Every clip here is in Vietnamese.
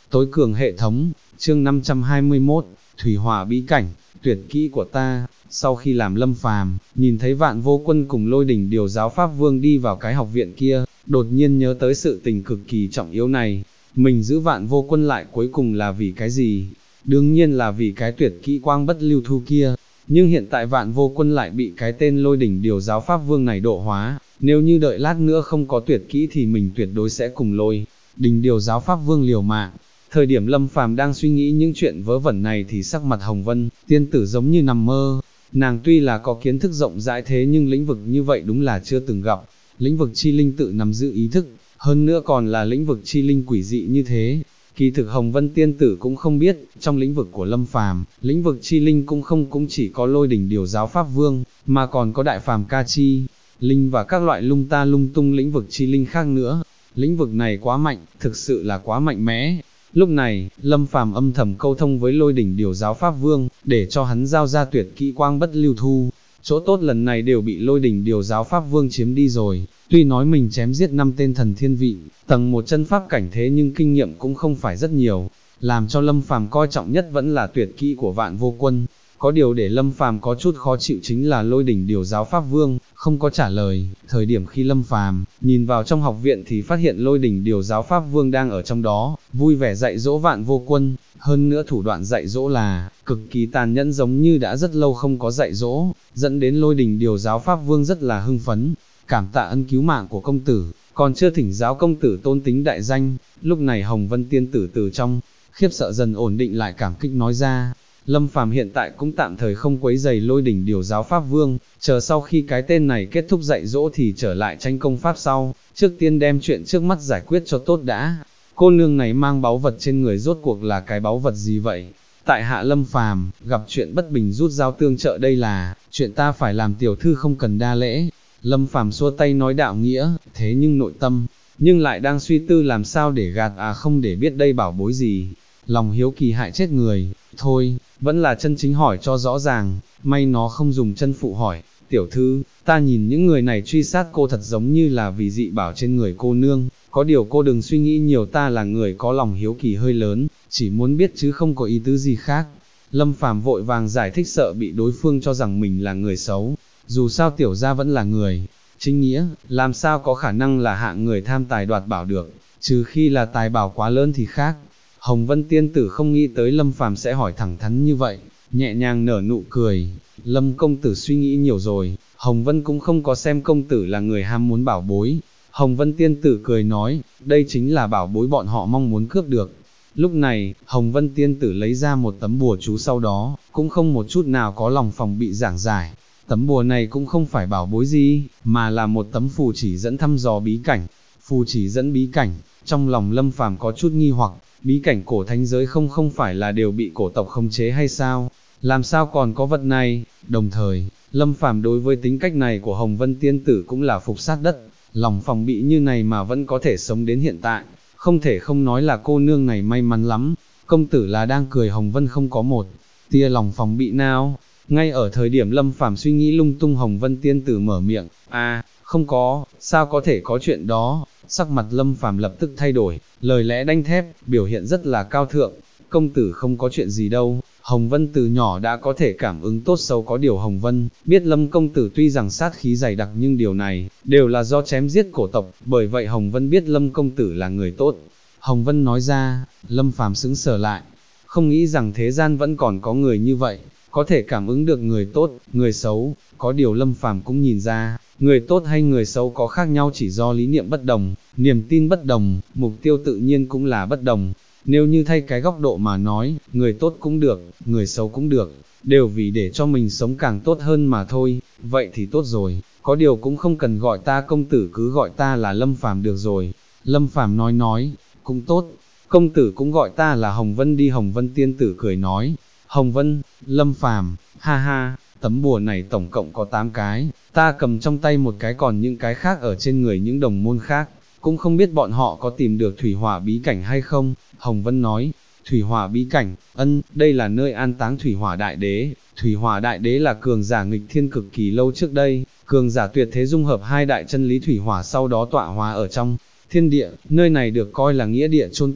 Tối cường hệ thống, chương 521, Thủy Hỏa bí cảnh, tuyệt kỹ của ta. Sau khi làm Lâm Phàm, nhìn thấy Vạn Vô Quân cùng Lôi Đỉnh Điều Giáo Pháp Vương đi vào cái học viện kia, đột nhiên nhớ tới sự tình cực kỳ trọng yếu này. Mình giữ Vạn Vô Quân lại cuối cùng là vì cái gì? Đương nhiên là vì cái tuyệt kỹ quang bất lưu thu kia. Nhưng hiện tại Vạn Vô Quân lại bị cái tên Lôi Đỉnh Điều Giáo Pháp Vương này độ hóa. Nếu như đợi lát nữa không có tuyệt kỹ thì mình tuyệt đối sẽ cùng Lôi Đỉnh Điều Giáo Pháp Vương liều mạng. Thời điểm Lâm Phàm đang suy nghĩ những chuyện vớ vẩn này thì sắc mặt Hồng Vân tiên tử giống như nằm mơ. Nàng tuy là có kiến thức rộng rãi thế nhưng lĩnh vực như vậy đúng là chưa từng gặp. Lĩnh vực chi linh tự nắm giữ ý thức, hơn nữa còn là lĩnh vực chi linh quỷ dị như thế. Kỳ thực Hồng Vân tiên tử cũng không biết, trong lĩnh vực của Lâm Phàm, lĩnh vực chi linh cũng chỉ có Lôi Đỉnh Điều Giáo Pháp Vương, mà còn có Đại Phàm Ca Chi linh và các loại lung ta lung tung lĩnh vực chi linh khác nữa. Lĩnh vực này quá mạnh, thực sự là quá mạnh mẽ. Lúc này, Lâm Phàm âm thầm câu thông với Lôi Đỉnh Điều Giáo Pháp Vương, để cho hắn giao ra tuyệt kỹ quang bất lưu thu. Chỗ tốt lần này đều bị Lôi Đỉnh Điều Giáo Pháp Vương chiếm đi rồi. Tuy nói mình chém giết 5 tên thần thiên vị, tầng 1 chân pháp cảnh thế nhưng kinh nghiệm cũng không phải rất nhiều. Làm cho Lâm Phàm coi trọng nhất vẫn là tuyệt kỹ của Vạn Vô Quân. Có điều để Lâm Phàm có chút khó chịu chính là Lôi Đỉnh Điều Giáo Pháp Vương không có trả lời. Thời điểm khi Lâm Phàm nhìn vào trong học viện thì phát hiện Lôi Đỉnh Điều Giáo Pháp Vương đang ở trong đó, vui vẻ dạy dỗ Vạn Vô Quân. Hơn nữa thủ đoạn dạy dỗ là cực kỳ tàn nhẫn, giống như đã rất lâu không có dạy dỗ, dẫn đến Lôi Đỉnh Điều Giáo Pháp Vương rất là hưng phấn. Cảm tạ ân cứu mạng của công tử, còn chưa thỉnh giáo công tử tôn tính đại danh. Lúc này Hồng Vân tiên tử từ trong khiếp sợ dần ổn định lại, cảm kích nói ra. Lâm Phàm hiện tại cũng tạm thời không quấy giày Lôi Đỉnh Điều Giáo Pháp Vương, chờ sau khi cái tên này kết thúc dạy dỗ thì trở lại tranh công pháp sau, trước tiên đem chuyện trước mắt giải quyết cho tốt đã. Cô nương này mang báu vật trên người rốt cuộc là cái báu vật gì vậy? Tại hạ Lâm Phàm, gặp chuyện bất bình rút dao tương trợ, đây là chuyện ta phải làm, tiểu thư không cần đa lễ. Lâm Phàm xua tay nói đạo nghĩa, thế nhưng nội tâm, nhưng lại đang suy tư làm sao để gạt không để biết đây bảo bối gì. Lòng hiếu kỳ hại chết người, thôi, vẫn là chân chính hỏi cho rõ ràng, may nó không dùng chân phụ hỏi. Tiểu thư, ta nhìn những người này truy sát cô thật giống như là vì dị bảo trên người cô nương, có điều cô đừng suy nghĩ nhiều, ta là người có lòng hiếu kỳ hơi lớn, chỉ muốn biết chứ không có ý tứ gì khác. Lâm Phàm vội vàng giải thích sợ bị đối phương cho rằng mình là người xấu, dù sao tiểu gia vẫn là người chính nghĩa, làm sao có khả năng là hạng người tham tài đoạt bảo được, trừ khi là tài bảo quá lớn thì khác. Hồng Vân tiên tử không nghĩ tới Lâm Phàm sẽ hỏi thẳng thắn như vậy, nhẹ nhàng nở nụ cười. Lâm công tử suy nghĩ nhiều rồi, Hồng Vân cũng không có xem công tử là người ham muốn bảo bối. Hồng Vân tiên tử cười nói, đây chính là bảo bối bọn họ mong muốn cướp được. Lúc này, Hồng Vân tiên tử lấy ra một tấm bùa chú, sau đó cũng không một chút nào có lòng phòng bị giảng giải. Tấm bùa này cũng không phải bảo bối gì, mà là một tấm phù chỉ dẫn thăm dò bí cảnh. Phù chỉ dẫn bí cảnh, trong lòng Lâm Phàm có chút nghi hoặc, bí cảnh cổ thánh giới không phải là đều bị cổ tộc khống chế hay sao? Làm sao còn có vật này? Đồng thời, Lâm Phàm đối với tính cách này của Hồng Vân tiên tử cũng là phục sát đất, lòng phòng bị như này mà vẫn có thể sống đến hiện tại, không thể không nói là cô nương này may mắn lắm. Công tử là đang cười, Hồng Vân không có một tia lòng phòng bị nào. Ngay ở thời điểm Lâm Phàm suy nghĩ lung tung, Hồng Vân tiên tử mở miệng, không có, sao có thể có chuyện đó. Sắc mặt Lâm Phàm lập tức thay đổi, lời lẽ đanh thép, biểu hiện rất là cao thượng. Công tử không có chuyện gì đâu. Hồng Vân từ nhỏ đã có thể cảm ứng tốt xấu, có điều Hồng Vân biết Lâm công tử tuy rằng sát khí dày đặc nhưng điều này đều là do chém giết cổ tộc, bởi vậy Hồng Vân biết Lâm công tử là người tốt. Hồng Vân nói ra. Lâm Phàm sững sờ lại, không nghĩ rằng thế gian vẫn còn có người như vậy, có thể cảm ứng được người tốt, người xấu. Có điều Lâm Phàm cũng nhìn ra, người tốt hay người xấu có khác nhau chỉ do lý niệm bất đồng, niềm tin bất đồng, mục tiêu tự nhiên cũng là bất đồng. Nếu như thay cái góc độ mà nói, người tốt cũng được, người xấu cũng được, đều vì để cho mình sống càng tốt hơn mà thôi, vậy thì tốt rồi, có điều cũng không cần gọi ta công tử, cứ gọi ta là Lâm Phàm được rồi. Lâm Phàm nói, cũng tốt, công tử cũng gọi ta là Hồng Vân đi. Hồng Vân tiên tử cười nói, Hồng Vân, Lâm Phàm, ha ha, tấm bùa này tổng cộng có 8 cái, ta cầm trong tay một cái, còn những cái khác ở trên người những đồng môn khác, cũng không biết bọn họ có tìm được Thủy Hỏa bí cảnh hay không. Hồng Vân nói, Thủy Hỏa bí cảnh, đây là nơi an táng Thủy Hỏa đại đế. Thủy Hỏa đại đế là cường giả nghịch thiên cực kỳ lâu trước đây, cường giả tuyệt thế dung hợp hai đại chân lý thủy hỏa, sau đó tọa hóa ở trong thiên địa, nơi này được coi là nghĩa địa chôn cất,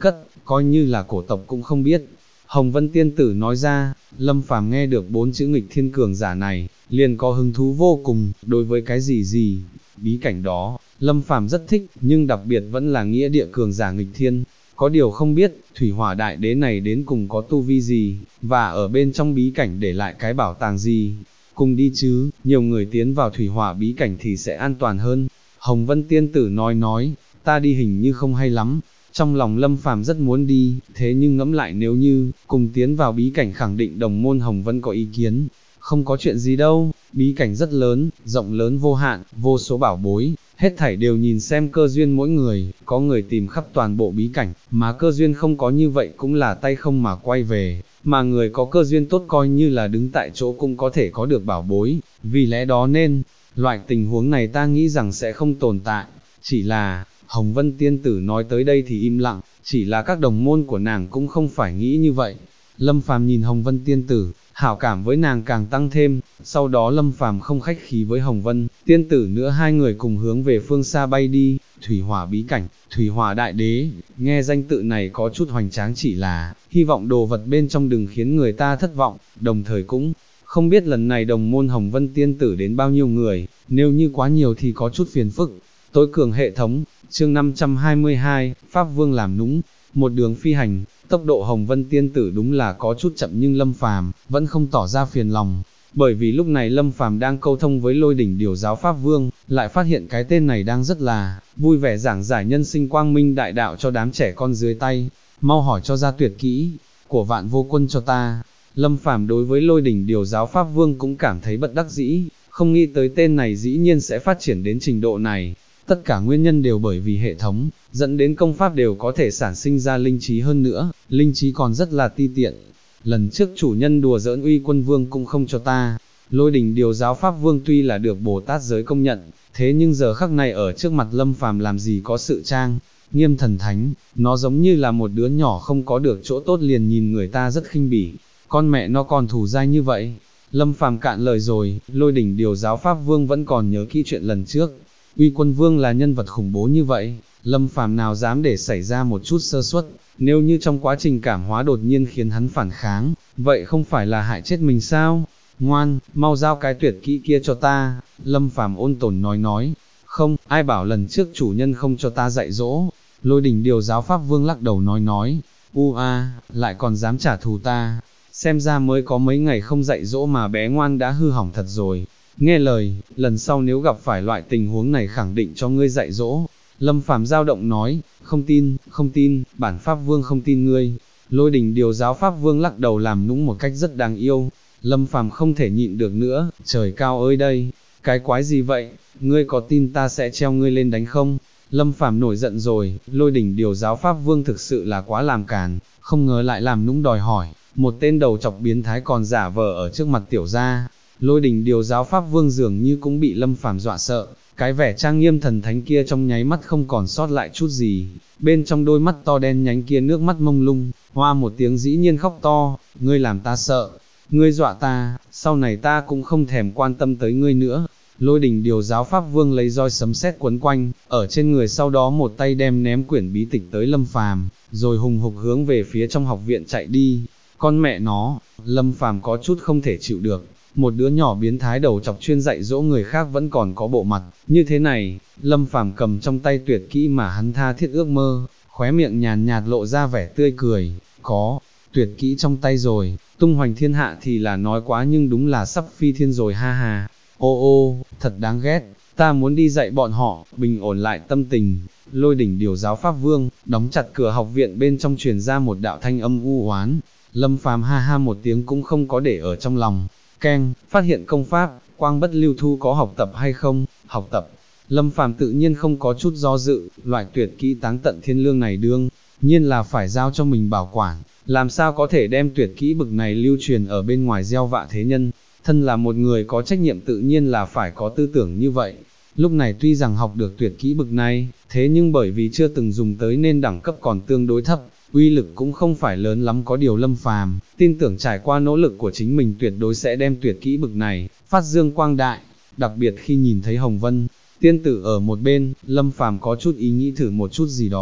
coi như là cổ tộc cũng không biết. Hồng Vân tiên tử nói ra. Lâm Phàm nghe được 4 chữ nghịch thiên cường giả này, liền có hứng thú vô cùng, đối với cái gì, bí cảnh đó, Lâm Phàm rất thích, nhưng đặc biệt vẫn là nghĩa địa cường giả nghịch thiên. Có điều không biết, thủy hỏa đại đế này đến cùng có tu vi gì, và ở bên trong bí cảnh để lại cái bảo tàng gì. Cùng đi chứ, nhiều người tiến vào thủy hỏa bí cảnh thì sẽ an toàn hơn. Hồng Vân tiên tử nói, ta đi hình như không hay lắm. Trong lòng Lâm Phàm rất muốn đi, thế nhưng ngẫm lại nếu như, cùng tiến vào bí cảnh khẳng định đồng môn Hồng Vân có ý kiến. Không có chuyện gì đâu, bí cảnh rất lớn, rộng lớn vô hạn, vô số bảo bối, hết thảy đều nhìn xem cơ duyên mỗi người, có người tìm khắp toàn bộ bí cảnh, mà cơ duyên không có như vậy cũng là tay không mà quay về, mà người có cơ duyên tốt coi như là đứng tại chỗ cũng có thể có được bảo bối, vì lẽ đó nên, loại tình huống này ta nghĩ rằng sẽ không tồn tại, chỉ là, Hồng Vân tiên tử nói tới đây thì im lặng, chỉ là các đồng môn của nàng cũng không phải nghĩ như vậy. Lâm Phàm nhìn Hồng Vân tiên tử, hảo cảm với nàng càng tăng thêm, sau đó Lâm Phàm không khách khí với Hồng Vân tiên tử nữa, hai người cùng hướng về phương xa bay đi. Thủy hỏa bí cảnh, thủy hỏa đại đế, nghe danh tự này có chút hoành tráng, chỉ là, hy vọng đồ vật bên trong đừng khiến người ta thất vọng, đồng thời cũng, không biết lần này đồng môn Hồng Vân tiên tử đến bao nhiêu người, nếu như quá nhiều thì có chút phiền phức. Tối cường hệ thống, chương 522, Pháp Vương làm nũng, một đường phi hành, tốc độ Hồng Vân tiên tử đúng là có chút chậm nhưng Lâm Phàm vẫn không tỏ ra phiền lòng, bởi vì lúc này Lâm Phàm đang câu thông với Lôi Đỉnh Điều Giáo Pháp Vương, lại phát hiện cái tên này đang rất là vui vẻ giảng giải nhân sinh quang minh đại đạo cho đám trẻ con dưới tay, mau hỏi cho ra tuyệt kỹ của Vạn Vô Quân cho ta. Lâm Phàm đối với Lôi Đỉnh Điều Giáo Pháp Vương cũng cảm thấy bất đắc dĩ, không nghĩ tới tên này dĩ nhiên sẽ phát triển đến trình độ này. Tất cả nguyên nhân đều bởi vì hệ thống, dẫn đến công pháp đều có thể sản sinh ra linh trí, hơn nữa, linh trí còn rất là ti tiện. Lần trước chủ nhân đùa giỡn Uy Quân Vương cũng không cho ta. Lôi Đỉnh Điều Giáo Pháp Vương tuy là được Bồ Tát giới công nhận, thế nhưng giờ khắc này ở trước mặt Lâm Phàm làm gì có sự trang nghiêm thần thánh, nó giống như là một đứa nhỏ không có được chỗ tốt liền nhìn người ta rất khinh bỉ. Con mẹ nó còn thù dai như vậy. Lâm Phàm cạn lời rồi, Lôi Đỉnh Điều Giáo Pháp Vương vẫn còn nhớ kỹ chuyện lần trước. Uy Quân Vương là nhân vật khủng bố như vậy, Lâm Phàm nào dám để xảy ra một chút sơ suất, nếu như trong quá trình cảm hóa đột nhiên khiến hắn phản kháng, vậy không phải là hại chết mình sao? Ngoan, mau giao cái tuyệt kỹ kia cho ta. Lâm Phàm ôn tồn nói, không, ai bảo lần trước chủ nhân không cho ta dạy dỗ. Lôi Đỉnh Điều Giáo Pháp Vương lắc đầu nói, lại còn dám trả thù ta, xem ra mới có mấy ngày không dạy dỗ mà bé ngoan đã hư hỏng thật rồi. Nghe lời, lần sau nếu gặp phải loại tình huống này khẳng định cho ngươi dạy dỗ. Lâm Phàm dao động nói, không tin, bản Pháp Vương không tin ngươi. Lôi Đỉnh Điều Giáo Pháp Vương lắc đầu làm nũng một cách rất đáng yêu. Lâm Phàm không thể nhịn được nữa, trời cao ơi đây, cái quái gì vậy, ngươi có tin ta sẽ treo ngươi lên đánh không? Lâm Phàm nổi giận rồi, Lôi Đỉnh Điều Giáo Pháp Vương thực sự là quá làm càn, không ngờ lại làm nũng đòi hỏi, một tên đầu chọc biến thái còn giả vờ ở trước mặt tiểu gia. Lôi Đỉnh Điều Giáo Pháp Vương dường như cũng bị Lâm Phàm dọa sợ, cái vẻ trang nghiêm thần thánh kia trong nháy mắt không còn sót lại chút gì, bên trong đôi mắt to đen nhánh kia nước mắt mông lung, hoa một tiếng dĩ nhiên khóc to, ngươi làm ta sợ, ngươi dọa ta, sau này ta cũng không thèm quan tâm tới ngươi nữa. Lôi Đỉnh Điều Giáo Pháp Vương lấy roi sấm sét quấn quanh, ở trên người, sau đó một tay đem ném quyển bí tịch tới Lâm Phàm, rồi hùng hục hướng về phía trong học viện chạy đi. Con mẹ nó, Lâm Phàm có chút không thể chịu được, một đứa nhỏ biến thái đầu chọc chuyên dạy dỗ người khác vẫn còn có bộ mặt như thế này. Lâm Phàm cầm trong tay tuyệt kỹ mà hắn tha thiết ước mơ, khóe miệng nhàn nhạt lộ ra vẻ tươi cười, có tuyệt kỹ trong tay rồi, tung hoành thiên hạ thì là nói quá nhưng đúng là sắp phi thiên rồi ha ha. Ô, thật đáng ghét, ta muốn đi dạy bọn họ, bình ổn lại tâm tình. Lôi Đỉnh Điều Giáo Pháp Vương, đóng chặt cửa học viện, bên trong truyền ra một đạo thanh âm u oán. Lâm Phàm ha ha một tiếng cũng không có để ở trong lòng. Keng, phát hiện công pháp, Quang Bất Lưu Thu có học tập hay không? Học tập. Lâm Phàm tự nhiên không có chút do dự, loại tuyệt kỹ táng tận thiên lương này đương nhiên là phải giao cho mình bảo quản, làm sao có thể đem tuyệt kỹ bực này lưu truyền ở bên ngoài gieo vạ thế nhân. Thân là một người có trách nhiệm tự nhiên là phải có tư tưởng như vậy. Lúc này tuy rằng học được tuyệt kỹ bực này, thế nhưng bởi vì chưa từng dùng tới nên đẳng cấp còn tương đối thấp, uy lực cũng không phải lớn lắm, có điều Lâm Phàm tin tưởng trải qua nỗ lực của chính mình tuyệt đối sẽ đem tuyệt kỹ bực này phát dương quang đại, đặc biệt khi nhìn thấy Hồng Vân tiên tử ở một bên, Lâm Phàm có chút ý nghĩ thử một chút gì đó.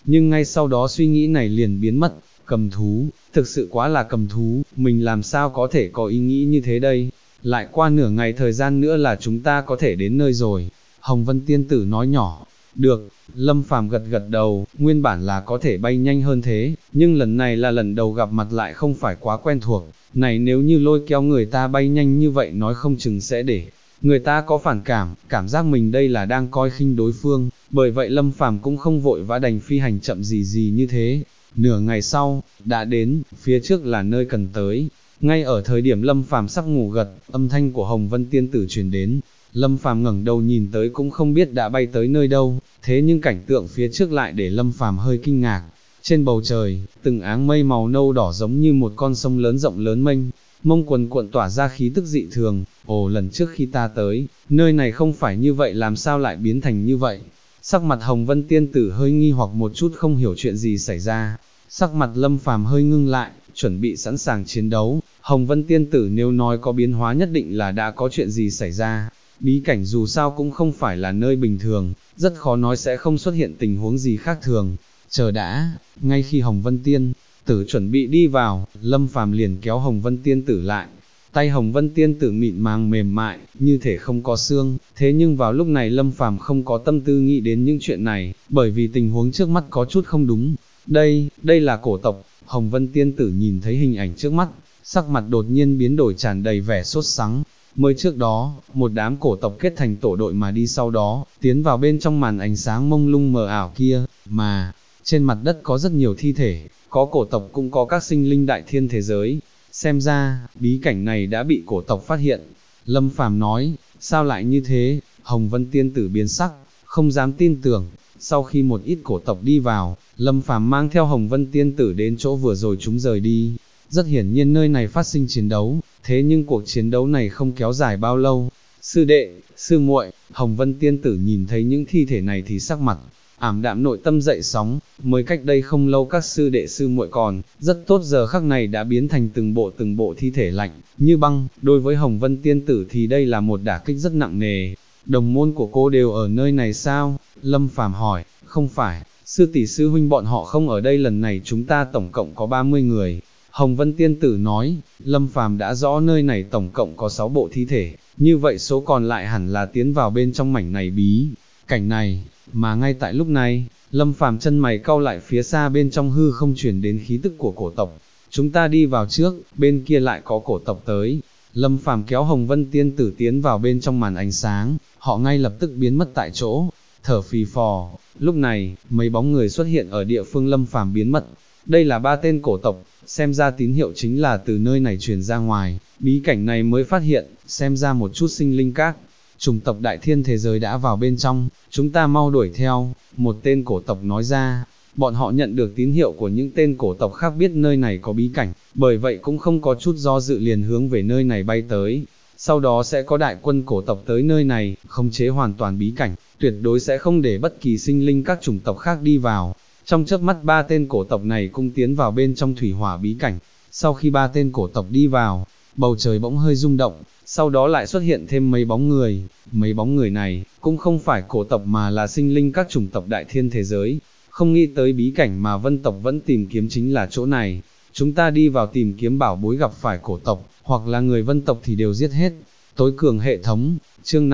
nhưng ngay sau đó suy nghĩ này liền biến mất. Cầm thú, thực sự quá là cầm thú, mình làm sao có thể có ý nghĩ như thế đây, lại qua nửa ngày thời gian nữa là chúng ta có thể đến nơi rồi, Hồng Vân tiên tử nói nhỏ. Được, Lâm Phàm gật gật đầu, nguyên bản là có thể bay nhanh hơn thế, nhưng lần này là lần đầu gặp mặt lại không phải quá quen thuộc, này nếu như lôi kéo người ta bay nhanh như vậy nói không chừng sẽ để người ta có phản cảm giác mình đây là đang coi khinh đối phương, bởi vậy Lâm Phàm cũng không vội vã đành phi hành chậm gì như thế. Nửa ngày sau, đã đến, phía trước là nơi cần tới. Ngay ở thời điểm Lâm Phàm sắp ngủ gật, âm thanh của Hồng Vân tiên tử truyền đến. Lâm Phàm ngẩng đầu nhìn tới cũng không biết đã bay tới nơi đâu, thế nhưng cảnh tượng phía trước lại để Lâm Phàm hơi kinh ngạc. Trên bầu trời, từng áng mây màu nâu đỏ giống như một con sông lớn rộng lớn mênh mông quần cuộn tỏa ra khí tức dị thường. Ồ, lần trước khi ta tới, nơi này không phải như vậy, làm sao lại biến thành như vậy? Sắc mặt Hồng Vân tiên tử hơi nghi hoặc một chút, không hiểu chuyện gì xảy ra. Sắc mặt Lâm Phàm hơi ngưng lại, chuẩn bị sẵn sàng chiến đấu. Hồng Vân tiên tử nếu nói có biến hóa nhất định là đã có chuyện gì xảy ra. Bí cảnh dù sao cũng không phải là nơi bình thường, rất khó nói sẽ không xuất hiện tình huống gì khác thường. Chờ đã, ngay khi Hồng Vân tiên tử chuẩn bị đi vào, Lâm Phàm liền kéo Hồng Vân tiên tử lại. Tay Hồng Vân tiên tử mịn màng mềm mại, như thể không có xương, thế nhưng vào lúc này Lâm Phàm không có tâm tư nghĩ đến những chuyện này, bởi vì tình huống trước mắt có chút không đúng. Đây là cổ tộc. Hồng Vân tiên tử nhìn thấy hình ảnh trước mắt, sắc mặt đột nhiên biến đổi, tràn đầy vẻ sốt sắng. Mới trước đó, một đám cổ tộc kết thành tổ đội mà đi, sau đó, tiến vào bên trong màn ánh sáng mông lung mờ ảo kia, mà, trên mặt đất có rất nhiều thi thể, có cổ tộc cũng có các sinh linh đại thiên thế giới. Xem ra, bí cảnh này đã bị cổ tộc phát hiện. Lâm Phàm nói, sao lại như thế? Hồng Vân tiên tử biến sắc, không dám tin tưởng. Sau khi một ít cổ tộc đi vào, Lâm Phàm mang theo Hồng Vân tiên tử đến chỗ vừa rồi chúng rời đi. Rất hiển nhiên nơi này phát sinh chiến đấu, thế nhưng cuộc chiến đấu này không kéo dài bao lâu. Sư đệ, sư muội, Hồng Vân tiên tử nhìn thấy những thi thể này thì sắc mặt ảm đạm, nội tâm dậy sóng. Mới cách đây không lâu các sư đệ sư muội còn rất tốt, giờ khắc này đã biến thành từng bộ thi thể lạnh như băng. Đối với Hồng Vân tiên tử thì đây là một đả kích rất nặng nề. Đồng môn của cô đều ở nơi này sao? Lâm Phàm hỏi. Không phải, sư tỷ sư huynh bọn họ không ở đây, lần này chúng ta tổng cộng có 30 người. Hồng Vân tiên tử nói. Lâm Phàm đã rõ nơi này tổng cộng có 6 bộ thi thể, như vậy số còn lại hẳn là tiến vào bên trong mảnh này bí cảnh này. Mà ngay tại lúc này, Lâm Phàm chân mày cau lại, phía xa bên trong hư không truyền đến khí tức của cổ tộc. Chúng ta đi vào trước, bên kia lại có cổ tộc tới. Lâm Phàm kéo Hồng Vân tiên tử tiến vào bên trong màn ánh sáng, họ ngay lập tức biến mất tại chỗ, thở phì phò. Lúc này, mấy bóng người xuất hiện ở địa phương Lâm Phàm biến mất. Đây là 3 tên cổ tộc, xem ra tín hiệu chính là từ nơi này truyền ra ngoài, bí cảnh này mới phát hiện, xem ra một chút sinh linh các chủng tộc đại thiên thế giới đã vào bên trong, chúng ta mau đuổi theo. Một tên cổ tộc nói ra. Bọn họ nhận được tín hiệu của những tên cổ tộc khác, biết nơi này có bí cảnh, bởi vậy cũng không có chút do dự liền hướng về nơi này bay tới. Sau đó sẽ có đại quân cổ tộc tới nơi này, khống chế hoàn toàn bí cảnh, tuyệt đối sẽ không để bất kỳ sinh linh các chủng tộc khác đi vào. Trong chớp mắt 3 tên cổ tộc này cũng tiến vào bên trong thủy hỏa bí cảnh. Sau khi 3 tên cổ tộc đi vào, bầu trời bỗng hơi rung động, sau đó lại xuất hiện thêm mấy bóng người. Mấy bóng người này cũng không phải cổ tộc mà là sinh linh các chủng tộc đại thiên thế giới. Không nghĩ tới bí cảnh mà vân tộc vẫn tìm kiếm chính là chỗ này. Chúng ta đi vào tìm kiếm bảo bối, gặp phải cổ tộc hoặc là người vân tộc thì đều giết hết. Tối cường hệ thống, chương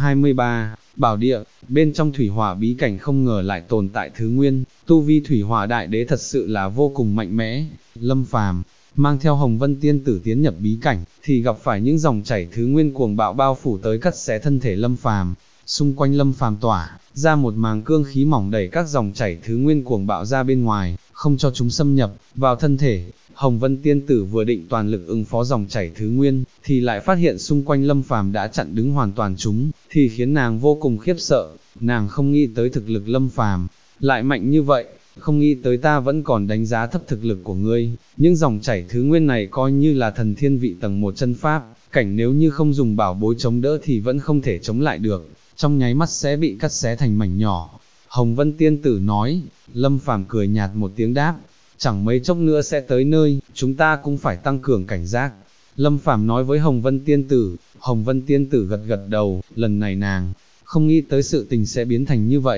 523, bảo địa. Bên trong thủy hỏa bí cảnh không ngờ lại tồn tại thứ nguyên, tu vi thủy hỏa đại đế thật sự là vô cùng mạnh mẽ. Lâm Phàm mang theo Hồng Vân tiên tử tiến nhập bí cảnh, thì gặp phải những dòng chảy thứ nguyên cuồng bạo bao phủ tới cắt xé thân thể Lâm Phàm. Xung quanh Lâm Phàm tỏa ra một màng cương khí mỏng đẩy các dòng chảy thứ nguyên cuồng bạo ra bên ngoài, không cho chúng xâm nhập vào thân thể. Hồng Vân tiên tử vừa định toàn lực ứng phó dòng chảy thứ nguyên, thì lại phát hiện xung quanh Lâm Phàm đã chặn đứng hoàn toàn chúng, thì khiến nàng vô cùng khiếp sợ. Nàng không nghĩ tới thực lực Lâm Phàm lại mạnh như vậy, không nghĩ tới ta vẫn còn đánh giá thấp thực lực của ngươi. Những dòng chảy thứ nguyên này coi như là thần thiên vị tầng 1 chân pháp cảnh, nếu như không dùng bảo bối chống đỡ thì vẫn không thể chống lại được, trong nháy mắt sẽ bị cắt xé thành mảnh nhỏ. Hồng Vân tiên tử nói. Lâm Phàm cười nhạt một tiếng đáp, chẳng mấy chốc nữa sẽ tới nơi, chúng ta cũng phải tăng cường cảnh giác. Lâm Phàm nói với Hồng Vân tiên tử. Hồng Vân tiên tử gật gật đầu, lần này nàng không nghĩ tới sự tình sẽ biến thành như vậy,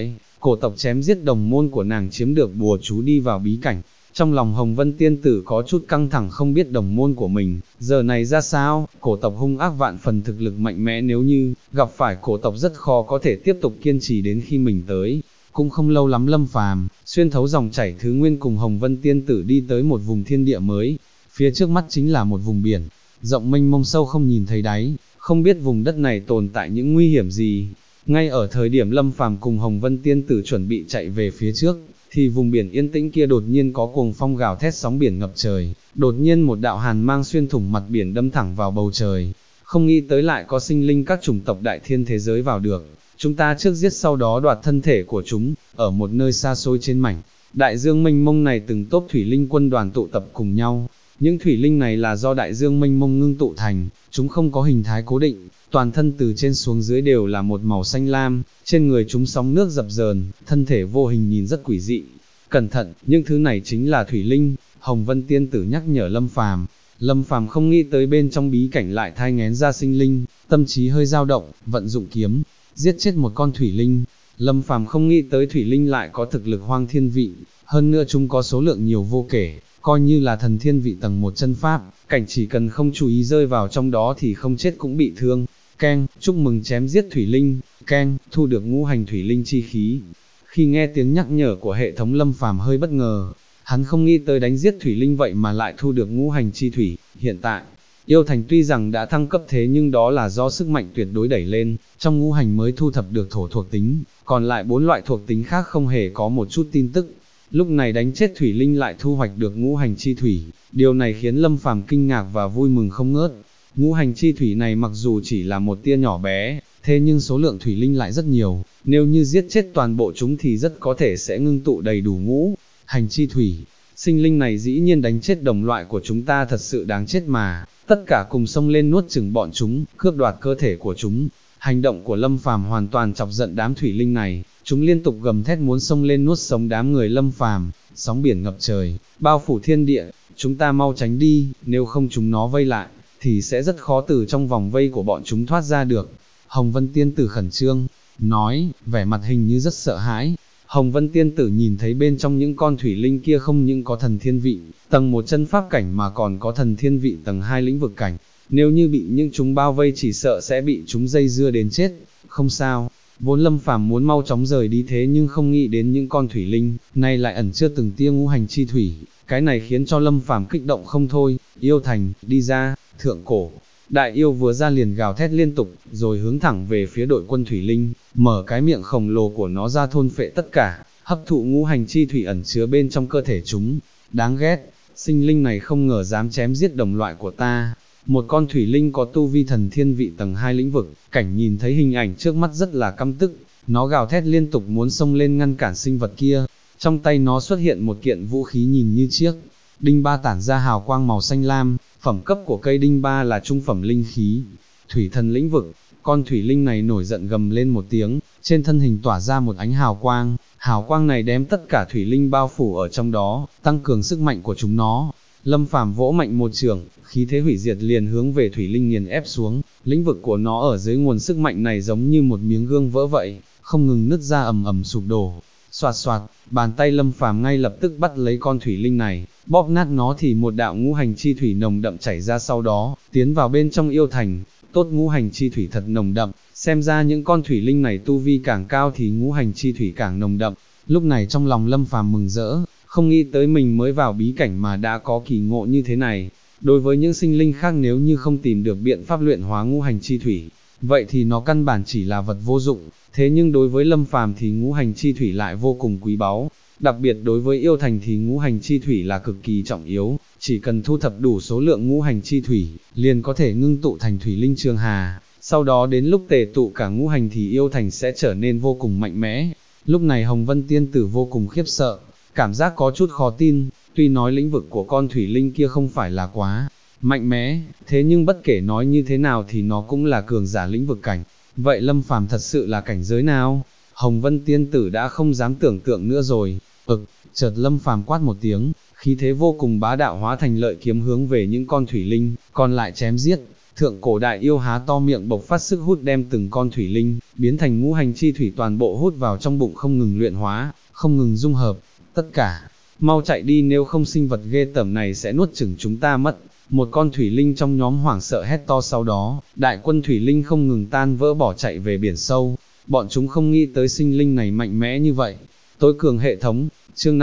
cổ tộc chém giết đồng môn của nàng chiếm được bùa chú đi vào bí cảnh. Trong lòng Hồng Vân tiên tử có chút căng thẳng không biết đồng môn của mình, giờ này ra sao, cổ tộc hung ác vạn phần thực lực mạnh mẽ nếu như, gặp phải cổ tộc rất khó có thể tiếp tục kiên trì đến khi mình tới. Cũng không lâu lắm Lâm Phàm xuyên thấu dòng chảy thứ nguyên cùng Hồng Vân tiên tử đi tới một vùng thiên địa mới, phía trước mắt chính là một vùng biển, rộng mênh mông sâu không nhìn thấy đáy, không biết vùng đất này tồn tại những nguy hiểm gì. Ngay ở thời điểm Lâm Phàm cùng Hồng Vân tiên tử chuẩn bị chạy về phía trước, thì vùng biển yên tĩnh kia đột nhiên có cuồng phong gào thét sóng biển ngập trời, đột nhiên một đạo hàn mang xuyên thủng mặt biển đâm thẳng vào bầu trời, không nghĩ tới lại có sinh linh các chủng tộc đại thiên thế giới vào được, chúng ta trước giết sau đó đoạt thân thể của chúng, ở một nơi xa xôi trên mảnh đại dương mênh mông này từng tốp thủy linh quân đoàn tụ tập cùng nhau, những thủy linh này là do đại dương mênh mông ngưng tụ thành, chúng không có hình thái cố định, toàn thân từ trên xuống dưới đều là một màu xanh lam, trên người chúng sóng nước dập dờn, thân thể vô hình nhìn rất quỷ dị. Cẩn thận, những thứ này chính là thủy linh, Hồng Vân tiên tử nhắc nhở Lâm Phàm. Lâm Phàm không nghĩ tới bên trong bí cảnh lại thai nghén ra sinh linh, tâm trí hơi dao động, vận dụng kiếm, giết chết một con thủy linh. Lâm Phàm không nghĩ tới thủy linh lại có thực lực hoang thiên vị, hơn nữa chúng có số lượng nhiều vô kể, coi như là thần thiên vị tầng 1 chân pháp, cảnh chỉ cần không chú ý rơi vào trong đó thì không chết cũng bị thương. Keng, chúc mừng chém giết thủy linh, keng, thu được ngũ hành thủy linh chi khí. Khi nghe tiếng nhắc nhở của hệ thống Lâm Phàm hơi bất ngờ, hắn không nghĩ tới đánh giết thủy linh vậy mà lại thu được ngũ hành chi thủy. Hiện tại, yêu thành tuy rằng đã thăng cấp thế nhưng đó là do sức mạnh tuyệt đối đẩy lên, trong ngũ hành mới thu thập được thổ thuộc tính, còn lại 4 loại thuộc tính khác không hề có một chút tin tức. Lúc này đánh chết thủy linh lại thu hoạch được ngũ hành chi thủy, điều này khiến Lâm Phàm kinh ngạc và vui mừng không ngớt. Ngũ hành chi thủy này mặc dù chỉ là một tia nhỏ bé, thế nhưng số lượng thủy linh lại rất nhiều, nếu như giết chết toàn bộ chúng thì rất có thể sẽ ngưng tụ đầy đủ ngũ hành chi thủy. Sinh linh này dĩ nhiên đánh chết đồng loại của chúng ta thật sự đáng chết mà, tất cả cùng xông lên nuốt chửng bọn chúng, cướp đoạt cơ thể của chúng. Hành động của Lâm Phàm hoàn toàn chọc giận đám thủy linh này, chúng liên tục gầm thét muốn xông lên nuốt sống đám người Lâm Phàm. Sóng biển ngập trời, bao phủ thiên địa, chúng ta mau tránh đi, nếu không chúng nó vây lại, thì sẽ rất khó từ trong vòng vây của bọn chúng thoát ra được. Hồng Vân tiên tử khẩn trương, nói, vẻ mặt hình như rất sợ hãi. Hồng Vân tiên tử nhìn thấy bên trong những con thủy linh kia không những có thần thiên vị, tầng 1 chân pháp cảnh mà còn có thần thiên vị tầng 2 lĩnh vực cảnh. Nếu như bị những chúng bao vây chỉ sợ sẽ bị chúng dây dưa đến chết. Không sao, vốn Lâm Phàm muốn mau chóng rời đi thế nhưng không nghĩ đến những con thủy linh này lại ẩn chứa từng tia ngũ hành chi thủy, cái này khiến cho Lâm Phàm kích động không thôi. Yêu thành, đi ra. Thượng cổ đại yêu vừa ra liền gào thét liên tục, rồi hướng thẳng về phía đội quân thủy linh, mở cái miệng khổng lồ của nó ra thôn phệ tất cả, hấp thụ ngũ hành chi thủy ẩn chứa bên trong cơ thể chúng. Đáng ghét, sinh linh này không ngờ dám chém giết đồng loại của ta. Một con thủy linh có tu vi thần thiên vị tầng 2 lĩnh vực, cảnh nhìn thấy hình ảnh trước mắt rất là căm tức, nó gào thét liên tục muốn xông lên ngăn cản sinh vật kia. Trong tay nó xuất hiện một kiện vũ khí nhìn như chiếc đinh ba tản ra hào quang màu xanh lam, phẩm cấp của cây đinh ba là trung phẩm linh khí, thủy thần lĩnh vực. Con thủy linh này nổi giận gầm lên một tiếng, trên thân hình tỏa ra một ánh hào quang này đem tất cả thủy linh bao phủ ở trong đó, tăng cường sức mạnh của chúng nó. Lâm Phàm vỗ mạnh một chưởng, khí thế hủy diệt liền hướng về thủy linh nghiền ép xuống, lĩnh vực của nó ở dưới nguồn sức mạnh này giống như một miếng gương vỡ vậy, không ngừng nứt ra ầm ầm sụp đổ. Xoạt xoạt, bàn tay Lâm Phàm ngay lập tức bắt lấy con thủy linh này, bóp nát nó thì một đạo ngũ hành chi thủy nồng đậm chảy ra sau đó, tiến vào bên trong yêu thành. Tốt, ngũ hành chi thủy thật nồng đậm, xem ra những con thủy linh này tu vi càng cao thì ngũ hành chi thủy càng nồng đậm. Lúc này trong lòng Lâm Phàm mừng rỡ, không nghĩ tới mình mới vào bí cảnh mà đã có kỳ ngộ như thế này. Đối với những sinh linh khác nếu như không tìm được biện pháp luyện hóa ngũ hành chi thủy, vậy thì nó căn bản chỉ là vật vô dụng, thế nhưng đối với Lâm Phàm thì ngũ hành chi thủy lại vô cùng quý báu. Đặc biệt đối với yêu thành thì ngũ hành chi thủy là cực kỳ trọng yếu, chỉ cần thu thập đủ số lượng ngũ hành chi thủy, liền có thể ngưng tụ thành thủy linh trường hà, sau đó đến lúc tề tụ cả ngũ hành thì yêu thành sẽ trở nên vô cùng mạnh mẽ. Lúc này Hồng Vân tiên tử vô cùng khiếp sợ, cảm giác có chút khó tin, tuy nói lĩnh vực của con thủy linh kia không phải là quá mạnh mẽ, thế nhưng bất kể nói như thế nào thì nó cũng là cường giả lĩnh vực cảnh. Vậy Lâm Phàm thật sự là cảnh giới nào? Hồng Vân tiên tử đã không dám tưởng tượng nữa rồi. Chợt Lâm Phàm quát một tiếng, khí thế vô cùng bá đạo hóa thành lợi kiếm hướng về những con thủy linh còn lại chém giết. Thượng cổ đại yêu há to miệng bộc phát sức hút đem từng con thủy linh, biến thành ngũ hành chi thủy toàn bộ hút vào trong bụng không ngừng luyện hóa, không ngừng dung hợp, tất cả, mau chạy đi nếu không sinh vật ghê tởm này sẽ nuốt chửng chúng ta mất. Một con thủy linh trong nhóm hoảng sợ hét to, sau đó, đại quân thủy linh không ngừng tan vỡ bỏ chạy về biển sâu, bọn chúng không nghĩ tới sinh linh này mạnh mẽ như vậy. Tối cường hệ thống, chương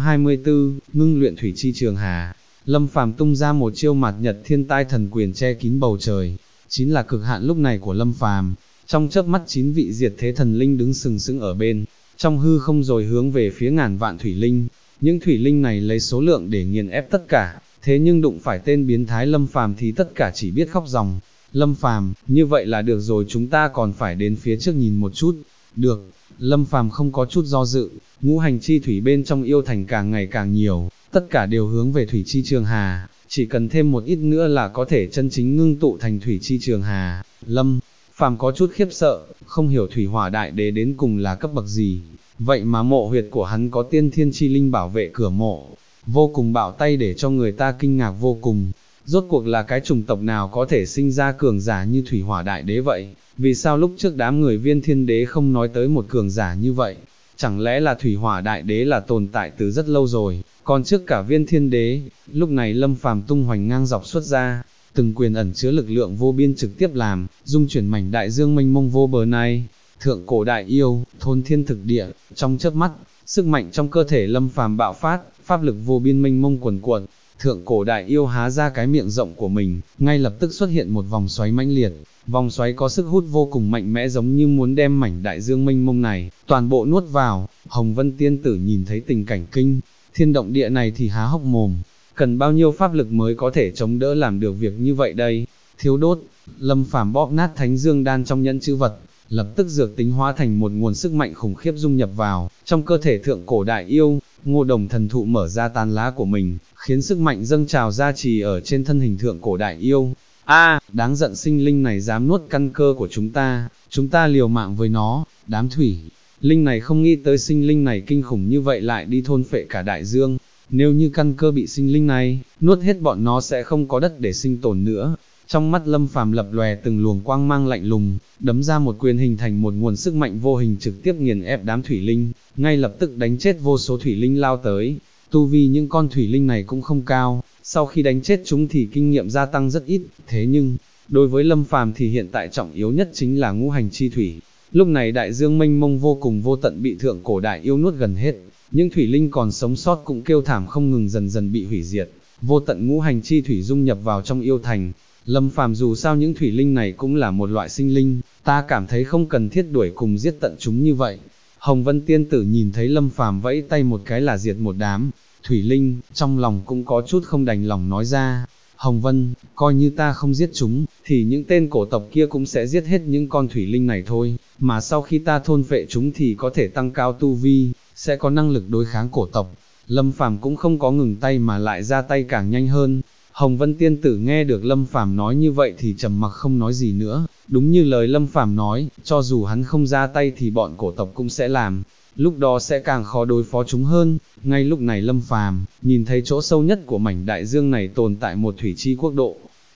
524, ngưng luyện thủy chi trường hà. Lâm Phàm tung ra một chiêu mạt nhật thiên tai thần quyền che kín bầu trời, chính là cực hạn lúc này của Lâm Phàm. Trong chớp mắt 9 vị diệt thế thần linh đứng sừng sững ở bên trong hư không rồi hướng về phía ngàn vạn thủy linh. Những thủy linh này lấy số lượng để nghiền ép tất cả, thế nhưng đụng phải tên biến thái Lâm Phàm thì tất cả chỉ biết khóc ròng. Lâm Phàm, như vậy là được rồi, chúng ta còn phải đến phía trước nhìn một chút. Được, Lâm Phàm không có chút do dự, ngũ hành chi thủy bên trong yêu thành càng ngày càng nhiều, tất cả đều hướng về thủy chi trường hà, chỉ cần thêm một ít nữa là có thể chân chính ngưng tụ thành thủy chi trường hà. Lâm Phàm có chút khiếp sợ, không hiểu thủy hỏa đại đế đến cùng là cấp bậc gì, vậy mà mộ huyệt của hắn có tiên thiên chi linh bảo vệ cửa mộ, vô cùng bạo tay để cho người ta kinh ngạc vô cùng. Rốt cuộc là cái chủng tộc nào có thể sinh ra cường giả như thủy hỏa đại đế vậy? Vì sao lúc trước đám người Viên Thiên Đế không nói tới một cường giả như vậy? Chẳng lẽ là thủy hỏa đại đế là tồn tại từ rất lâu rồi, còn trước cả Viên Thiên Đế? Lúc này Lâm Phàm tung hoành ngang dọc xuất ra, từng quyền ẩn chứa lực lượng vô biên trực tiếp làm dung chuyển mảnh đại dương mênh mông vô bờ này. Thượng cổ đại yêu, thôn thiên thực địa, trong chớp mắt, sức mạnh trong cơ thể Lâm Phàm bạo phát, pháp lực vô biên mênh mông quần cuộn. Thượng cổ đại yêu há ra cái miệng rộng của mình, ngay lập tức xuất hiện một vòng xoáy mãnh liệt, vòng xoáy có sức hút vô cùng mạnh mẽ giống như muốn đem mảnh đại dương mênh mông này, toàn bộ nuốt vào. Hồng Vân Tiên Tử nhìn thấy tình cảnh kinh thiên động địa này thì há hốc mồm, cần bao nhiêu pháp lực mới có thể chống đỡ làm được việc như vậy đây? Thiếu đốt, Lâm Phàm bóp nát Thánh Dương đan trong nhẫn chữ vật, lập tức dược tính hóa thành một nguồn sức mạnh khủng khiếp dung nhập vào trong cơ thể thượng cổ đại yêu. Ngô Đồng thần thụ mở ra tán lá của mình, khiến sức mạnh dâng trào ra trì ở trên thân hình thượng cổ đại yêu. Đáng giận, sinh linh này dám nuốt căn cơ của chúng ta liều mạng với nó. Đám thủy linh này không nghĩ tới sinh linh này kinh khủng như vậy lại đi thôn phệ cả đại dương. Nếu như căn cơ bị sinh linh này nuốt hết, bọn nó sẽ không có đất để sinh tồn nữa. Trong mắt Lâm Phàm lập lòe từng luồng quang mang lạnh lùng, đấm ra một quyền hình thành một nguồn sức mạnh vô hình trực tiếp nghiền ép đám thủy linh, ngay lập tức đánh chết vô số thủy linh lao tới. Tu vi những con thủy linh này cũng không cao, sau khi đánh chết chúng thì kinh nghiệm gia tăng rất ít, thế nhưng, đối với Lâm Phàm thì hiện tại trọng yếu nhất chính là ngũ hành chi thủy. Lúc này đại dương mênh mông vô cùng vô tận bị thượng cổ đại yêu nuốt gần hết, những thủy linh còn sống sót cũng kêu thảm không ngừng, dần dần bị hủy diệt, vô tận ngũ hành chi thủy dung nhập vào trong yêu thành. Lâm Phàm, dù sao những thủy linh này cũng là một loại sinh linh, ta cảm thấy không cần thiết đuổi cùng giết tận chúng như vậy. Hồng Vân Tiên Tử nhìn thấy Lâm Phàm vẫy tay một cái là diệt một đám thủy linh, trong lòng cũng có chút không đành lòng nói ra, Hồng Vân, coi như ta không giết chúng, thì những tên cổ tộc kia cũng sẽ giết hết những con thủy linh này thôi, mà sau khi ta thôn phệ chúng thì có thể tăng cao tu vi, sẽ có năng lực đối kháng cổ tộc. Lâm Phàm cũng không có ngừng tay mà lại ra tay càng nhanh hơn. Hồng Vân Tiên Tử nghe được Lâm Phàm nói như vậy thì trầm mặc không nói gì nữa, đúng như lời Lâm Phàm nói, cho dù hắn không ra tay thì bọn cổ tộc cũng sẽ làm, lúc đó sẽ càng khó đối phó chúng hơn. Ngay lúc này Lâm Phàm nhìn thấy chỗ sâu nhất của mảnh đại dương này tồn tại một thủy chi quốc độ.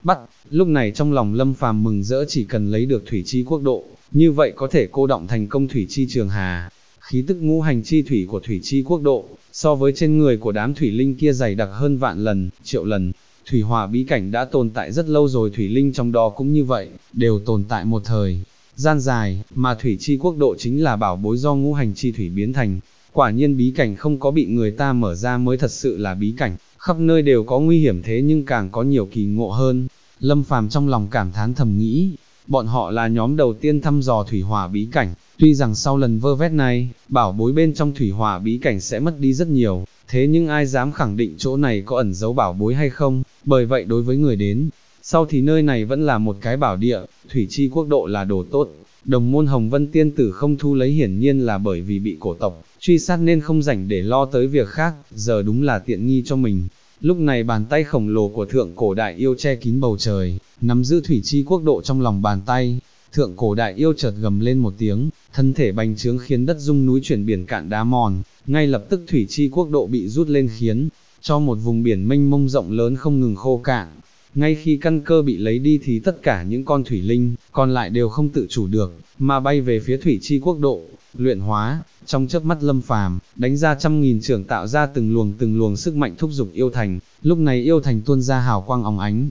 Lúc này trong lòng Lâm Phàm mừng rỡ, chỉ cần lấy được thủy chi quốc độ, như vậy có thể cô đọng thành công thủy chi trường hà. Khí tức ngũ hành chi thủy của thủy chi quốc độ, so với trên người của đám thủy linh kia dày đặc hơn vạn lần, triệu lần. Thủy hỏa bí cảnh đã tồn tại rất lâu rồi, thủy linh trong đó cũng như vậy, đều tồn tại một thời gian dài, mà thủy chi quốc độ chính là bảo bối do ngũ hành chi thủy biến thành. Quả nhiên bí cảnh không có bị người ta mở ra mới thật sự là bí cảnh, khắp nơi đều có nguy hiểm thế nhưng càng có nhiều kỳ ngộ hơn. Lâm Phàm trong lòng cảm thán thầm nghĩ, bọn họ là nhóm đầu tiên thăm dò thủy hỏa bí cảnh, tuy rằng sau lần vơ vét này, bảo bối bên trong thủy hỏa bí cảnh sẽ mất đi rất nhiều, thế nhưng ai dám khẳng định chỗ này có ẩn giấu bảo bối hay không, bởi vậy đối với người đến sau thì nơi này vẫn là một cái bảo địa. Thủy chi quốc độ là đồ tốt, đồng môn Hồng Vân Tiên Tử không thu lấy hiển nhiên là bởi vì bị cổ tộc truy sát nên không rảnh để lo tới việc khác, giờ đúng là tiện nghi cho mình. Lúc này bàn tay khổng lồ của thượng cổ đại yêu che kín bầu trời, nắm giữ thủy chi quốc độ trong lòng bàn tay. Thượng cổ đại yêu chợt gầm lên một tiếng, thân thể bành trướng khiến đất rung núi chuyển, biển cạn đá mòn, ngay lập tức thủy chi quốc độ bị rút lên khiến cho một vùng biển mênh mông rộng lớn không ngừng khô cạn. ngay khi căn cơ bị lấy đi thì tất cả những con thủy linh, còn lại đều không tự chủ được, mà bay về phía thủy chi quốc độ, luyện hóa, trong chớp mắt Lâm Phàm đánh ra trăm nghìn chưởng tạo ra từng luồng sức mạnh thúc giục yêu thành, lúc này yêu thành tuôn ra hào quang óng ánh,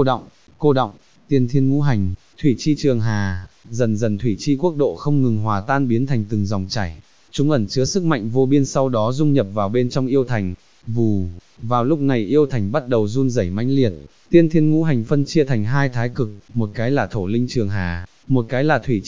cô động, tiên thiên ngũ hành, thủy chi trường hà, dần dần thủy chi quốc độ không ngừng hòa tan biến thành từng dòng chảy, chúng ẩn chứa sức mạnh vô biên sau đó dung nhập vào bên trong yêu thành, vù, vào lúc này yêu thành bắt đầu run rẩy mãnh liệt, tiên thiên ngũ hành phân chia thành hai thái cực, một cái là thổ linh trường hà, một cái là thủy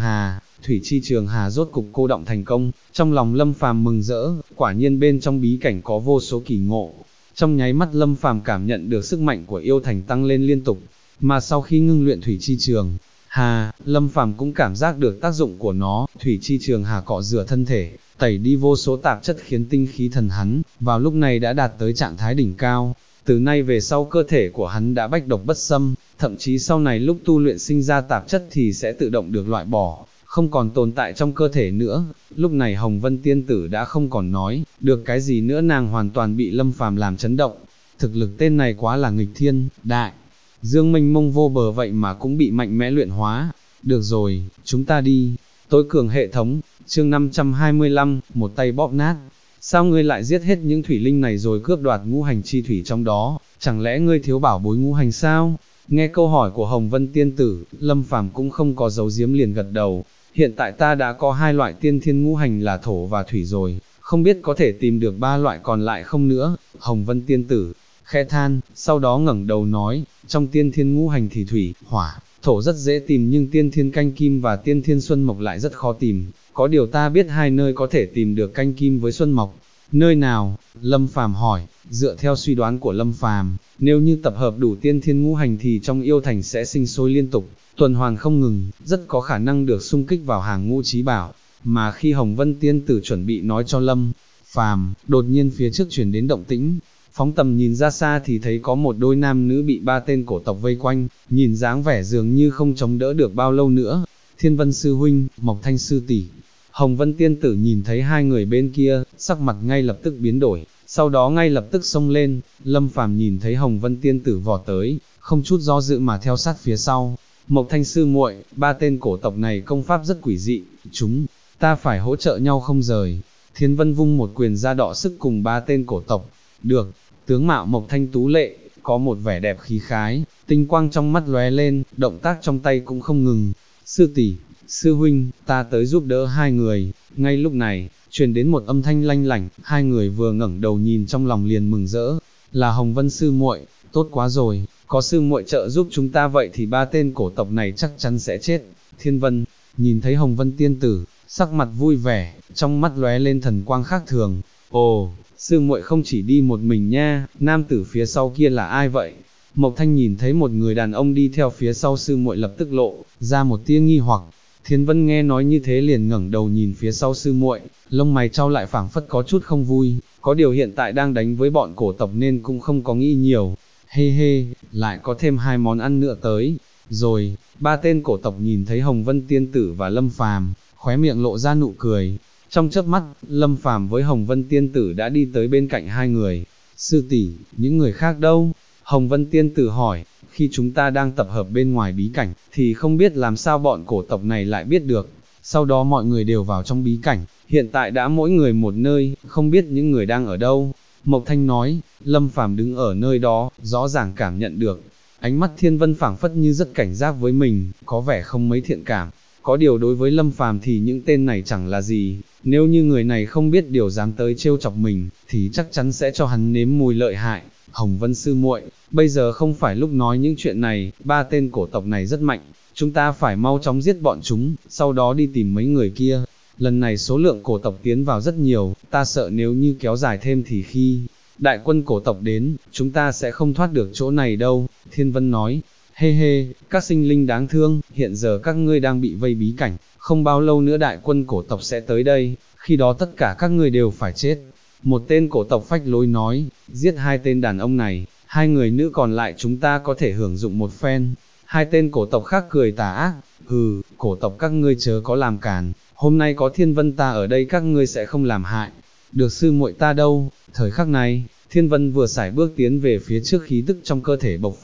chi trường hà rốt cục cô động thành công, trong lòng Lâm Phàm mừng rỡ, quả nhiên bên trong bí cảnh có vô số kỳ ngộ, trong nháy mắt Lâm Phàm cảm nhận được sức mạnh của yêu thành tăng lên liên tục, mà sau khi ngưng luyện thủy chi trường hà, Lâm Phàm cũng cảm giác được tác dụng của nó, thủy chi trường hà cọ rửa thân thể, tẩy đi vô số tạp chất khiến tinh khí thần hắn, vào lúc này đã đạt tới trạng thái đỉnh cao. Từ nay về sau cơ thể của hắn đã bách độc bất xâm, thậm chí sau này lúc tu luyện sinh ra tạp chất thì sẽ tự động được loại bỏ, không còn tồn tại trong cơ thể nữa. Lúc này Hồng Vân Tiên Tử đã không còn nói được cái gì nữa, nàng hoàn toàn bị Lâm Phàm làm chấn động. Thực lực tên này quá là nghịch thiên, đại dương mênh mông vô bờ vậy mà cũng bị mạnh mẽ luyện hóa. Được rồi, chúng ta đi. Tối cường hệ thống, chương 525, một tay bóp nát. Sao ngươi lại giết hết những thủy linh này rồi cướp đoạt ngũ hành chi thủy trong đó, chẳng lẽ ngươi thiếu bảo bối ngũ hành sao? Nghe câu hỏi của Hồng Vân Tiên Tử, Lâm Phàm cũng không có giấu giếm liền gật đầu, hiện tại ta đã có hai loại tiên thiên ngũ hành là thổ và thủy rồi, không biết có thể tìm được ba loại còn lại không nữa. Hồng Vân Tiên Tử khẽ than, sau đó ngẩng đầu nói, trong tiên thiên ngũ hành thì thủy, hỏa, thổ rất dễ tìm nhưng tiên thiên canh kim và tiên thiên xuân mộc lại rất khó tìm. Có điều ta biết hai nơi có thể tìm được canh kim với xuân mộc. Nơi nào? Lâm Phàm hỏi. Dựa theo suy đoán của Lâm Phàm, nếu như tập hợp đủ tiên thiên ngũ hành thì trong yêu thành sẽ sinh sôi liên tục, tuần hoàn không ngừng, rất có khả năng được xung kích vào hàng ngũ trí bảo. Mà khi Hồng Vân Tiên Tử chuẩn bị nói cho Lâm Phàm, đột nhiên phía trước truyền đến động tĩnh. Phóng tầm nhìn ra xa thì thấy có một đôi nam nữ bị ba tên cổ tộc vây quanh, nhìn dáng vẻ dường như không chống đỡ được bao lâu nữa. Thiên Vân sư huynh, Mộc Thanh sư tỷ. Hồng Vân Tiên Tử nhìn thấy hai người bên kia, sắc mặt ngay lập tức biến đổi, sau đó ngay lập tức xông lên. Lâm Phàm nhìn thấy Hồng Vân Tiên Tử vọt tới, không chút do dự mà theo sát phía sau. Mộc Thanh sư muội, ba tên cổ tộc này công pháp rất quỷ dị, chúng ta phải hỗ trợ nhau không rời. Thiên Vân vung một quyền ra đọ sức cùng ba tên cổ tộc. Được, tướng mạo Mộc Thanh tú lệ, có một vẻ đẹp khí khái, tinh quang trong mắt lóe lên, động tác trong tay cũng không ngừng. Sư tỷ, sư huynh, ta tới giúp đỡ hai người. Ngay lúc này, truyền đến một âm thanh lanh lảnh, hai người vừa ngẩng đầu nhìn trong lòng liền mừng rỡ, là Hồng Vân sư muội, tốt quá rồi, có sư muội trợ giúp chúng ta vậy thì ba tên cổ tộc này chắc chắn sẽ chết. Thiên Vân, nhìn thấy Hồng Vân Tiên Tử, sắc mặt vui vẻ, trong mắt lóe lên thần quang khác thường. Ồ, sư muội không chỉ đi một mình nha, nam tử phía sau kia là ai vậy? Mộc Thanh nhìn thấy một người đàn ông đi theo phía sau sư muội lập tức lộ ra một tia nghi hoặc. Thiên Vân nghe nói như thế liền ngẩng đầu nhìn phía sau sư muội, lông mày trao lại phảng phất có chút không vui, có điều hiện tại đang đánh với bọn cổ tộc nên cũng không có nghĩ nhiều. Hê hê, lại có thêm hai món ăn nữa tới. Rồi, ba tên cổ tộc nhìn thấy Hồng Vân Tiên Tử và Lâm Phàm, khóe miệng lộ ra nụ cười. Trong chớp mắt, Lâm Phàm với Hồng Vân Tiên Tử đã đi tới bên cạnh hai người. Sư tỷ, những người khác đâu? Hồng Vân Tiên Tử hỏi, khi chúng ta đang tập hợp bên ngoài bí cảnh, thì không biết làm sao bọn cổ tộc này lại biết được. Sau đó mọi người đều vào trong bí cảnh, hiện tại đã mỗi người một nơi, không biết những người đang ở đâu. Mộc Thanh nói, Lâm Phàm đứng ở nơi đó, rõ ràng cảm nhận được. Ánh mắt Thiên Vân phảng phất như rất cảnh giác với mình, có vẻ không mấy thiện cảm. Có điều đối với Lâm Phàm thì những tên này chẳng là gì, nếu như người này không biết điều dám tới trêu chọc mình, thì chắc chắn sẽ cho hắn nếm mùi lợi hại. Hồng Vân sư muội, bây giờ không phải lúc nói những chuyện này, ba tên cổ tộc này rất mạnh, chúng ta phải mau chóng giết bọn chúng, sau đó đi tìm mấy người kia. Lần này số lượng cổ tộc tiến vào rất nhiều, ta sợ nếu như kéo dài thêm thì khi đại quân cổ tộc đến, chúng ta sẽ không thoát được chỗ này đâu. Thiên Vân nói, hê hê, các sinh linh đáng thương, hiện giờ các ngươi đang bị vây bí cảnh, không bao lâu nữa đại quân cổ tộc sẽ tới đây, khi đó tất cả các ngươi đều phải chết. Một tên cổ tộc phách lối nói, giết hai tên đàn ông này, hai người nữ còn lại chúng ta có thể hưởng dụng một phen. Hai tên cổ tộc khác cười tà ác, hừ, cổ tộc các ngươi chớ có làm càn, hôm nay có Thiên Vân ta ở đây các ngươi sẽ không làm hại. Được sư muội ta đâu? Thời khắc này, Thiên Vân vừa sải bước tiến về phía trước, khí tức trong cơ thể bộc phát,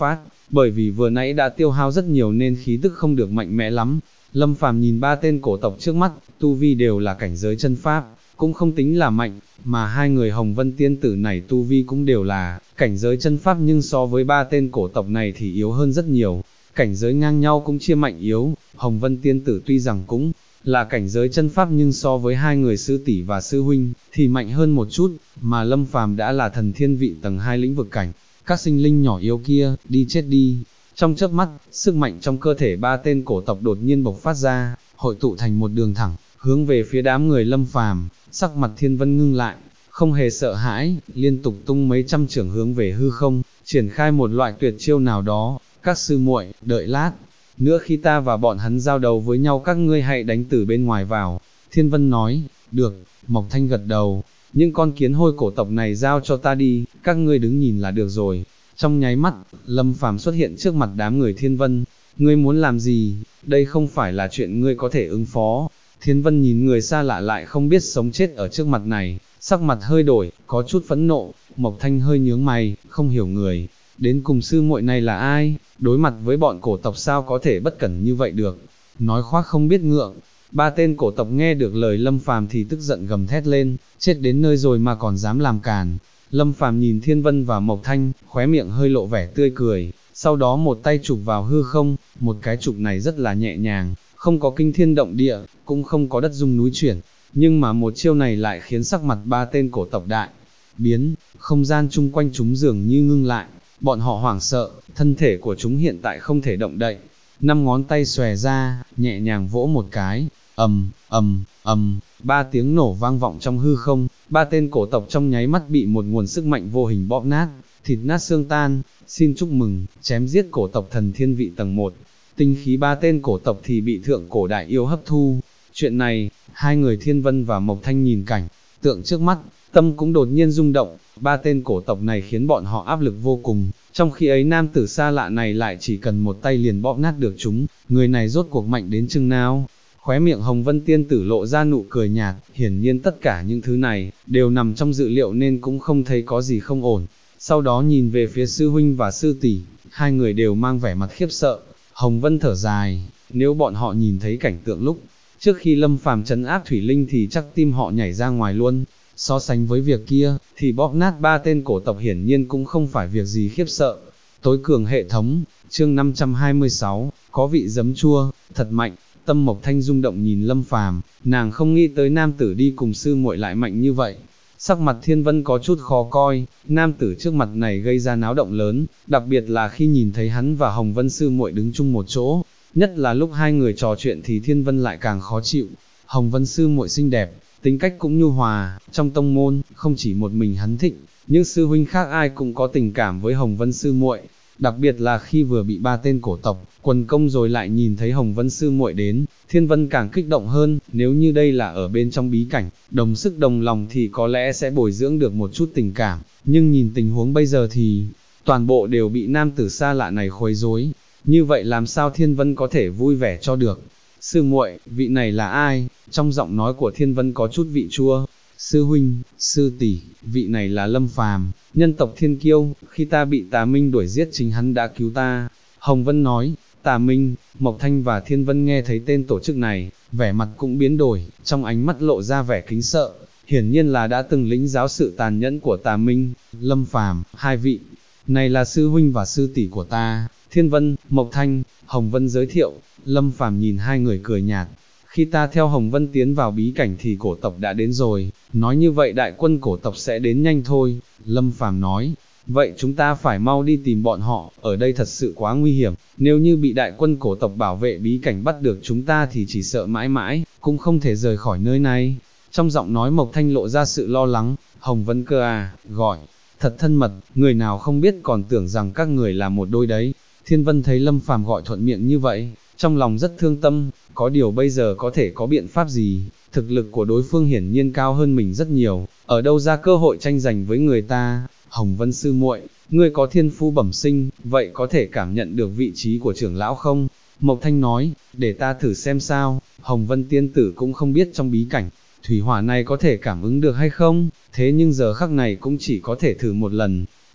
bởi vì vừa nãy đã tiêu hao rất nhiều nên khí tức không được mạnh mẽ lắm. Lâm Phàm nhìn ba tên cổ tộc trước mắt, tu vi đều là cảnh giới chân pháp, cũng không tính là mạnh, mà hai người Hồng Vân tiên tử này tu vi cũng đều là cảnh giới chân pháp, nhưng so với ba tên cổ tộc này thì yếu hơn rất nhiều. Cảnh giới ngang nhau cũng chia mạnh yếu, Hồng Vân tiên tử tuy rằng cũng là cảnh giới chân pháp nhưng so với hai người sư tỷ và sư huynh thì mạnh hơn một chút, mà Lâm Phàm đã là thần thiên vị tầng 2 lĩnh vực cảnh. Các sinh linh nhỏ yếu kia, đi chết đi. Trong chớp mắt, sức mạnh trong cơ thể ba tên cổ tộc đột nhiên bộc phát ra, hội tụ thành một đường thẳng, hướng về phía đám người Lâm Phàm. Sắc mặt Thiên Vân ngưng lại, không hề sợ hãi, liên tục tung mấy trăm chưởng hướng về hư không, triển khai một loại tuyệt chiêu nào đó. Các sư muội, đợi lát nữa khi ta và bọn hắn giao đấu với nhau các ngươi hãy đánh từ bên ngoài vào. Thiên Vân nói, được. Mộc Thanh gật đầu, những con kiến hôi cổ tộc này giao cho ta đi, các ngươi đứng nhìn là được rồi. Trong nháy mắt, Lâm Phàm xuất hiện trước mặt đám người Thiên Vân. Ngươi muốn làm gì? Đây không phải là chuyện ngươi có thể ứng phó. Thiên Vân nhìn người xa lạ lại không biết sống chết ở trước mặt này, sắc mặt hơi đổi, có chút phẫn nộ. Mộc Thanh hơi nhướng mày, không hiểu người đến cùng sư muội này là ai, đối mặt với bọn cổ tộc sao có thể bất cẩn như vậy được. Nói khoác không biết ngượng. Ba tên cổ tộc nghe được lời Lâm Phàm thì tức giận gầm thét lên, chết đến nơi rồi mà còn dám làm càn. Lâm Phàm nhìn Thiên Vân và Mộc Thanh, khóe miệng hơi lộ vẻ tươi cười, sau đó một tay chụp vào hư không, một cái chụp này rất là nhẹ nhàng, không có kinh thiên động địa, cũng không có đất rung núi chuyển, nhưng mà một chiêu này lại khiến sắc mặt ba tên cổ tộc đại biến, không gian chung quanh chúng dường như ngưng lại, bọn họ hoảng sợ, thân thể của chúng hiện tại không thể động đậy. Năm ngón tay xòe ra, nhẹ nhàng vỗ một cái, ba tiếng nổ vang vọng trong hư không, ba tên cổ tộc trong nháy mắt bị một nguồn sức mạnh vô hình bóp nát, thịt nát xương tan. Xin chúc mừng, chém giết cổ tộc thần thiên vị tầng 1. Tinh khí ba tên cổ tộc thì bị thượng cổ đại yêu hấp thu. Chuyện này, hai người Thiên Vân và Mộc Thanh nhìn cảnh tượng trước mắt, tâm cũng đột nhiên rung động. Ba tên cổ tộc này khiến bọn họ áp lực vô cùng, trong khi ấy nam tử xa lạ này lại chỉ cần một tay liền bóp nát được chúng. Người này rốt cuộc mạnh đến chừng nào? Khóe miệng Hồng Vân tiên tử lộ ra nụ cười nhạt, hiển nhiên tất cả những thứ này đều nằm trong dự liệu nên cũng không thấy có gì không ổn. Sau đó nhìn về phía sư huynh và sư tỷ, hai người đều mang vẻ mặt khiếp sợ. Hồng Vân thở dài, nếu bọn họ nhìn thấy cảnh tượng lúc trước khi Lâm Phàm trấn áp Thủy Linh thì chắc tim họ nhảy ra ngoài luôn. So sánh với việc kia, thì bóp nát ba tên cổ tộc hiển nhiên cũng không phải việc gì khiếp sợ. Tối cường hệ thống, chương 526, có vị giấm chua, thật mạnh. Tâm Mộc Thanh rung động nhìn Lâm Phàm, nàng không nghĩ tới nam tử đi cùng sư muội lại mạnh như vậy. Sắc mặt Thiên Vân có chút khó coi, nam tử trước mặt này gây ra náo động lớn, đặc biệt là khi nhìn thấy hắn và Hồng Vân sư muội đứng chung một chỗ, nhất là lúc hai người trò chuyện thì Thiên Vân lại càng khó chịu. Hồng Vân sư muội xinh đẹp, tính cách cũng nhu hòa, trong tông môn, không chỉ một mình hắn thích, những sư huynh khác ai cũng có tình cảm với Hồng Vân sư muội. Đặc biệt là khi vừa bị ba tên cổ tộc quần công rồi lại nhìn thấy Hồng Vân sư muội đến, Thiên Vân càng kích động hơn. Nếu như đây là ở bên trong bí cảnh, đồng sức đồng lòng thì có lẽ sẽ bồi dưỡng được một chút tình cảm, nhưng nhìn tình huống bây giờ thì toàn bộ đều bị nam tử xa lạ này khuấy rối. Như vậy làm sao Thiên Vân có thể vui vẻ cho được? Sư muội, vị này là ai? Trong giọng nói của Thiên Vân có chút vị chua. Sư huynh, sư tỷ, vị này là Lâm Phàm, nhân tộc Thiên Kiêu, khi ta bị Tà Minh đuổi giết chính hắn đã cứu ta. Hồng Vân nói. Tà Minh. Mộc Thanh và Thiên Vân nghe thấy tên tổ chức này, vẻ mặt cũng biến đổi, trong ánh mắt lộ ra vẻ kính sợ, hiển nhiên là đã từng lĩnh giáo sự tàn nhẫn của Tà Minh. Lâm Phàm, hai vị này là sư huynh và sư tỷ của ta. Thiên Vân, Mộc Thanh, Hồng Vân giới thiệu. Lâm Phàm nhìn hai người cười nhạt. Khi ta theo Hồng Vân tiến vào bí cảnh thì cổ tộc đã đến rồi, nói như vậy đại quân cổ tộc sẽ đến nhanh thôi. Lâm Phàm nói, vậy chúng ta phải mau đi tìm bọn họ, ở đây thật sự quá nguy hiểm, nếu như bị đại quân cổ tộc bảo vệ bí cảnh bắt được chúng ta thì chỉ sợ mãi mãi, cũng không thể rời khỏi nơi này. Trong giọng nói Mộc Thanh lộ ra sự lo lắng. Hồng Vân cơ à, gọi thật thân mật, người nào không biết còn tưởng rằng các người là một đôi đấy. Thiên Vân thấy Lâm Phàm gọi thuận miệng như vậy, trong lòng rất thương tâm, có điều bây giờ có thể có biện pháp gì, thực lực của đối phương hiển nhiên cao hơn mình rất nhiều, ở đâu ra cơ hội tranh giành với người ta. Hồng Vân sư muội, ngươi có thiên phu bẩm sinh, vậy có thể cảm nhận được vị trí của trưởng lão không? Mộc Thanh nói, để ta thử xem sao. Hồng Vân tiên tử cũng không biết trong bí cảnh, thủy hỏa này có thể cảm ứng được hay không, thế nhưng giờ khắc này cũng chỉ có thể thử một lần.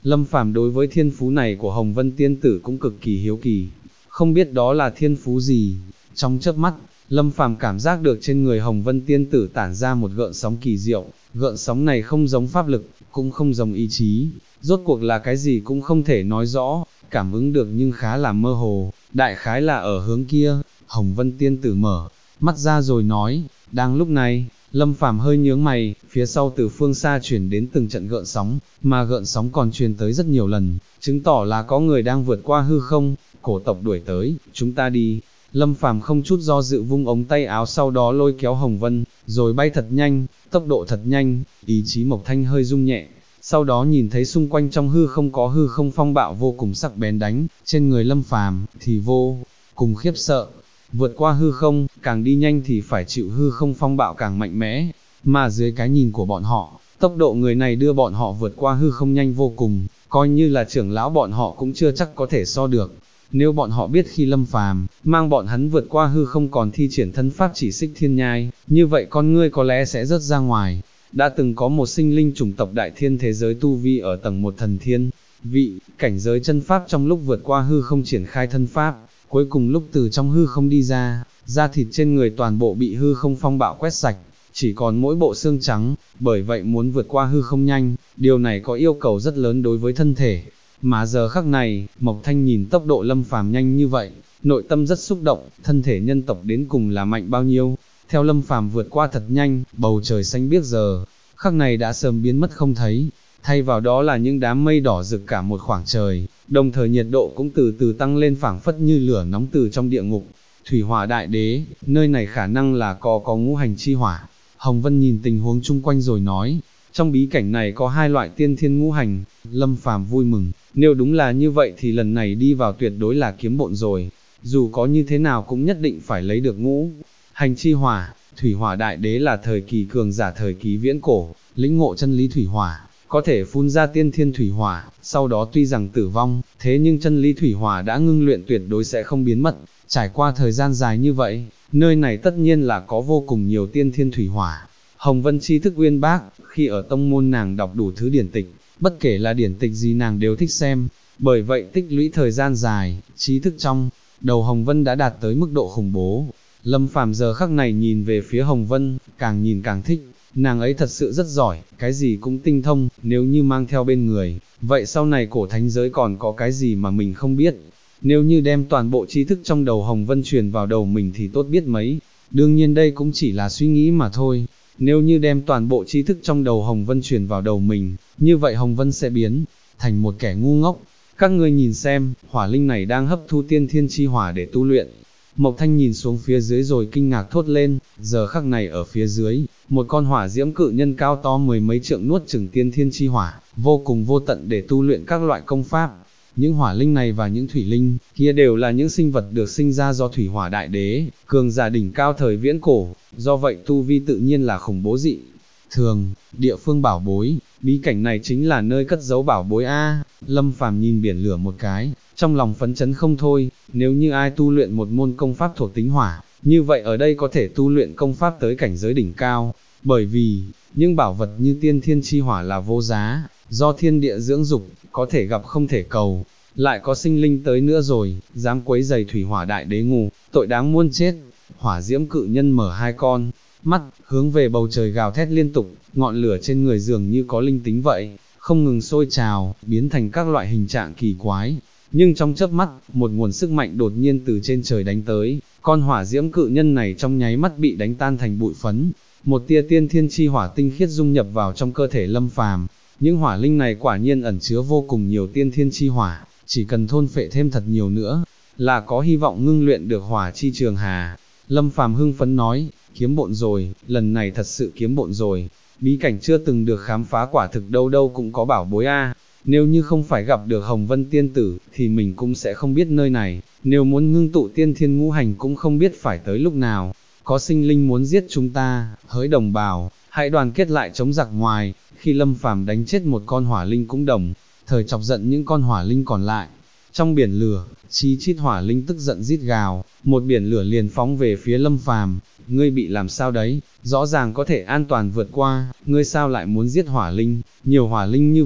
Lâm Phàm đối với thiên phú này của Hồng Vân tiên tử cũng cực kỳ hiếu kỳ, không biết đó là thiên phú gì. Trong chớp mắt, Lâm Phàm cảm giác được trên người Hồng Vân tiên tử tản ra một gợn sóng kỳ diệu, gợn sóng này không giống pháp lực, cũng không giống ý chí, rốt cuộc là cái gì cũng không thể nói rõ, cảm ứng được nhưng khá là mơ hồ, đại khái là ở hướng kia. Hồng Vân tiên tử mở mắt ra rồi nói. Đang lúc này, Lâm Phàm hơi nhướng mày, phía sau từ phương xa chuyển đến từng trận gợn sóng, mà gợn sóng còn truyền tới rất nhiều lần, chứng tỏ là có người đang vượt qua hư không. Cổ tộc đuổi tới, chúng ta đi. Lâm Phàm không chút do dự vung ống tay áo, sau đó lôi kéo Hồng Vân, rồi bay thật nhanh, tốc độ thật nhanh. Ý chí Mộc Thanh hơi rung nhẹ, sau đó nhìn thấy xung quanh trong hư không có hư không phong bạo vô cùng sắc bén đánh trên người Lâm Phàm thì vô cùng khiếp sợ. Vượt qua hư không, càng đi nhanh thì phải chịu hư không phong bạo càng mạnh mẽ, mà dưới cái nhìn của bọn họ, tốc độ người này đưa bọn họ vượt qua hư không nhanh vô cùng, coi như là trưởng lão bọn họ cũng chưa chắc có thể so được. Nếu bọn họ biết khi Lâm Phàm mang bọn hắn vượt qua hư không còn thi triển thân pháp chỉ xích thiên nhai, như vậy con ngươi có lẽ sẽ rớt ra ngoài. Đã từng có một sinh linh chủng tộc đại thiên thế giới tu vi ở tầng 1 thần thiên vị, cảnh giới chân pháp, trong lúc vượt qua hư không triển khai thân pháp, cuối cùng lúc từ trong hư không đi ra, da thịt trên người toàn bộ bị hư không phong bạo quét sạch, chỉ còn mỗi bộ xương trắng. Bởi vậy muốn vượt qua hư không nhanh, điều này có yêu cầu rất lớn đối với thân thể. Mà giờ khắc này, Mộc Thanh nhìn tốc độ Lâm Phàm nhanh như vậy, nội tâm rất xúc động, thân thể nhân tộc đến cùng là mạnh bao nhiêu. Theo Lâm Phàm vượt qua thật nhanh, bầu trời xanh biếc giờ khắc này đã sớm biến mất không thấy, thay vào đó là những đám mây đỏ rực cả một khoảng trời, đồng thời nhiệt độ cũng từ từ tăng lên, phảng phất như lửa nóng từ trong địa ngục. Thủy hỏa đại đế, nơi này khả năng là có ngũ hành chi hỏa. Hồng Vân nhìn tình huống chung quanh rồi nói, trong bí cảnh này có hai loại tiên thiên ngũ hành. Lâm Phàm vui mừng, nếu đúng là như vậy thì lần này đi vào tuyệt đối là kiếm bộn rồi, dù có như thế nào cũng nhất định phải lấy được ngũ hành chi hỏa. Thủy hỏa đại đế là thời kỳ cường giả thời kỳ viễn cổ, lĩnh ngộ chân lý thủy hỏa, có thể phun ra tiên thiên thủy hỏa, sau đó tuy rằng tử vong, thế nhưng chân lý thủy hỏa đã ngưng luyện tuyệt đối sẽ không biến mất. Trải qua thời gian dài như vậy, nơi này tất nhiên là có vô cùng nhiều tiên thiên thủy hỏa. Hồng Vân tri thức uyên bác, khi ở tông môn nàng đọc đủ thứ điển tịch, bất kể là điển tịch gì nàng đều thích xem, bởi vậy tích lũy thời gian dài, trí thức trong đầu Hồng Vân đã đạt tới mức độ khủng bố. Lâm Phàm giờ khắc này nhìn về phía Hồng Vân, càng nhìn càng thích, nàng ấy thật sự rất giỏi, cái gì cũng tinh thông, nếu như mang theo bên người, vậy sau này cổ thánh giới còn có cái gì mà mình không biết. Nếu như đem toàn bộ tri thức trong đầu Hồng Vân truyền vào đầu mình thì tốt biết mấy, đương nhiên đây cũng chỉ là suy nghĩ mà thôi. Nếu như đem toàn bộ tri thức trong đầu Hồng Vân truyền vào đầu mình, như vậy Hồng Vân sẽ biến thành một kẻ ngu ngốc. Các ngươi nhìn xem, hỏa linh này đang hấp thu tiên thiên chi hỏa để tu luyện. Mộc Thanh nhìn xuống phía dưới rồi kinh ngạc thốt lên, giờ khắc này ở phía dưới, một con hỏa diễm cự nhân cao to mười mấy trượng nuốt chửng tiên thiên chi hỏa, vô cùng vô tận để tu luyện các loại công pháp. Những hỏa linh này và những thủy linh kia đều là những sinh vật được sinh ra do thủy hỏa đại đế, cường giả đỉnh cao thời viễn cổ, do vậy tu vi tự nhiên là khủng bố dị thường. Địa phương bảo bối, bí cảnh này chính là nơi cất giấu bảo bối a. Lâm Phàm nhìn biển lửa một cái, trong lòng phấn chấn không thôi. Nếu như ai tu luyện một môn công pháp thuộc tính hỏa, như vậy ở đây có thể tu luyện công pháp tới cảnh giới đỉnh cao, bởi vì những bảo vật như tiên thiên chi hỏa là vô giá, do thiên địa dưỡng dục, có thể gặp không thể cầu. Lại có sinh linh tới nữa rồi, dám quấy giày thủy hỏa đại đế ngủ, tội đáng muôn chết. Hỏa diễm cự nhân mở hai con mắt, hướng về bầu trời gào thét liên tục, ngọn lửa trên người dường như có linh tính vậy, không ngừng sôi trào, biến thành các loại hình trạng kỳ quái. Nhưng trong chớp mắt, một nguồn sức mạnh đột nhiên từ trên trời đánh tới, con hỏa diễm cự nhân này trong nháy mắt bị đánh tan thành bụi phấn. Một tia tiên thiên chi hỏa tinh khiết dung nhập vào trong cơ thể Lâm Phàm. Những hỏa linh này quả nhiên ẩn chứa vô cùng nhiều tiên thiên chi hỏa, chỉ cần thôn phệ thêm thật nhiều nữa, là có hy vọng ngưng luyện được hỏa chi trường hà. Lâm Phàm hưng phấn nói, kiếm bộn rồi, lần này thật sự kiếm bộn rồi, bí cảnh chưa từng được khám phá quả thực đâu đâu cũng có bảo bối a. Nếu như không phải gặp được Hồng Vân tiên tử, thì mình cũng sẽ không biết nơi này, nếu muốn ngưng tụ tiên thiên ngũ hành cũng không biết phải tới lúc nào. Có sinh linh muốn giết chúng ta, hỡi đồng bào, hãy đoàn kết lại chống giặc ngoài. Khi Lâm Phàm đánh chết một con hỏa linh cũng đồng thời chọc giận những con hỏa linh còn lại. Trong biển lửa, chí chít hỏa linh tức giận rít gào, một biển lửa liền phóng về phía Lâm Phàm. Ngươi bị làm sao đấy, rõ ràng có thể an toàn vượt qua, ngươi sao lại muốn giết hỏa linh, nhiều hỏa linh như vậy,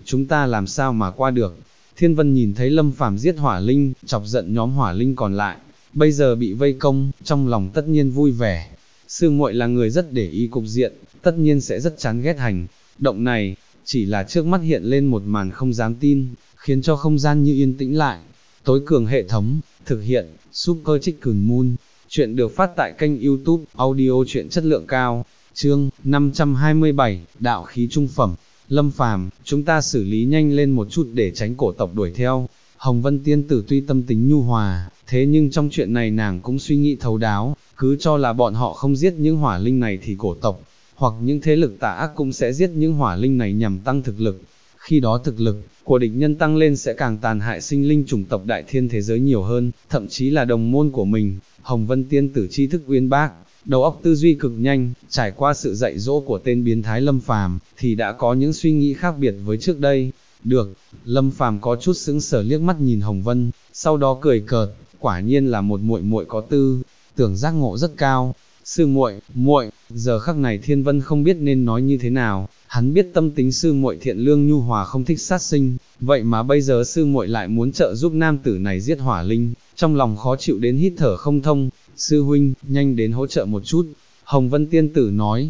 chúng ta làm sao mà qua được. Thiên Vân nhìn thấy Lâm Phàm giết hỏa linh, chọc giận nhóm hỏa linh còn lại, bây giờ bị vây công, trong lòng tất nhiên vui vẻ. Sư muội là người rất để ý cục diện, tất nhiên sẽ rất chán ghét hành động này, chỉ là trước mắt hiện lên một màn không dám tin, khiến cho không gian như yên tĩnh lại. Tối cường hệ thống, thực hiện, Super Chicken Moon. Chuyện được phát tại kênh YouTube, audio truyện chất lượng cao. Chương 527, đạo khí trung phẩm. Lâm Phàm, chúng ta xử lý nhanh lên một chút để tránh cổ tộc đuổi theo. Hồng Vân tiên tử tuy tâm tính nhu hòa, thế nhưng trong chuyện này nàng cũng suy nghĩ thấu đáo, cứ cho là bọn họ không giết những hỏa linh này thì cổ tộc, hoặc những thế lực tà ác cũng sẽ giết những hỏa linh này nhằm tăng thực lực. Khi đó thực lực của địch nhân tăng lên sẽ càng tàn hại sinh linh chủng tộc đại thiên thế giới nhiều hơn, thậm chí là đồng môn của mình. Hồng Vân tiên tử tri thức uyên bác, đầu óc tư duy cực nhanh, trải qua sự dạy dỗ của tên biến thái Lâm Phàm thì đã có những suy nghĩ khác biệt với trước đây. Được, Lâm Phàm có chút sững sờ liếc mắt nhìn Hồng Vân, sau đó cười cợt, quả nhiên là một muội muội có tư tưởng giác ngộ rất cao. Sư muội, giờ khắc này Thiên Vân không biết nên nói như thế nào, hắn biết tâm tính sư muội thiện lương nhu hòa không thích sát sinh, vậy mà bây giờ sư muội lại muốn trợ giúp nam tử này giết hỏa linh, trong lòng khó chịu đến hít thở không thông. Sư huynh, nhanh đến hỗ trợ một chút. Hồng Vân tiên tử nói,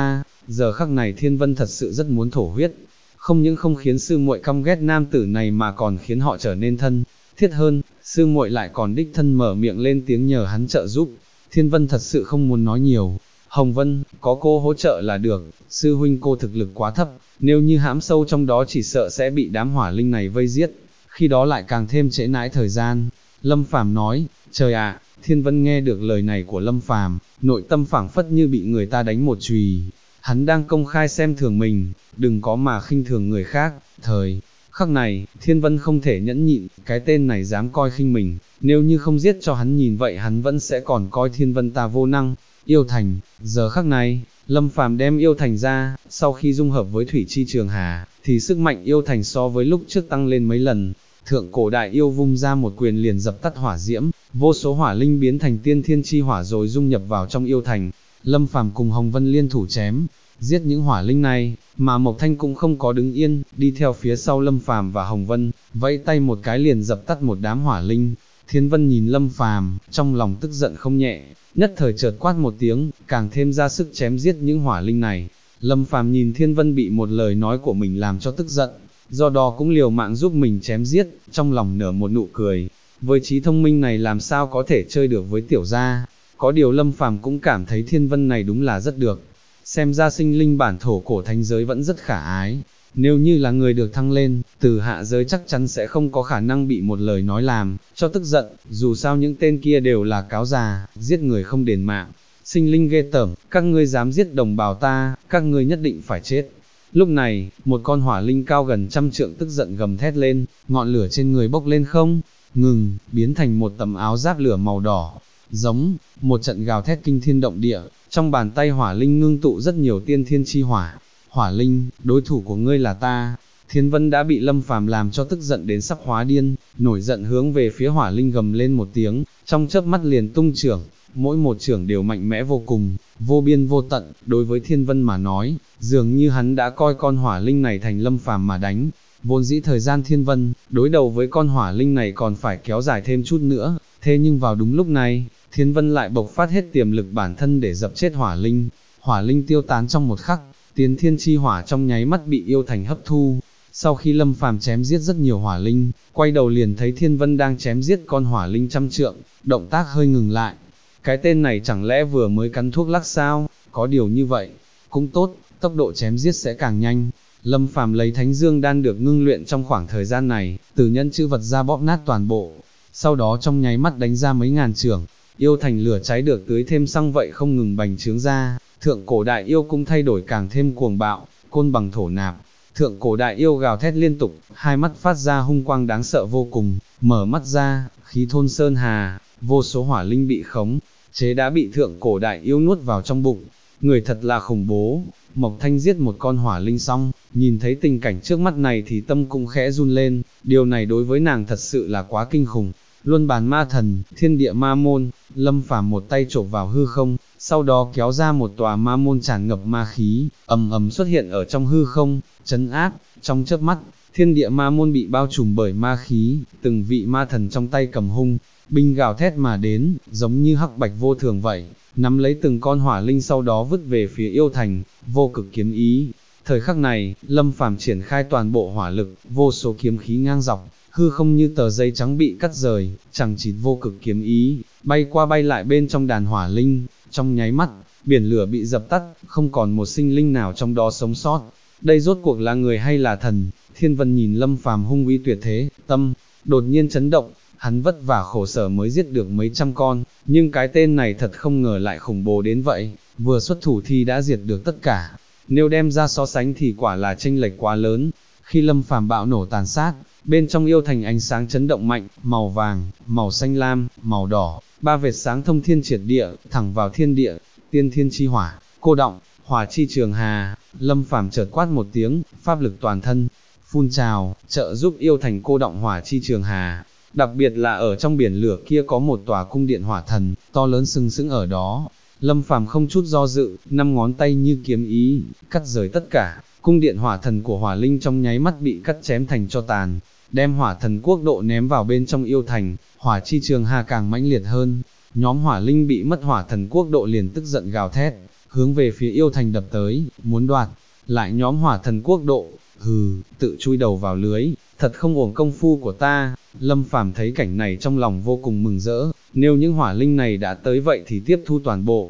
giờ khắc này Thiên Vân thật sự rất muốn thổ huyết, không những không khiến sư muội căm ghét nam tử này mà còn khiến họ trở nên thân thiết hơn, sư muội lại còn đích thân mở miệng lên tiếng nhờ hắn trợ giúp. Thiên Vân thật sự không muốn nói nhiều. Hồng Vân, có cô hỗ trợ là được, sư huynh cô thực lực quá thấp, nếu như hãm sâu trong đó chỉ sợ sẽ bị đám hỏa linh này vây giết, khi đó lại càng thêm trễ nãi thời gian. Lâm Phàm nói, trời ạ, Thiên Vân nghe được lời này của Lâm Phàm, nội tâm phảng phất như bị người ta đánh một chùy. Hắn đang công khai xem thường mình, đừng có mà khinh thường người khác. Thời khắc này, Thiên Vân không thể nhẫn nhịn, cái tên này dám coi khinh mình, nếu như không giết cho hắn nhìn vậy hắn vẫn sẽ còn coi Thiên Vân ta vô năng. Yêu thành, giờ khắc này, Lâm Phàm đem yêu thành ra, sau khi dung hợp với thủy chi trường hà, thì sức mạnh yêu thành so với lúc trước tăng lên mấy lần. Thượng cổ đại yêu vung ra một quyền liền dập tắt hỏa diễm, vô số hỏa linh biến thành tiên thiên chi hỏa rồi dung nhập vào trong yêu thành. Lâm Phàm cùng Hồng Vân liên thủ chém giết những hỏa linh này, mà Mộc Thanh cũng không có đứng yên, đi theo phía sau Lâm Phàm và Hồng Vân, vẫy tay một cái liền dập tắt một đám hỏa linh. Thiên Vân nhìn Lâm Phàm, trong lòng tức giận không nhẹ, nhất thời chợt quát một tiếng, càng thêm ra sức chém giết những hỏa linh này. Lâm Phàm nhìn Thiên Vân bị một lời nói của mình làm cho tức giận, do đó cũng liều mạng giúp mình chém giết, trong lòng nở một nụ cười. Với trí thông minh này làm sao có thể chơi được với tiểu gia. Có điều Lâm Phàm cũng cảm thấy Thiên Vân này đúng là rất được. Xem ra sinh linh bản thổ cổ thánh giới vẫn rất khả ái. Nếu như là người được thăng lên, từ hạ giới chắc chắn sẽ không có khả năng bị một lời nói làm cho tức giận, dù sao những tên kia đều là cáo già, giết người không đền mạng. Sinh linh ghê tởm, các ngươi dám giết đồng bào ta, các ngươi nhất định phải chết. Lúc này, một con hỏa linh cao gần 100 trượng tức giận gầm thét lên, ngọn lửa trên người bốc lên không ngừng, biến thành một tấm áo giáp lửa màu đỏ. Giống, một trận gào thét kinh thiên động địa, trong bàn tay hỏa linh ngưng tụ rất nhiều tiên thiên chi hỏa. Hỏa linh, đối thủ của ngươi là ta. Thiên Vân đã bị Lâm Phàm làm cho tức giận đến sắp hóa điên, nổi giận hướng về phía hỏa linh gầm lên một tiếng, trong chớp mắt liền tung chưởng, mỗi một chưởng đều mạnh mẽ vô cùng, vô biên vô tận. Đối với Thiên Vân mà nói, dường như hắn đã coi con hỏa linh này thành Lâm Phàm mà đánh. Vốn dĩ thời gian Thiên Vân đối đầu với con hỏa linh này còn phải kéo dài thêm chút nữa, thế nhưng vào đúng lúc này, Thiên Vân lại bộc phát hết tiềm lực bản thân để dập chết hỏa linh. Hỏa linh tiêu tán trong một khắc, tiến thiên chi hỏa trong nháy mắt bị yêu thành hấp thu. Sau khi Lâm Phàm chém giết rất nhiều hỏa linh, quay đầu liền thấy Thiên Vân đang chém giết con hỏa linh 100 trượng, động tác hơi ngừng lại. Cái tên này chẳng lẽ vừa mới cắn thuốc lắc sao? Có điều như vậy cũng tốt, tốc độ chém giết sẽ càng nhanh. Lâm Phàm lấy Thánh Dương đan được ngưng luyện trong khoảng thời gian này, từ nhân chữ vật ra bóp nát toàn bộ, sau đó trong nháy mắt đánh ra mấy ngàn chưởng, yêu thành lửa cháy được tưới thêm xăng vậy không ngừng bành trướng ra. Thượng cổ đại yêu cũng thay đổi càng thêm cuồng bạo, côn bằng thổ nạp. Thượng cổ đại yêu gào thét liên tục, hai mắt phát ra hung quang đáng sợ vô cùng, mở mắt ra, khí thôn sơn hà, vô số hỏa linh bị khống chế đã bị thượng cổ đại yêu nuốt vào trong bụng. Người thật là khủng bố. Mộc Thanh giết một con hỏa linh xong, nhìn thấy tình cảnh trước mắt này thì tâm cũng khẽ run lên, điều này đối với nàng thật sự là quá kinh khủng. Luân bàn ma thần, thiên địa ma môn. Lâm Phàm một tay chộp vào hư không, sau đó kéo ra một tòa ma môn tràn ngập ma khí, ầm ầm xuất hiện ở trong hư không, trấn áp. Trong chớp mắt, thiên địa ma môn bị bao trùm bởi ma khí, từng vị ma thần trong tay cầm hung, binh gào thét mà đến, giống như hắc bạch vô thường vậy, nắm lấy từng con hỏa linh sau đó vứt về phía yêu thành, vô cực kiếm ý. Thời khắc này, Lâm Phàm triển khai toàn bộ hỏa lực, vô số kiếm khí ngang dọc, hư không như tờ giấy trắng bị cắt rời, chẳng chịt vô cực kiếm ý, bay qua bay lại bên trong đàn hỏa linh, trong nháy mắt, biển lửa bị dập tắt, không còn một sinh linh nào trong đó sống sót. Đây rốt cuộc là người hay là thần? Thiên Vân nhìn Lâm Phàm hung uy tuyệt thế, tâm đột nhiên chấn động, hắn vất vả khổ sở mới giết được mấy trăm con, nhưng cái tên này thật không ngờ lại khủng bố đến vậy, vừa xuất thủ thì đã diệt được tất cả. Nếu đem ra so sánh thì quả là chênh lệch quá lớn. Khi Lâm Phàm bạo nổ tàn sát, bên trong yêu thành ánh sáng chấn động mạnh, màu vàng, màu xanh lam, màu đỏ, ba vệt sáng thông thiên triệt địa, thẳng vào thiên địa, tiên thiên chi hỏa, cô động, hỏa chi trường hà. Lâm Phàm chợt quát một tiếng, pháp lực toàn thân phun trào, trợ giúp yêu thành cô động hỏa chi trường hà. Đặc biệt là ở trong biển lửa kia có một tòa cung điện hỏa thần, to lớn sừng sững ở đó. Lâm Phàm không chút do dự, 5 ngón tay như kiếm ý, cắt rời tất cả, cung điện hỏa thần của hỏa linh trong nháy mắt bị cắt chém thành tro tàn, đem hỏa thần quốc độ ném vào bên trong yêu thành, hỏa chi trường hà càng mãnh liệt hơn. Nhóm hỏa linh bị mất hỏa thần quốc độ liền tức giận gào thét, hướng về phía yêu thành đập tới, muốn đoạt lại nhóm hỏa thần quốc độ. Hừ, tự chui đầu vào lưới, thật không uổng công phu của ta. Lâm Phàm thấy cảnh này trong lòng vô cùng mừng rỡ, nếu những hỏa linh này đã tới vậy thì tiếp thu toàn bộ.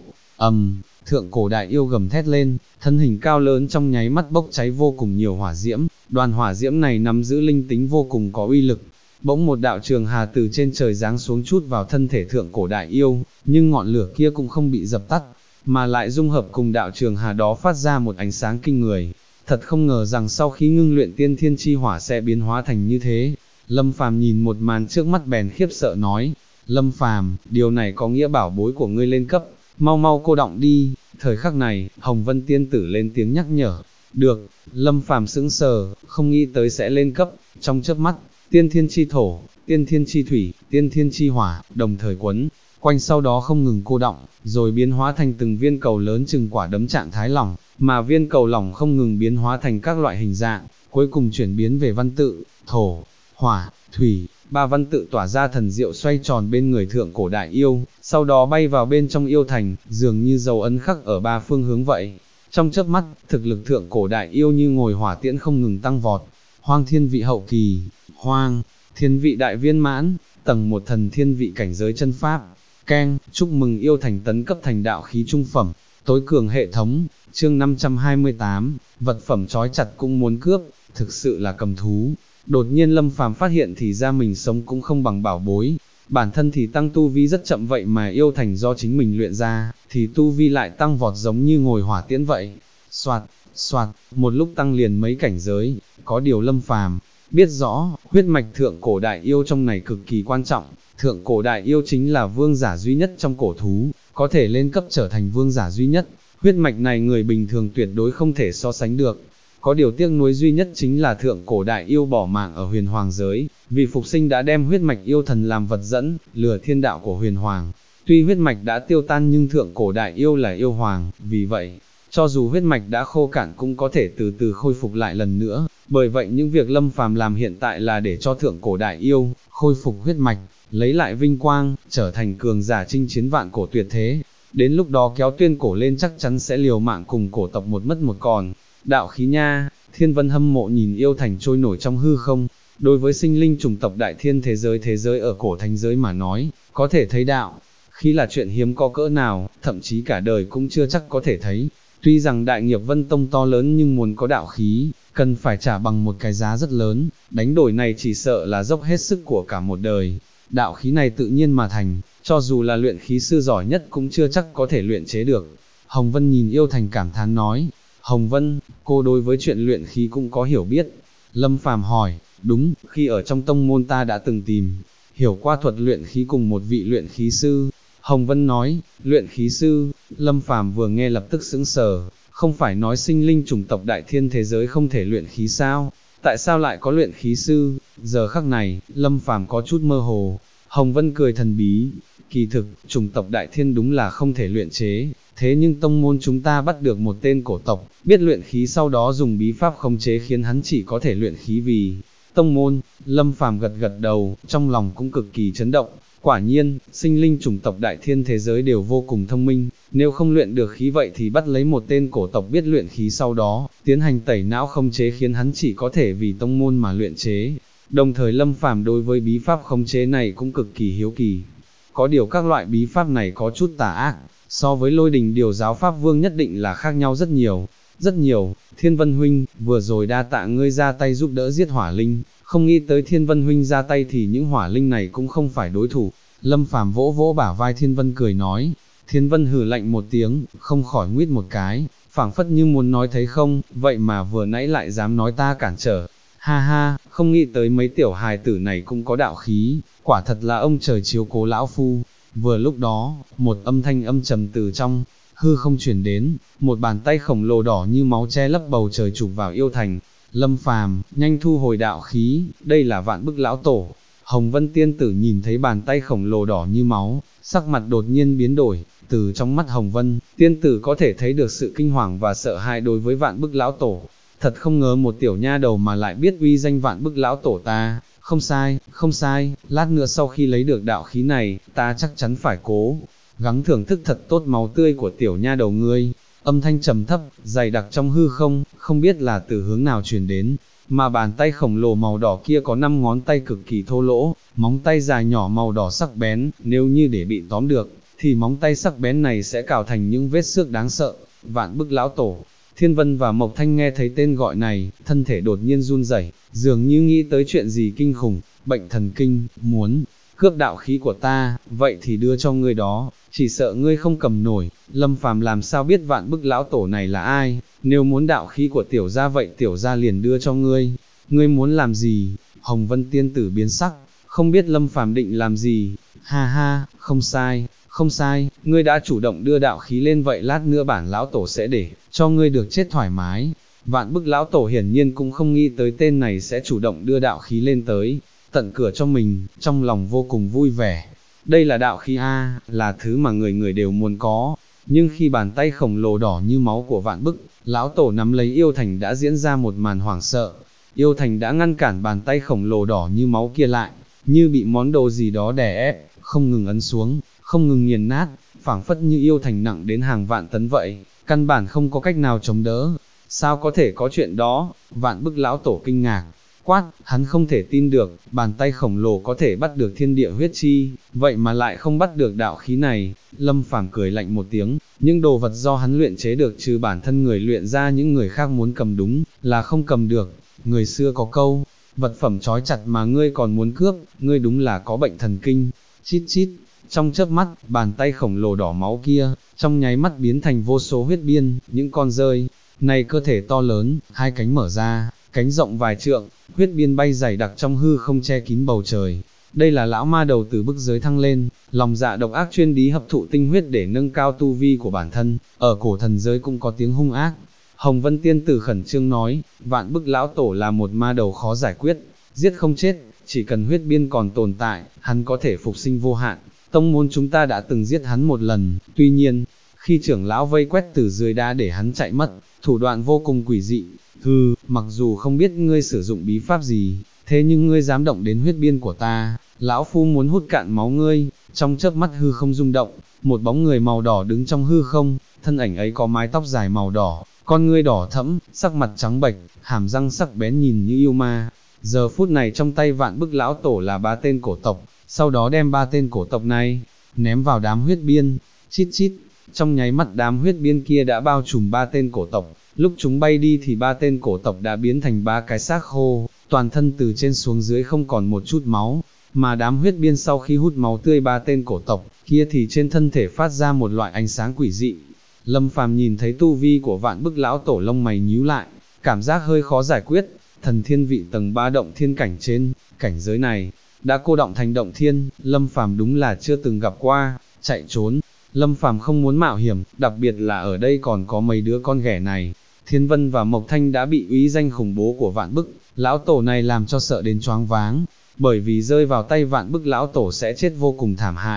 Thượng cổ đại yêu gầm thét lên, thân hình cao lớn trong nháy mắt bốc cháy vô cùng nhiều hỏa diễm, đoàn hỏa diễm này nắm giữ linh tính vô cùng có uy lực. Bỗng một đạo trường hà từ trên trời giáng xuống chút vào thân thể thượng cổ đại yêu, nhưng ngọn lửa kia cũng không bị dập tắt, mà lại dung hợp cùng đạo trường hà đó phát ra một ánh sáng kinh người. Thật không ngờ rằng sau khi ngưng luyện tiên thiên chi hỏa sẽ biến hóa thành như thế. Lâm Phàm nhìn một màn trước mắt bèn khiếp sợ nói, Lâm Phàm, điều này có nghĩa bảo bối của ngươi lên cấp, mau mau cô động đi. Thời khắc này, Hồng Vân tiên tử lên tiếng nhắc nhở. Được. Lâm Phàm sững sờ, không nghĩ tới sẽ lên cấp. Trong chớp mắt, tiên thiên chi thổ, tiên thiên chi thủy, tiên thiên chi hỏa, đồng thời quấn quanh, sau đó không ngừng cô động, rồi biến hóa thành từng viên cầu lớn chừng quả đấm trạng thái lỏng, mà viên cầu lỏng không ngừng biến hóa thành các loại hình dạng, cuối cùng chuyển biến về văn tự, thổ, hỏa, thủy. Ba văn tự tỏa ra thần diệu xoay tròn bên người thượng cổ đại yêu, sau đó bay vào bên trong yêu thành, dường như dấu ấn khắc ở ba phương hướng vậy. Trong chớp mắt, thực lực thượng cổ đại yêu như ngồi hỏa tiễn không ngừng tăng vọt. Hoang thiên vị hậu kỳ, hoang thiên vị đại viên mãn, tầng 1 thần thiên vị cảnh giới chân pháp. Keng, chúc mừng yêu thành tấn cấp thành đạo khí trung phẩm, tối cường hệ thống. Chương 528, vật phẩm trói chặt cũng muốn cướp, thực sự là cầm thú. Đột nhiên Lâm Phàm phát hiện thì ra mình sống cũng không bằng bảo bối, bản thân thì tăng tu vi rất chậm vậy mà yêu thành do chính mình luyện ra, thì tu vi lại tăng vọt giống như ngồi hỏa tiễn vậy. Soạt, soạt, một lúc tăng liền mấy cảnh giới. Có điều Lâm Phàm biết rõ, huyết mạch thượng cổ đại yêu trong này cực kỳ quan trọng. Thượng cổ đại yêu chính là vương giả duy nhất trong cổ thú, có thể lên cấp trở thành vương giả duy nhất. Huyết mạch này người bình thường tuyệt đối không thể so sánh được. Có điều tiếc nuối duy nhất chính là thượng cổ đại yêu bỏ mạng ở huyền hoàng giới, vì phục sinh đã đem huyết mạch yêu thần làm vật dẫn, lừa thiên đạo của huyền hoàng. Tuy huyết mạch đã tiêu tan nhưng thượng cổ đại yêu là yêu hoàng, vì vậy, cho dù huyết mạch đã khô cạn cũng có thể từ từ khôi phục lại lần nữa. Bởi vậy những việc Lâm Phàm làm hiện tại là để cho thượng cổ đại yêu khôi phục huyết mạch, lấy lại vinh quang, trở thành cường giả chinh chiến vạn cổ tuyệt thế. Đến lúc đó kéo tuyên cổ lên chắc chắn sẽ liều mạng cùng cổ tộc một mất một còn. Đạo khí nha. Thiên Vân hâm mộ nhìn yêu thành trôi nổi trong hư không. Đối với sinh linh chủng tộc đại thiên thế giới ở cổ thánh giới mà nói, có thể thấy đạo khí là chuyện hiếm có cỡ nào, thậm chí cả đời cũng chưa chắc có thể thấy. Tuy rằng đại nghiệp Vân Tông to lớn nhưng muốn có đạo khí, cần phải trả bằng một cái giá rất lớn, đánh đổi này chỉ sợ là dốc hết sức của cả một đời. Đạo khí này tự nhiên mà thành, cho dù là luyện khí sư giỏi nhất cũng chưa chắc có thể luyện chế được. Hồng Vân nhìn yêu thành cảm thán nói, Hồng Vân, cô đối với chuyện luyện khí cũng có hiểu biết. Lâm Phàm hỏi, đúng, khi ở trong tông môn ta đã từng tìm hiểu qua thuật luyện khí cùng một vị luyện khí sư. Hồng Vân nói, luyện khí sư. Lâm Phàm vừa nghe lập tức sững sờ, không phải nói sinh linh chủng tộc đại thiên thế giới không thể luyện khí sao? Tại sao lại có luyện khí sư? Giờ khắc này, Lâm Phàm có chút mơ hồ. Hồng Vân cười thần bí, kỳ thực, chủng tộc đại thiên đúng là không thể luyện chế, thế nhưng tông môn chúng ta bắt được một tên cổ tộc, biết luyện khí sau đó dùng bí pháp khống chế khiến hắn chỉ có thể luyện khí vì tông môn. Lâm Phàm gật gật đầu, trong lòng cũng cực kỳ chấn động. Quả nhiên, sinh linh chủng tộc đại thiên thế giới đều vô cùng thông minh, nếu không luyện được khí vậy thì bắt lấy một tên cổ tộc biết luyện khí sau đó, tiến hành tẩy não khống chế khiến hắn chỉ có thể vì tông môn mà luyện chế. Đồng thời Lâm Phàm đối với bí pháp khống chế này cũng cực kỳ hiếu kỳ. Có điều các loại bí pháp này có chút tà ác, so với Lôi Đình Điều giáo pháp vương nhất định là khác nhau rất nhiều. Rất nhiều. Thiên Vân huynh, vừa rồi đa tạ ngươi ra tay giúp đỡ giết hỏa linh, không nghĩ tới Thiên Vân huynh ra tay thì những hỏa linh này cũng không phải đối thủ. Lâm Phàm vỗ vỗ bả vai Thiên Vân cười nói. Thiên Vân hừ lạnh một tiếng, không khỏi nguyết một cái, phảng phất như muốn nói thấy không, vậy mà vừa nãy lại dám nói ta cản trở. Ha ha, không nghĩ tới mấy tiểu hài tử này cũng có đạo khí, quả thật là ông trời chiếu cố lão phu. Vừa lúc đó, một âm thanh âm trầm từ trong hư không truyền đến, một bàn tay khổng lồ đỏ như máu che lấp bầu trời chụp vào yêu thành. Lâm Phàm, nhanh thu hồi đạo khí, đây là Vạn Bức lão tổ. Hồng Vân tiên tử nhìn thấy bàn tay khổng lồ đỏ như máu, sắc mặt đột nhiên biến đổi, từ trong mắt Hồng Vân, tiên tử có thể thấy được sự kinh hoàng và sợ hãi đối với Vạn Bức lão tổ. Thật không ngờ một tiểu nha đầu mà lại biết uy danh Vạn Bức lão tổ ta. Không sai, không sai, lát nữa sau khi lấy được đạo khí này, ta chắc chắn phải cố gắng thưởng thức thật tốt máu tươi của tiểu nha đầu ngươi. Âm thanh trầm thấp, dày đặc trong hư không, không biết là từ hướng nào truyền đến, mà bàn tay khổng lồ màu đỏ kia có 5 ngón tay cực kỳ thô lỗ, móng tay dài nhỏ màu đỏ sắc bén, nếu như để bị tóm được, thì móng tay sắc bén này sẽ cào thành những vết xước đáng sợ. Vạn Bức lão tổ. Thiên Vân và Mộc Thanh nghe thấy tên gọi này, thân thể đột nhiên run rẩy, dường như nghĩ tới chuyện gì kinh khủng. Bệnh thần kinh, muốn cướp đạo khí của ta, vậy thì đưa cho ngươi đó, chỉ sợ ngươi không cầm nổi. Lâm Phàm làm sao biết Vạn Bức lão tổ này là ai, nếu muốn đạo khí của tiểu gia vậy tiểu gia liền đưa cho ngươi. Ngươi muốn làm gì? Hồng Vân tiên tử biến sắc, không biết Lâm Phàm định làm gì. Ha ha, không sai, không sai, ngươi đã chủ động đưa đạo khí lên vậy lát nữa bản lão tổ sẽ để cho ngươi được chết thoải mái. Vạn Bức lão tổ hiển nhiên cũng không nghĩ tới tên này sẽ chủ động đưa đạo khí lên tới tận cửa cho mình, trong lòng vô cùng vui vẻ. Đây là đạo khí A, là thứ mà người người đều muốn có. Nhưng khi bàn tay khổng lồ đỏ như máu của Vạn Bức lão tổ nắm lấy yêu thành đã diễn ra một màn hoảng sợ. Yêu thành đã ngăn cản bàn tay khổng lồ đỏ như máu kia lại, như bị món đồ gì đó đè ép, không ngừng ấn xuống, không ngừng nghiền nát, phảng phất như yêu thành nặng đến hàng vạn tấn vậy, căn bản không có cách nào chống đỡ. Sao có thể có chuyện đó? Vạn Bức lão tổ kinh ngạc, quát, hắn không thể tin được, bàn tay khổng lồ có thể bắt được thiên địa huyết chi, vậy mà lại không bắt được đạo khí này. Lâm Phàm cười lạnh một tiếng, những đồ vật do hắn luyện chế được trừ bản thân người luyện ra những người khác muốn cầm đúng là không cầm được. Người xưa có câu, vật phẩm trói chặt mà ngươi còn muốn cướp, ngươi đúng là có bệnh thần kinh. Chít chít, trong chớp mắt, bàn tay khổng lồ đỏ máu kia, trong nháy mắt biến thành vô số huyết biên, những con rơi này cơ thể to lớn, hai cánh mở ra, cánh rộng vài trượng, huyết biên bay dày đặc trong hư không che kín bầu trời. Đây là lão ma đầu từ bức giới thăng lên, lòng dạ độc ác chuyên đi hấp thụ tinh huyết để nâng cao tu vi của bản thân, ở cổ thần giới cũng có tiếng hung ác. Hồng Vân tiên tử khẩn trương nói, Vạn Bức lão tổ là một ma đầu khó giải quyết, giết không chết, chỉ cần huyết biên còn tồn tại, hắn có thể phục sinh vô hạn. Tông môn chúng ta đã từng giết hắn một lần, tuy nhiên, khi trưởng lão vây quét từ dưới đã để hắn chạy mất, thủ đoạn vô cùng quỷ dị. Mặc dù không biết ngươi sử dụng bí pháp gì, thế nhưng ngươi dám động đến huyết biên của ta, lão phu muốn hút cạn máu ngươi. Trong chớp mắt hư không rung động, một bóng người màu đỏ đứng trong hư không, thân ảnh ấy có mái tóc dài màu đỏ, con ngươi đỏ thẫm, sắc mặt trắng bệch, hàm răng sắc bén nhìn như yêu ma. Giờ phút này trong tay Vạn Bức lão tổ là 3 tên cổ tộc, sau đó đem 3 tên cổ tộc này ném vào đám huyết biên. Chít chít, trong nháy mắt đám huyết biên kia đã bao trùm 3 tên cổ tộc, lúc chúng bay đi thì 3 tên cổ tộc đã biến thành 3 cái xác khô, toàn thân từ trên xuống dưới không còn một chút máu, mà đám huyết biên sau khi hút máu tươi 3 tên cổ tộc kia thì trên thân thể phát ra một loại ánh sáng quỷ dị. Lâm Phàm nhìn thấy tu vi của Vạn Bức lão tổ lông mày nhíu lại, cảm giác hơi khó giải quyết. Thần thiên vị tầng 3 động thiên cảnh trên, cảnh giới này đã cô động thành động thiên, Lâm Phàm đúng là chưa từng gặp qua. Chạy trốn, Lâm Phàm không muốn mạo hiểm, đặc biệt là ở đây còn có mấy đứa con ghẻ này. Thiên Vân và Mộc Thanh đã bị uy danh khủng bố của Vạn Bức lão tổ này làm cho sợ đến choáng váng, bởi vì rơi vào tay Vạn Bức lão tổ sẽ chết vô cùng thảm hại.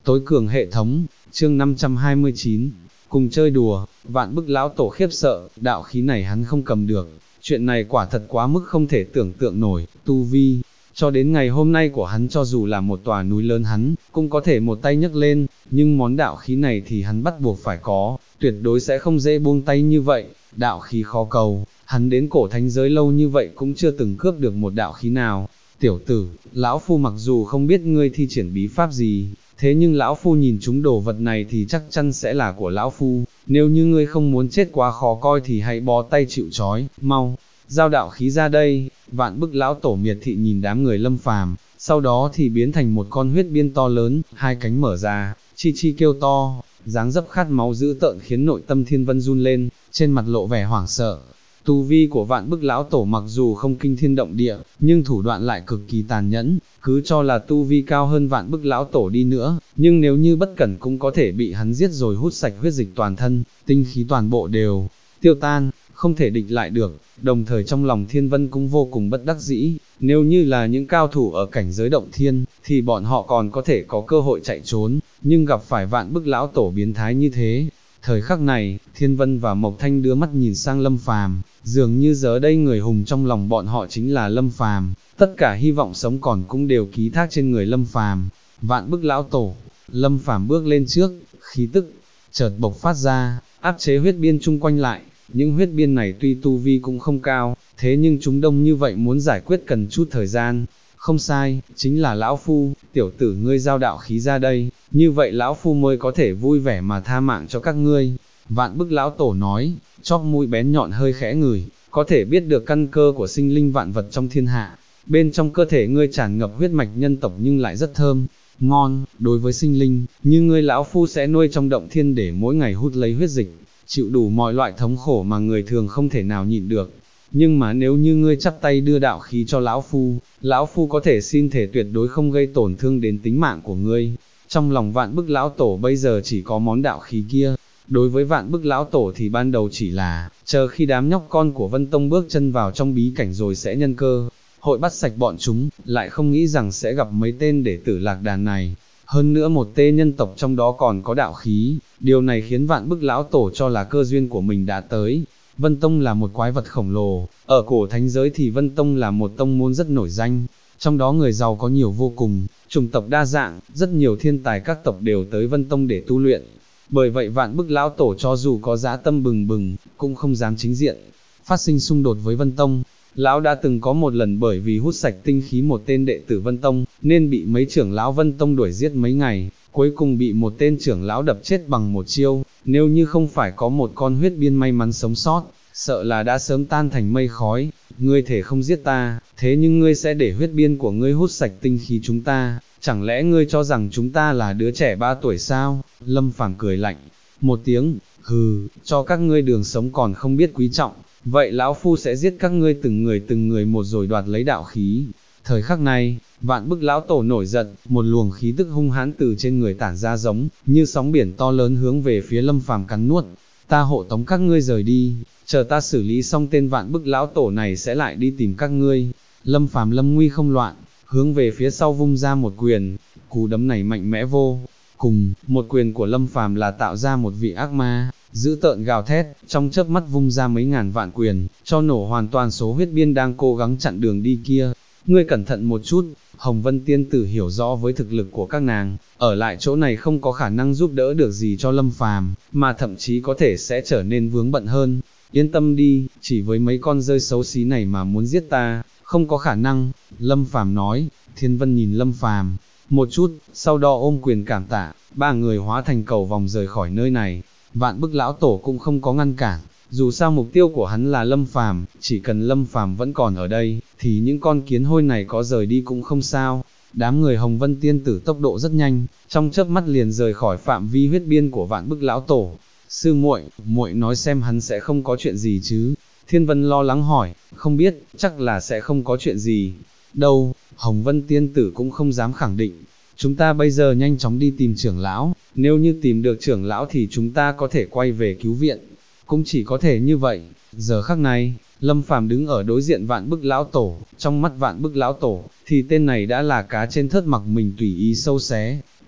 Tối cường hệ thống, chương 529, cùng chơi đùa, Vạn Bức lão tổ khiếp sợ, đạo khí này hắn không cầm được, chuyện này quả thật quá mức không thể tưởng tượng nổi, tu vi, cho đến ngày hôm nay của hắn cho dù là một tòa núi lớn hắn, cũng có thể một tay nhấc lên, nhưng món đạo khí này thì hắn bắt buộc phải có, tuyệt đối sẽ không dễ buông tay như vậy, đạo khí khó cầu, hắn đến cổ thánh giới lâu như vậy cũng chưa từng cướp được một đạo khí nào. Tiểu tử, lão phu mặc dù không biết ngươi thi triển bí pháp gì, thế nhưng lão phu nhìn chúng đồ vật này thì chắc chắn sẽ là của lão phu, nếu như ngươi không muốn chết quá khó coi thì hãy bó tay chịu trói, mau, giao đạo khí ra đây. Vạn Bức lão tổ miệt thị nhìn đám người Lâm Phàm, sau đó thì biến thành một con huyết biên to lớn, hai cánh mở ra, chi chi kêu to, dáng dấp khát máu dữ tợn khiến nội tâm Thiên Vân run lên, trên mặt lộ vẻ hoảng sợ. Tu vi của Vạn Bức lão tổ mặc dù không kinh thiên động địa, nhưng thủ đoạn lại cực kỳ tàn nhẫn, cứ cho là tu vi cao hơn Vạn Bức lão tổ đi nữa, nhưng nếu như bất cẩn cũng có thể bị hắn giết rồi hút sạch huyết dịch toàn thân, tinh khí toàn bộ đều tiêu tan, không thể địch lại được. Đồng thời trong lòng Thiên Vân cũng vô cùng bất đắc dĩ, nếu như là những cao thủ ở cảnh giới động thiên, thì bọn họ còn có thể có cơ hội chạy trốn, nhưng gặp phải Vạn Bức lão tổ biến thái như thế. Thời khắc này, Thiên Vân và Mộc Thanh đưa mắt nhìn sang Lâm Phàm, dường như giờ đây người hùng trong lòng bọn họ chính là Lâm Phàm, tất cả hy vọng sống còn cũng đều ký thác trên người Lâm Phàm. Vạn Bức lão tổ, Lâm Phàm bước lên trước, khí tức chợt bộc phát ra, áp chế huyết biên chung quanh lại. Những huyết biên này tuy tu vi cũng không cao, thế nhưng chúng đông như vậy muốn giải quyết cần chút thời gian. Không sai, chính là lão phu, tiểu tử ngươi giao đạo khí ra đây, như vậy lão phu mới có thể vui vẻ mà tha mạng cho các ngươi. Vạn Bức lão tổ nói, chóp mũi bén nhọn hơi khẽ ngửi, có thể biết được căn cơ của sinh linh vạn vật trong thiên hạ. Bên trong cơ thể ngươi tràn ngập huyết mạch nhân tộc nhưng lại rất thơm, ngon, đối với sinh linh, như ngươi lão phu sẽ nuôi trong động thiên để mỗi ngày hút lấy huyết dịch, chịu đủ mọi loại thống khổ mà người thường không thể nào nhịn được. Nhưng mà nếu như ngươi chắp tay đưa đạo khí cho lão phu có thể xin thể tuyệt đối không gây tổn thương đến tính mạng của ngươi. Trong lòng Vạn Bức lão tổ bây giờ chỉ có món đạo khí kia. Đối với Vạn Bức lão tổ thì ban đầu chỉ là, chờ khi đám nhóc con của Vân Tông bước chân vào trong bí cảnh rồi sẽ nhân cơ hội bắt sạch bọn chúng, lại không nghĩ rằng sẽ gặp mấy tên đệ tử lạc đàn này. Hơn nữa một tên nhân tộc trong đó còn có đạo khí, điều này khiến Vạn Bức lão tổ cho là cơ duyên của mình đã tới. Vân Tông là một quái vật khổng lồ, ở cổ thánh giới thì Vân Tông là một tông môn rất nổi danh, trong đó người giàu có nhiều vô cùng, chủng tộc đa dạng, rất nhiều thiên tài các tộc đều tới Vân Tông để tu luyện. Bởi vậy Vạn Bức lão tổ cho dù có dã tâm bừng bừng, cũng không dám chính diện phát sinh xung đột với Vân Tông. Lão đã từng có một lần bởi vì hút sạch tinh khí một tên đệ tử Vân Tông, nên bị mấy trưởng lão Vân Tông đuổi giết mấy ngày, cuối cùng bị một tên trưởng lão đập chết bằng một chiêu, nếu như không phải có một con huyết biên may mắn sống sót, sợ là đã sớm tan thành mây khói. Ngươi thể không giết ta, thế nhưng ngươi sẽ để huyết biên của ngươi hút sạch tinh khí chúng ta, chẳng lẽ ngươi cho rằng chúng ta là đứa trẻ 3 tuổi sao? Lâm Phàm cười lạnh một tiếng, hừ, cho các ngươi đường sống còn không biết quý trọng, vậy lão phu sẽ giết các ngươi từng người một rồi đoạt lấy đạo khí. Thời khắc này, Vạn Bức lão tổ nổi giận, một luồng khí tức hung hãn từ trên người tản ra giống như sóng biển to lớn hướng về phía Lâm Phàm cắn nuốt. Ta hộ tống các ngươi rời đi, chờ ta xử lý xong tên Vạn Bức lão tổ này sẽ lại đi tìm các ngươi. Lâm Phàm lâm nguy không loạn, hướng về phía sau vung ra một quyền, cú đấm này mạnh mẽ vô cùng, một quyền của Lâm Phàm là tạo ra một vị ác ma, dữ tợn gào thét, trong chớp mắt vung ra mấy ngàn vạn quyền, cho nổ hoàn toàn số huyết biên đang cố gắng chặn đường đi kia. Ngươi cẩn thận một chút, Hồng Vân tiên tử hiểu rõ với thực lực của các nàng, ở lại chỗ này không có khả năng giúp đỡ được gì cho Lâm Phàm, mà thậm chí có thể sẽ trở nên vướng bận hơn. Yên tâm đi, chỉ với mấy con rơi xấu xí này mà muốn giết ta, không có khả năng, Lâm Phàm nói. Thiên Vân nhìn Lâm Phàm một chút, sau đó ôm quyền cảm tạ, ba người hóa thành cầu vòng rời khỏi nơi này. Vạn Bức lão tổ cũng không có ngăn cản, dù sao mục tiêu của hắn là Lâm Phàm, chỉ cần Lâm Phàm vẫn còn ở đây, thì những con kiến hôi này có rời đi cũng không sao. Đám người Hồng Vân tiên tử tốc độ rất nhanh, trong chớp mắt liền rời khỏi phạm vi huyết biên của Vạn Bức lão tổ. Sư muội nói xem hắn sẽ không có chuyện gì chứ? Thiên Vân lo lắng hỏi. Không biết, chắc là sẽ không có chuyện gì. Đâu, Hồng Vân tiên tử cũng không dám khẳng định. Chúng ta bây giờ nhanh chóng đi tìm trưởng lão, nếu như tìm được trưởng lão thì chúng ta có thể quay về cứu viện. Cũng chỉ có thể như vậy. Giờ khắc này, Lâm Phàm đứng ở đối diện Vạn Bức lão tổ, trong mắt Vạn Bức lão tổ, thì tên này đã là cá trên thớt mặc mình tùy ý sâu xé,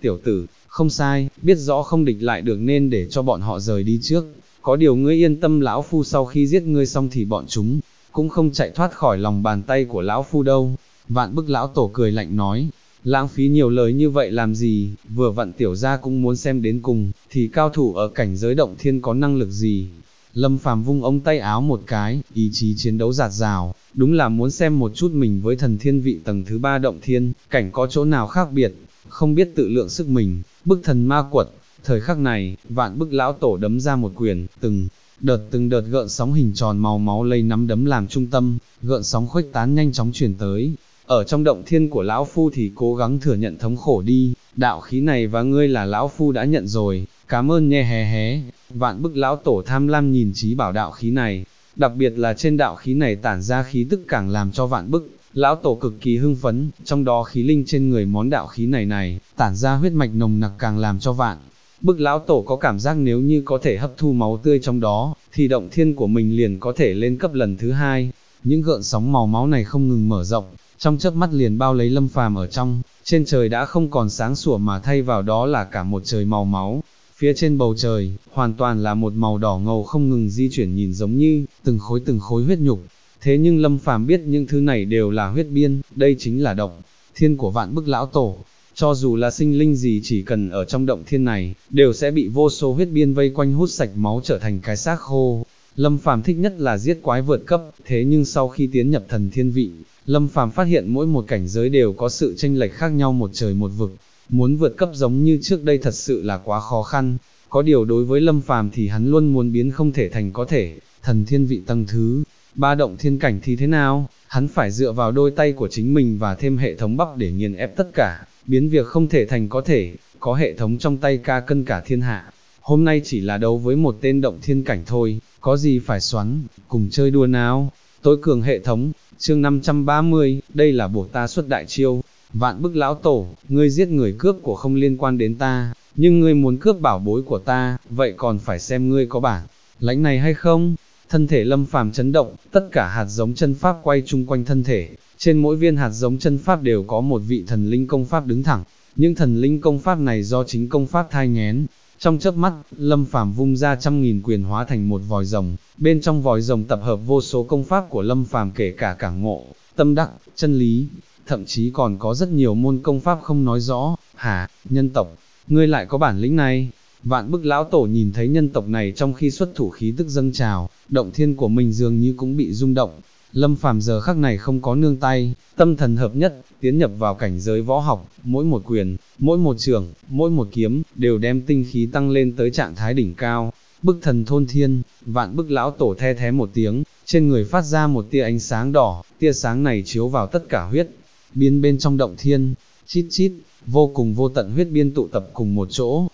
tiểu tử, không sai, biết rõ không địch lại được nên để cho bọn họ rời đi trước. Có điều ngươi yên tâm, lão phu sau khi giết ngươi xong thì bọn chúng cũng không chạy thoát khỏi lòng bàn tay của lão phu đâu. Vạn Bức lão tổ cười lạnh nói, lãng phí nhiều lời như vậy làm gì, vừa vặn tiểu gia cũng muốn xem đến cùng, thì cao thủ ở cảnh giới động thiên có năng lực gì. Lâm Phàm vung ống tay áo một cái, ý chí chiến đấu dạt dào, đúng là muốn xem một chút mình với thần thiên vị tầng thứ 3 động thiên, cảnh có chỗ nào khác biệt, không biết tự lượng sức mình, bức thần ma quật. Thời khắc này, Vạn Bức lão tổ đấm ra một quyền, từng đợt gợn sóng hình tròn màu máu lấy nắm đấm làm trung tâm, gợn sóng khuếch tán nhanh chóng truyền tới. Ở trong động thiên của lão phu thì cố gắng thừa nhận thống khổ đi, đạo khí này và ngươi là lão phu đã nhận rồi, cảm ơn nhe hé hé. Vạn Bức lão tổ tham lam nhìn trí bảo đạo khí này, đặc biệt là trên đạo khí này tản ra khí tức càng làm cho Vạn Bức lão tổ cực kỳ hưng phấn, trong đó khí linh trên người món đạo khí này tản ra huyết mạch nồng nặc càng làm cho Vạn Bức lão tổ có cảm giác nếu như có thể hấp thu máu tươi trong đó, thì động thiên của mình liền có thể lên cấp lần thứ 2. Những gợn sóng màu máu này không ngừng mở rộng, trong chớp mắt liền bao lấy Lâm Phàm ở trong, trên trời đã không còn sáng sủa mà thay vào đó là cả một trời màu máu. Phía trên bầu trời, hoàn toàn là một màu đỏ ngầu không ngừng di chuyển, nhìn giống như từng khối huyết nhục. Thế nhưng Lâm Phàm biết những thứ này đều là huyết biên, đây chính là động thiên của Vạn Bức lão tổ. Cho dù là sinh linh gì chỉ cần ở trong động thiên này, đều sẽ bị vô số huyết biên vây quanh hút sạch máu trở thành cái xác khô. Lâm Phàm thích nhất là giết quái vượt cấp, thế nhưng sau khi tiến nhập thần thiên vị, Lâm Phàm phát hiện mỗi một cảnh giới đều có sự chênh lệch khác nhau một trời một vực. Muốn vượt cấp giống như trước đây thật sự là quá khó khăn. Có điều đối với Lâm Phàm thì hắn luôn muốn biến không thể thành có thể, thần thiên vị tầng thứ 3 động thiên cảnh thì thế nào, hắn phải dựa vào đôi tay của chính mình và thêm hệ thống bắp để nghiền ép tất cả, biến việc không thể thành có thể, có hệ thống trong tay ca cân cả thiên hạ. Hôm nay chỉ là đấu với một tên động thiên cảnh thôi, có gì phải xoắn, cùng chơi đùa nào. Tối cường hệ thống, chương 530, đây là buộc ta xuất đại chiêu. Vạn Bức lão tổ, ngươi giết người cướp của không liên quan đến ta, nhưng ngươi muốn cướp bảo bối của ta, vậy còn phải xem ngươi có bản lãnh này hay không. Thân thể Lâm Phàm chấn động, tất cả hạt giống chân pháp quay chung quanh thân thể, trên mỗi viên hạt giống chân pháp đều có một vị thần linh công pháp đứng thẳng, những thần linh công pháp này do chính công pháp thai nghén. Trong chớp mắt, Lâm Phàm vung ra 100.000 quyền hóa thành một vòi rồng, bên trong vòi rồng tập hợp vô số công pháp của Lâm Phàm, kể cả cảm ngộ, tâm đắc, chân lý, thậm chí còn có rất nhiều môn công pháp không nói rõ. Hả, nhân tộc, ngươi lại có bản lĩnh này? Vạn Bức lão tổ nhìn thấy nhân tộc này trong khi xuất thủ khí tức dâng trào, động thiên của mình dường như cũng bị rung động. Lâm Phàm giờ khắc này không có nương tay, tâm thần hợp nhất, tiến nhập vào cảnh giới võ học, mỗi một quyền, mỗi một trường, mỗi một kiếm, đều đem tinh khí tăng lên tới trạng thái đỉnh cao. Bức thần thôn thiên, Vạn Bức lão tổ the thé một tiếng, trên người phát ra một tia ánh sáng đỏ, tia sáng này chiếu vào tất cả huyết biên bên trong động thiên, chít chít, vô cùng vô tận huyết biên tụ tập cùng một chỗ,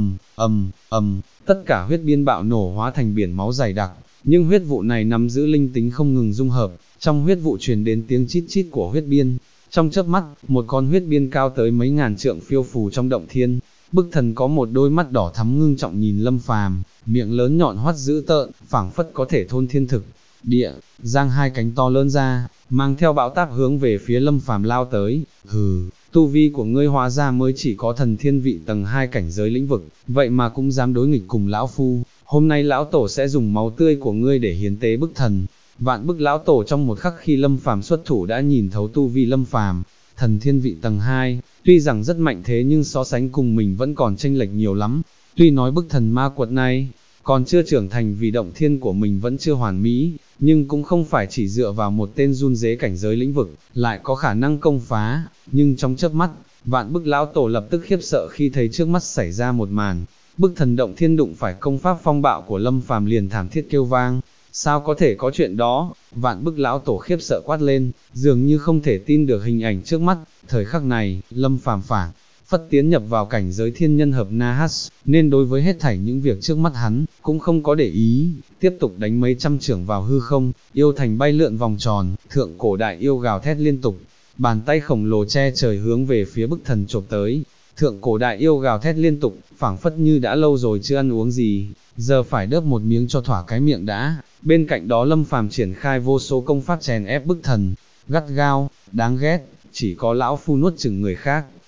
tất cả huyết biên bạo nổ hóa thành biển máu dày đặc. Nhưng huyết vụ này nắm giữ linh tính không ngừng dung hợp, trong huyết vụ truyền đến tiếng chít chít của huyết biên. Trong chớp mắt, một con huyết biên cao tới mấy ngàn trượng phiêu phù trong động thiên. Bức thần có một đôi mắt đỏ thắm ngưng trọng nhìn Lâm Phàm, miệng lớn nhọn hoắt dữ tợn, phảng phất có thể thôn thiên thực địa, giang hai cánh to lớn ra, mang theo bão táp hướng về phía Lâm Phàm lao tới. Hừ, tu vi của ngươi hóa ra mới chỉ có thần thiên vị tầng 2 cảnh giới lĩnh vực, vậy mà cũng dám đối nghịch cùng lão phu. Hôm nay lão tổ sẽ dùng máu tươi của ngươi để hiến tế bức thần. Vạn Bức lão tổ trong một khắc khi Lâm Phàm xuất thủ đã nhìn thấu tu vi Lâm Phàm, thần thiên vị tầng 2, tuy rằng rất mạnh thế nhưng so sánh cùng mình vẫn còn chênh lệch nhiều lắm. Tuy nói bức thần ma quật này còn chưa trưởng thành vì động thiên của mình vẫn chưa hoàn mỹ, nhưng cũng không phải chỉ dựa vào một tên run rế cảnh giới lĩnh vực, lại có khả năng công phá. Nhưng trong chớp mắt, Vạn Bức lão tổ lập tức khiếp sợ khi thấy trước mắt xảy ra một màn. Bức thần động thiên đụng phải công pháp phong bạo của Lâm Phàm liền thảm thiết kêu vang. Sao có thể có chuyện đó? Vạn Bức lão tổ khiếp sợ quát lên, dường như không thể tin được hình ảnh trước mắt. Thời khắc này, Lâm Phàm phảng phất tiến nhập vào cảnh giới thiên nhân hợp Nahas, nên đối với hết thảy những việc trước mắt hắn, cũng không có để ý, tiếp tục đánh mấy trăm chưởng vào hư không, yêu thành bay lượn vòng tròn, thượng cổ đại yêu gào thét liên tục, bàn tay khổng lồ che trời hướng về phía bức thần chộp tới. Thượng cổ đại yêu gào thét liên tục, phảng phất như đã lâu rồi chưa ăn uống gì, giờ phải đớp một miếng cho thỏa cái miệng đã. Bên cạnh đó Lâm Phàm triển khai vô số công pháp chèn ép bức thần, gắt gao, đáng ghét, chỉ có lão phu nuốt chửng người khác,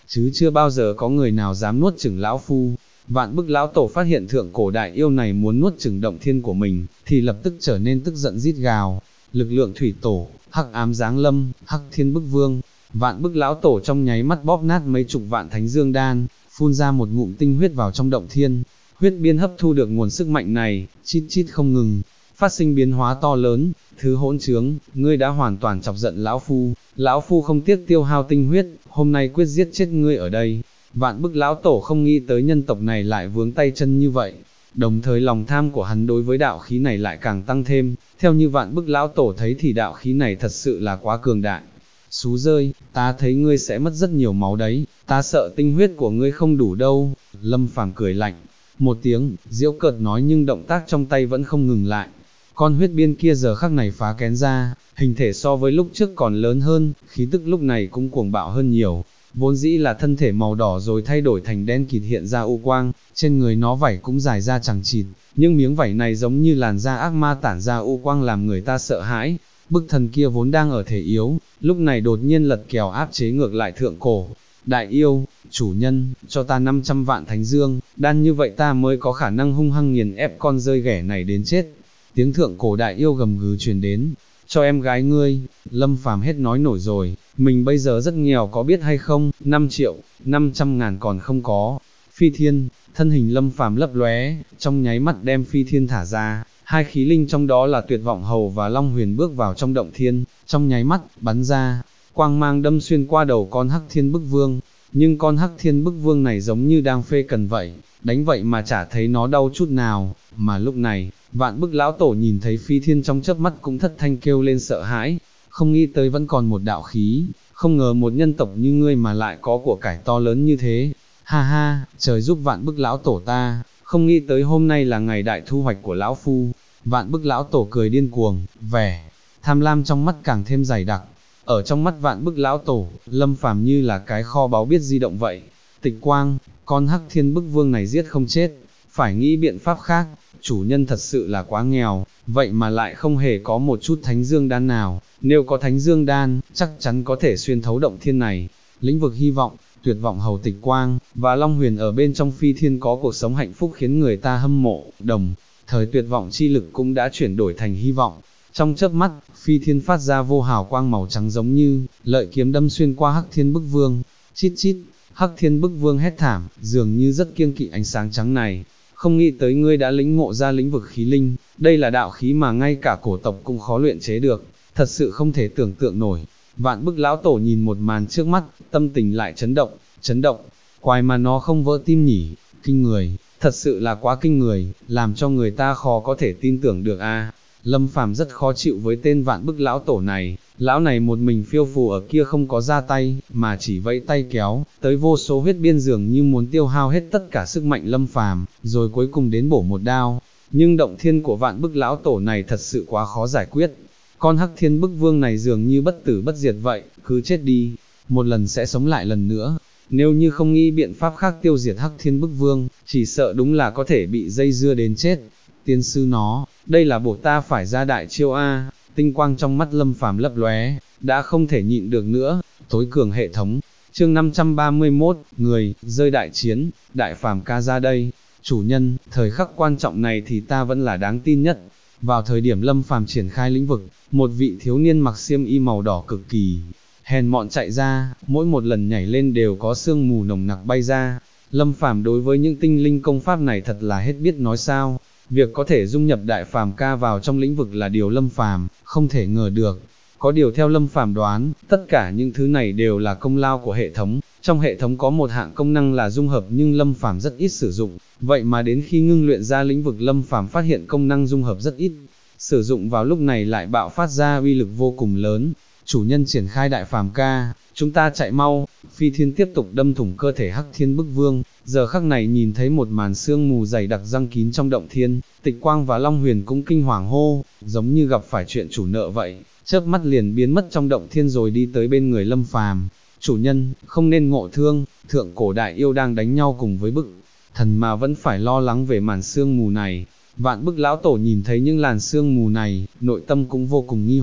chứ chưa bao giờ có người nào dám nuốt chửng lão phu. Vạn Bức lão tổ phát hiện thượng cổ đại yêu này muốn nuốt chửng động thiên của mình, thì lập tức trở nên tức giận rít gào. Lực lượng thủy tổ, hắc ám giáng lâm, hắc thiên bức vương. Vạn Bức lão tổ trong nháy mắt bóp nát mấy chục vạn thánh dương đan, phun ra một ngụm tinh huyết vào trong động thiên. Huyết biên hấp thu được nguồn sức mạnh này, chít chít không ngừng, phát sinh biến hóa to lớn. Thứ hỗn trướng, ngươi đã hoàn toàn chọc giận lão phu không tiếc tiêu hao tinh huyết, hôm nay quyết giết chết ngươi ở đây. Vạn Bức lão tổ không nghĩ tới nhân tộc này lại vướng tay chân như vậy, đồng thời lòng tham của hắn đối với đạo khí này lại càng tăng thêm. Theo như Vạn Bức lão tổ thấy thì đạo khí này thật sự là quá cường đại. Xú rơi, ta thấy ngươi sẽ mất rất nhiều máu đấy, ta sợ tinh huyết của ngươi không đủ đâu. Lâm Phàm cười lạnh một tiếng, giễu cợt nói, nhưng động tác trong tay vẫn không ngừng lại. Con huyết biên kia giờ khắc này phá kén ra, hình thể so với lúc trước còn lớn hơn, khí tức lúc này cũng cuồng bạo hơn nhiều. Vốn dĩ là thân thể màu đỏ rồi thay đổi thành đen kịt hiện ra u quang, trên người nó vảy cũng dài ra chằng chịt, nhưng miếng vảy này giống như làn da ác ma tản ra u quang làm người ta sợ hãi. Bức thần kia vốn đang ở thể yếu, lúc này đột nhiên lật kèo áp chế ngược lại thượng cổ đại yêu. Chủ nhân, cho ta 500 vạn thánh dương đan, như vậy ta mới có khả năng hung hăng nghiền ép con rơi ghẻ này đến chết. Tiếng thượng cổ đại yêu gầm gừ truyền đến. Cho em gái ngươi. Lâm Phàm hết nói nổi rồi, mình bây giờ rất nghèo có biết hay không, 5 triệu, 500 ngàn còn không có. Phi thiên, thân hình Lâm Phàm lấp lóe, trong nháy mắt đem phi thiên thả ra, hai khí linh trong đó là Tuyệt Vọng Hầu và Long Huyền bước vào trong động thiên, trong nháy mắt, bắn ra, quang mang đâm xuyên qua đầu con Hắc Thiên Bức Vương. Nhưng con Hắc Thiên Bức Vương này giống như đang phê cần vậy, đánh vậy mà chả thấy nó đau chút nào. Mà lúc này, Vạn Bức lão tổ nhìn thấy phi thiên trong chớp mắt cũng thất thanh kêu lên sợ hãi, không nghĩ tới vẫn còn một đạo khí, không ngờ một nhân tộc như ngươi mà lại có của cải to lớn như thế. Ha ha, trời giúp Vạn Bức lão tổ ta, không nghĩ tới hôm nay là ngày đại thu hoạch của lão phu. Vạn Bức lão tổ cười điên cuồng, vẻ tham lam trong mắt càng thêm dày đặc. Ở trong mắt Vạn Bức lão tổ, Lâm Phàm như là cái kho báu biết di động vậy. Tịch Quang, con Hắc Thiên Bức Vương này giết không chết, phải nghĩ biện pháp khác. Chủ nhân thật sự là quá nghèo, vậy mà lại không hề có một chút thánh dương đan nào, nếu có thánh dương đan, chắc chắn có thể xuyên thấu động thiên này. Lĩnh vực hy vọng, Tuyệt Vọng Hầu Tịch Quang và Long Huyền ở bên trong phi thiên có cuộc sống hạnh phúc khiến người ta hâm mộ, đồng thời tuyệt vọng chi lực cũng đã chuyển đổi thành hy vọng. Trong chớp mắt, phi thiên phát ra vô hào quang màu trắng giống như lợi kiếm đâm xuyên qua Hắc Thiên Bức Vương. Chít chít, Hắc Thiên Bức Vương hét thảm, dường như rất kiêng kỵ ánh sáng trắng này. Không nghĩ tới ngươi đã lĩnh ngộ ra lĩnh vực khí linh, đây là đạo khí mà ngay cả cổ tộc cũng khó luyện chế được, thật sự không thể tưởng tượng nổi. Vạn Bức lão tổ nhìn một màn trước mắt, tâm tình lại chấn động, quái mà nó không vỡ tim nhỉ, kinh người, thật sự là quá kinh người, làm cho người ta khó có thể tin tưởng được a. Lâm Phàm rất khó chịu với tên Vạn Bức lão tổ này, lão này một mình phiêu phù ở kia không có ra tay, mà chỉ vẫy tay kéo, tới vô số huyết biên dường như muốn tiêu hao hết tất cả sức mạnh Lâm Phàm, rồi cuối cùng đến bổ một đao. Nhưng động thiên của Vạn Bức lão tổ này thật sự quá khó giải quyết. Con Hắc Thiên Bức Vương này dường như bất tử bất diệt vậy, cứ chết đi, một lần sẽ sống lại lần nữa. Nếu như không nghĩ biện pháp khác tiêu diệt Hắc Thiên Bức Vương, chỉ sợ đúng là có thể bị dây dưa đến chết. Tiên sư nó, đây là buộc ta phải ra đại chiêu a. Tinh quang trong mắt Lâm Phàm lấp lóe, đã không thể nhịn được nữa. Tối cường hệ thống, chương 531, người, rơi đại chiến, Đại Phàm ca ra đây. Chủ nhân, thời khắc quan trọng này thì ta vẫn là đáng tin nhất. Vào thời điểm Lâm Phàm triển khai lĩnh vực, một vị thiếu niên mặc xiêm y màu đỏ cực kỳ hèn mọn chạy ra, mỗi một lần nhảy lên đều có sương mù nồng nặc bay ra. Lâm Phàm đối với những tinh linh công pháp này thật là hết biết nói sao. Việc có thể dung nhập Đại Phàm ca vào trong lĩnh vực là điều Lâm Phàm không thể ngờ được. Có điều theo Lâm Phàm đoán, tất cả những thứ này đều là công lao của hệ thống. Trong hệ thống có một hạng công năng là dung hợp nhưng Lâm Phàm rất ít sử dụng, vậy mà đến khi ngưng luyện ra lĩnh vực Lâm Phàm phát hiện công năng dung hợp rất ít, sử dụng vào lúc này lại bạo phát ra uy lực vô cùng lớn. Chủ nhân triển khai Đại Phàm ca, chúng ta chạy mau. Phi thiên tiếp tục đâm thủng cơ thể Hắc Thiên Bức Vương, giờ khắc này nhìn thấy một màn sương mù dày đặc giăng kín trong động thiên, Tịch Quang và Long Huyền cũng kinh hoàng hô, giống như gặp phải chuyện chủ nợ vậy, chớp mắt liền biến mất trong động thiên rồi đi tới bên người Lâm Phàm. Chủ nhân, không nên ngộ thương, thượng cổ đại yêu đang đánh nhau cùng với Bức thần mà vẫn phải lo lắng về màn sương mù này. Vạn Bức lão tổ nhìn thấy những làn sương mù này, nội tâm cũng vô cùng nghi hoặc,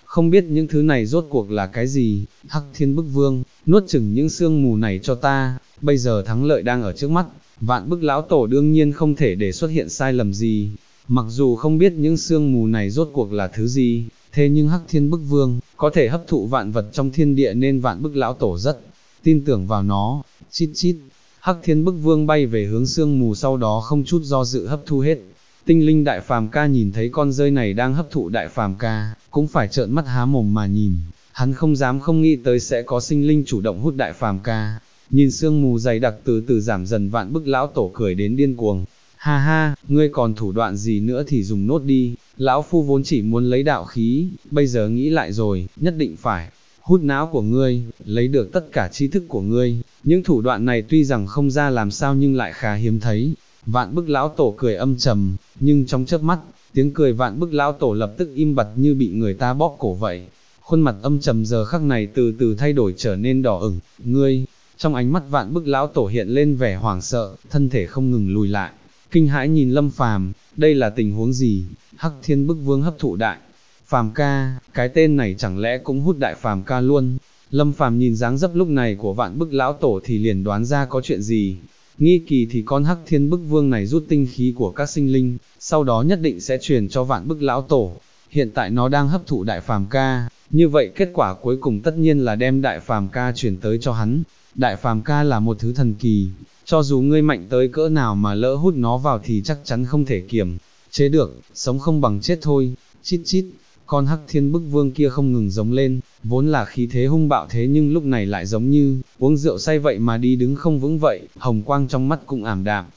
không biết những thứ này rốt cuộc là cái gì. Hắc Thiên Bức Vương, nuốt chửng những sương mù này cho ta, bây giờ thắng lợi đang ở trước mắt, Vạn Bức lão tổ đương nhiên không thể để xuất hiện sai lầm gì. Mặc dù không biết những sương mù này rốt cuộc là thứ gì, thế nhưng Hắc Thiên Bức Vương có thể hấp thụ vạn vật trong thiên địa nên Vạn Bức lão tổ rất tin tưởng vào nó. Chít chít, Hắc Thiên Bức Vương bay về hướng sương mù, sau đó không chút do dự hấp thu hết. Tinh linh đại phàm ca nhìn thấy con rơi này đang hấp thụ đại phàm ca, cũng phải trợn mắt há mồm mà nhìn, hắn không dám không nghĩ tới sẽ có sinh linh chủ động hút đại phàm ca. Nhìn sương mù dày đặc từ từ giảm dần, Vạn Bức lão tổ cười đến điên cuồng. Ha ha, ngươi còn thủ đoạn gì nữa thì dùng nốt đi, lão phu vốn chỉ muốn lấy đạo khí, bây giờ nghĩ lại rồi, nhất định phải hút não của ngươi, lấy được tất cả tri thức của ngươi. Những thủ đoạn này tuy rằng không ra làm sao nhưng lại khá hiếm thấy. Vạn Bức lão tổ cười âm trầm, nhưng trong chớp mắt, tiếng cười Vạn Bức lão tổ lập tức im bặt như bị người ta bóp cổ vậy. Khuôn mặt âm trầm giờ khắc này từ từ thay đổi trở nên đỏ ửng. Ngươi, trong ánh mắt Vạn Bức lão tổ hiện lên vẻ hoảng sợ, thân thể không ngừng lùi lại, kinh hãi nhìn Lâm Phàm, đây là tình huống gì? Hắc Thiên Bức Vương hấp thụ đại phàm ca, cái tên này chẳng lẽ cũng hút đại phàm ca luôn? Lâm Phàm nhìn dáng dấp lúc này của Vạn Bức lão tổ thì liền đoán ra có chuyện gì. Nghi kỳ thì con Hắc Thiên Bức Vương này rút tinh khí của các sinh linh, sau đó nhất định sẽ truyền cho Vạn Bức lão tổ. Hiện tại nó đang hấp thụ đại phàm ca, như vậy kết quả cuối cùng tất nhiên là đem đại phàm ca truyền tới cho hắn. Đại phàm ca là một thứ thần kỳ, cho dù ngươi mạnh tới cỡ nào mà lỡ hút nó vào thì chắc chắn không thể kiềm chế được, sống không bằng chết thôi. Chít chít, con Hắc Thiên Bức Vương kia không ngừng giống lên, vốn là khí thế hung bạo thế nhưng lúc này lại giống như uống rượu say vậy mà đi đứng không vững vậy, hồng quang trong mắt cũng ảm đạm.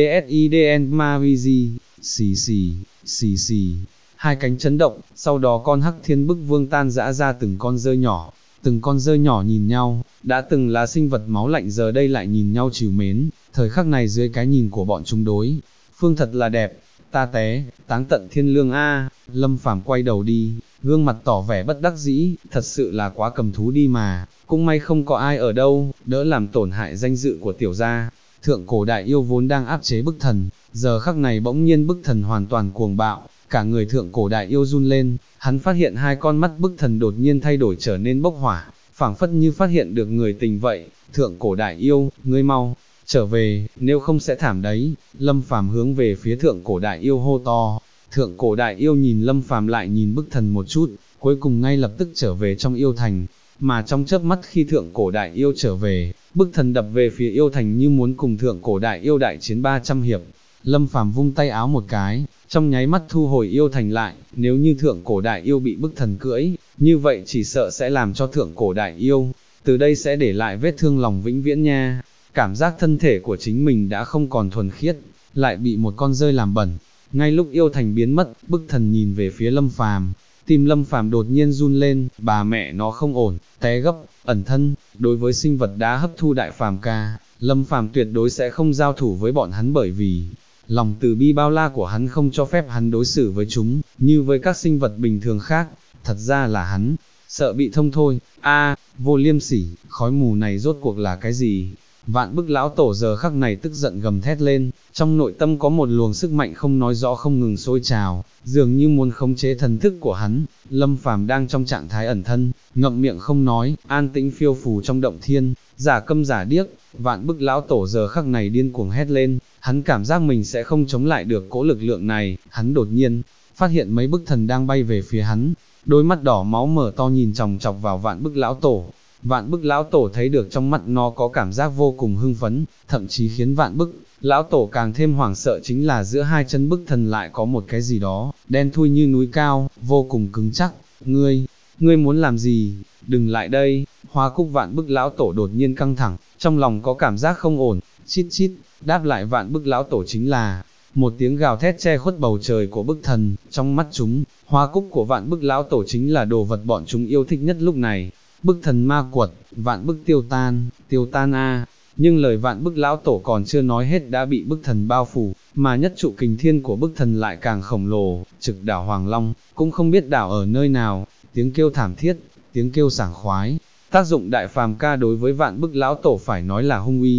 DSIDN Marigi, xì xì, xì xì, hai cánh chấn động, sau đó con Hắc Thiên Bức Vương tan rã ra từng con rơi nhỏ. Từng con rơi nhỏ nhìn nhau, đã từng là sinh vật máu lạnh giờ đây lại nhìn nhau trìu mến, thời khắc này dưới cái nhìn của bọn chúng đối phương thật là đẹp. Ta té, táng tận thiên lương a. Lâm Phàm quay đầu đi, gương mặt tỏ vẻ bất đắc dĩ, thật sự là quá cầm thú đi mà, cũng may không có ai ở đâu, đỡ làm tổn hại danh dự của tiểu gia. Thượng cổ đại yêu vốn đang áp chế bức thần, giờ khắc này bỗng nhiên bức thần hoàn toàn cuồng bạo, cả người thượng cổ đại yêu run lên, hắn phát hiện hai con mắt bức thần đột nhiên thay đổi trở nên bốc hỏa, phảng phất như phát hiện được người tình vậy. Thượng cổ đại yêu, ngươi mau trở về, nếu không sẽ thảm đấy. Lâm Phàm hướng về phía thượng cổ đại yêu hô to. Thượng cổ đại yêu nhìn Lâm Phàm lại nhìn bức thần một chút, cuối cùng ngay lập tức trở về trong yêu thành. Mà trong chớp mắt khi thượng cổ đại yêu trở về, bức thần đập về phía yêu thành như muốn cùng thượng cổ đại yêu đại chiến 300 hiệp. Lâm Phàm vung tay áo một cái, trong nháy mắt thu hồi yêu thành lại. Nếu như thượng cổ đại yêu bị bức thần cưỡi, như vậy chỉ sợ sẽ làm cho thượng cổ đại yêu từ đây sẽ để lại vết thương lòng vĩnh viễn nha. Cảm giác thân thể của chính mình đã không còn thuần khiết, lại bị một con rơi làm bẩn. Ngay lúc yêu thành biến mất, bức thần nhìn về phía Lâm Phàm, tim Lâm Phàm đột nhiên run lên, bà mẹ nó không ổn, té gấp, ẩn thân. Đối với sinh vật đã hấp thu đại phàm ca, Lâm Phàm tuyệt đối sẽ không giao thủ với bọn hắn, bởi vì lòng từ bi bao la của hắn không cho phép hắn đối xử với chúng như với các sinh vật bình thường khác. Thật ra là hắn sợ bị thông thôi. Vô liêm sỉ, khói mù này rốt cuộc là cái gì? Vạn Bức lão tổ giờ khắc này tức giận gầm thét lên, trong nội tâm có một luồng sức mạnh không nói rõ không ngừng sôi trào, dường như muốn khống chế thần thức của hắn. Lâm Phàm đang trong trạng thái ẩn thân, ngậm miệng không nói, an tĩnh phiêu phù trong động thiên, giả câm giả điếc. Vạn Bức lão tổ giờ khắc này điên cuồng hét lên, hắn cảm giác mình sẽ không chống lại được cỗ lực lượng này. Hắn đột nhiên phát hiện mấy bức thần đang bay về phía hắn, đôi mắt đỏ máu mở to nhìn chòng chọc vào Vạn Bức lão tổ. Vạn Bức lão tổ thấy được trong mắt nó có cảm giác vô cùng hưng phấn, thậm chí khiến Vạn Bức lão tổ càng thêm hoảng sợ chính là giữa hai chân bức thần lại có một cái gì đó, đen thui như núi cao, vô cùng cứng chắc. Ngươi muốn làm gì? Đừng lại đây. Hoa cúc Vạn Bức lão tổ đột nhiên căng thẳng, trong lòng có cảm giác không ổn. Chít chít, đáp lại Vạn Bức lão tổ chính là một tiếng gào thét che khuất bầu trời của bức thần. Trong mắt chúng, hoa cúc của Vạn Bức lão tổ chính là đồ vật bọn chúng yêu thích nhất lúc này. Bức thần ma quật, Vạn Bức tiêu tan a. Nhưng lời Vạn Bức lão tổ còn chưa nói hết đã bị bức thần bao phủ, mà nhất trụ kình thiên của bức thần lại càng khổng lồ, trực đảo Hoàng Long, cũng không biết đảo ở nơi nào. Tiếng kêu thảm thiết, tiếng kêu sảng khoái, tác dụng đại phàm ca đối với Vạn Bức lão tổ phải nói là hung uy.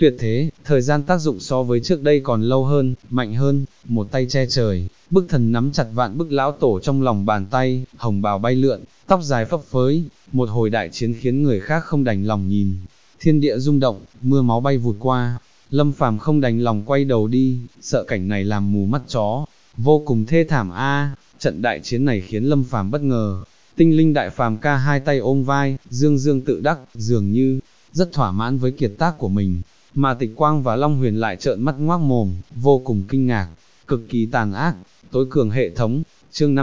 tuyệt thế, thời gian tác dụng so với trước đây còn lâu hơn, mạnh hơn, một tay che trời, bức thần nắm chặt vạn bức lão tổ trong lòng bàn tay, hồng bào bay lượn, tóc dài phấp phới, một hồi đại chiến khiến người khác không đành lòng nhìn, thiên địa rung động, mưa máu bay vụt qua, Lâm Phàm không đành lòng quay đầu đi, sợ cảnh này làm mù mắt chó, vô cùng thê thảm a. Trận đại chiến này khiến Lâm Phàm bất ngờ, tinh linh đại phàm ca hai tay ôm vai, dương dương tự đắc, dường như rất thỏa mãn với kiệt tác của mình, mà Tịch Quang và Long Huyền lại trợn mắt ngoác mồm, vô cùng kinh ngạc, cực kỳ tàn ác, tối cường hệ thống, chương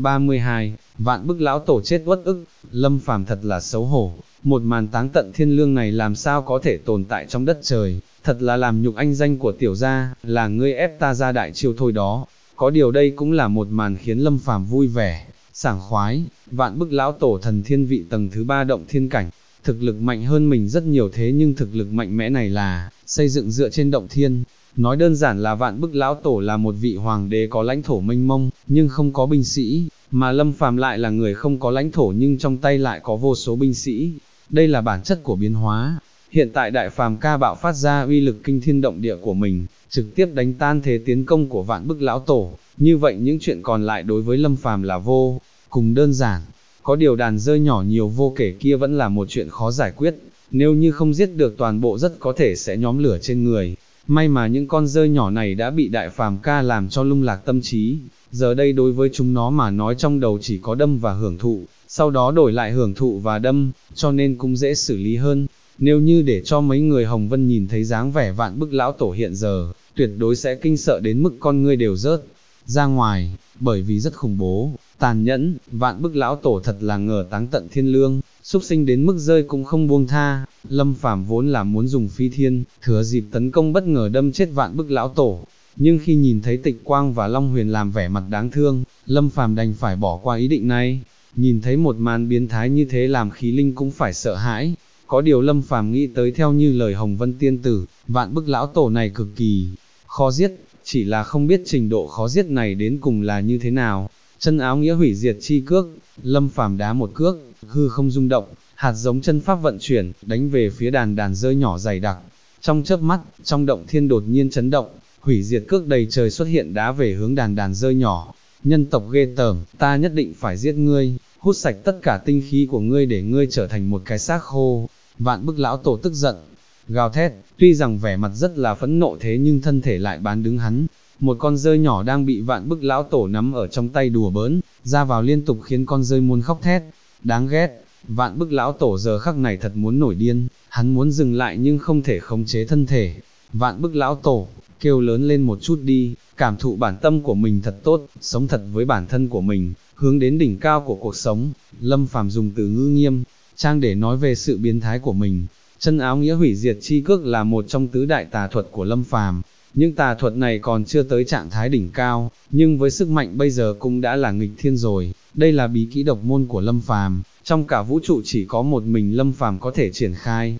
532, vạn bức lão tổ chết uất ức, Lâm Phàm thật là xấu hổ, một màn táng tận thiên lương này làm sao có thể tồn tại trong đất trời, thật là làm nhục anh danh của tiểu gia, là ngươi ép ta ra đại chiêu thôi đó, có điều đây cũng là một màn khiến Lâm Phàm vui vẻ, sảng khoái, vạn bức lão tổ thần thiên vị tầng thứ 3 động thiên cảnh, thực lực mạnh hơn mình rất nhiều thế nhưng thực lực mạnh mẽ này là xây dựng dựa trên động thiên. Nói đơn giản là vạn bức lão tổ là một vị hoàng đế có lãnh thổ mênh mông, nhưng không có binh sĩ, mà Lâm Phàm lại là người không có lãnh thổ nhưng trong tay lại có vô số binh sĩ. Đây là bản chất của biến hóa. Hiện tại đại phàm ca bạo phát ra uy lực kinh thiên động địa của mình, trực tiếp đánh tan thế tiến công của vạn bức lão tổ. Như vậy những chuyện còn lại đối với Lâm Phàm là vô cùng đơn giản. Có điều đàn rơi nhỏ nhiều vô kể kia vẫn là một chuyện khó giải quyết, nếu như không giết được toàn bộ rất có thể sẽ nhóm lửa trên người. May mà những con rơi nhỏ này đã bị đại phàm ca làm cho lung lạc tâm trí, giờ đây đối với chúng nó mà nói trong đầu chỉ có đâm và hưởng thụ, sau đó đổi lại hưởng thụ và đâm, cho nên cũng dễ xử lý hơn. Nếu như để cho mấy người Hồng Vân nhìn thấy dáng vẻ vạn bức lão tổ hiện giờ, tuyệt đối sẽ kinh sợ đến mức con ngươi đều rớt ra ngoài, bởi vì rất khủng bố, tàn nhẫn, vạn bức lão tổ thật là ngờ táng tận thiên lương, súc sinh đến mức rơi cũng không buông tha. Lâm Phàm vốn là muốn dùng phi thiên, thừa dịp tấn công bất ngờ đâm chết vạn bức lão tổ, nhưng khi nhìn thấy Tịch Quang và Long Huyền làm vẻ mặt đáng thương, Lâm Phàm đành phải bỏ qua ý định này. Nhìn thấy một màn biến thái như thế làm khí linh cũng phải sợ hãi. Có điều Lâm Phàm nghĩ tới theo như lời Hồng Vân tiên tử, vạn bức lão tổ này cực kỳ khó giết, chỉ là không biết trình độ khó giết này đến cùng là như thế nào. Chân áo nghĩa hủy diệt chi cước, Lâm Phàm đá một cước, hư không rung động, hạt giống chân pháp vận chuyển, đánh về phía đàn rơi nhỏ dày đặc. Trong chớp mắt, trong động thiên đột nhiên chấn động, hủy diệt cước đầy trời xuất hiện đá về hướng đàn rơi nhỏ. Nhân tộc ghê tởm, ta nhất định phải giết ngươi, hút sạch tất cả tinh khí của ngươi để ngươi trở thành một cái xác khô. Vạn bức lão tổ tức giận, gào thét, tuy rằng vẻ mặt rất là phẫn nộ thế nhưng thân thể lại bán đứng hắn. Một con rơi nhỏ đang bị vạn bức lão tổ nắm ở trong tay đùa bỡn, ra vào liên tục khiến con rơi muốn khóc thét. Đáng ghét, vạn bức lão tổ giờ khắc này thật muốn nổi điên, hắn muốn dừng lại nhưng không thể khống chế thân thể. Vạn bức lão tổ, kêu lớn lên một chút đi, cảm thụ bản tâm của mình thật tốt, sống thật với bản thân của mình, hướng đến đỉnh cao của cuộc sống. Lâm Phàm dùng từ ngữ nghiêm trang để nói về sự biến thái của mình. Chân áo nghĩa hủy diệt chi cước là một trong tứ đại tà thuật của Lâm Phàm. Những tà thuật này còn chưa tới trạng thái đỉnh cao, nhưng với sức mạnh bây giờ cũng đã là nghịch thiên rồi. Đây là bí kỹ độc môn của Lâm Phàm, trong cả vũ trụ chỉ có một mình Lâm Phàm có thể triển khai.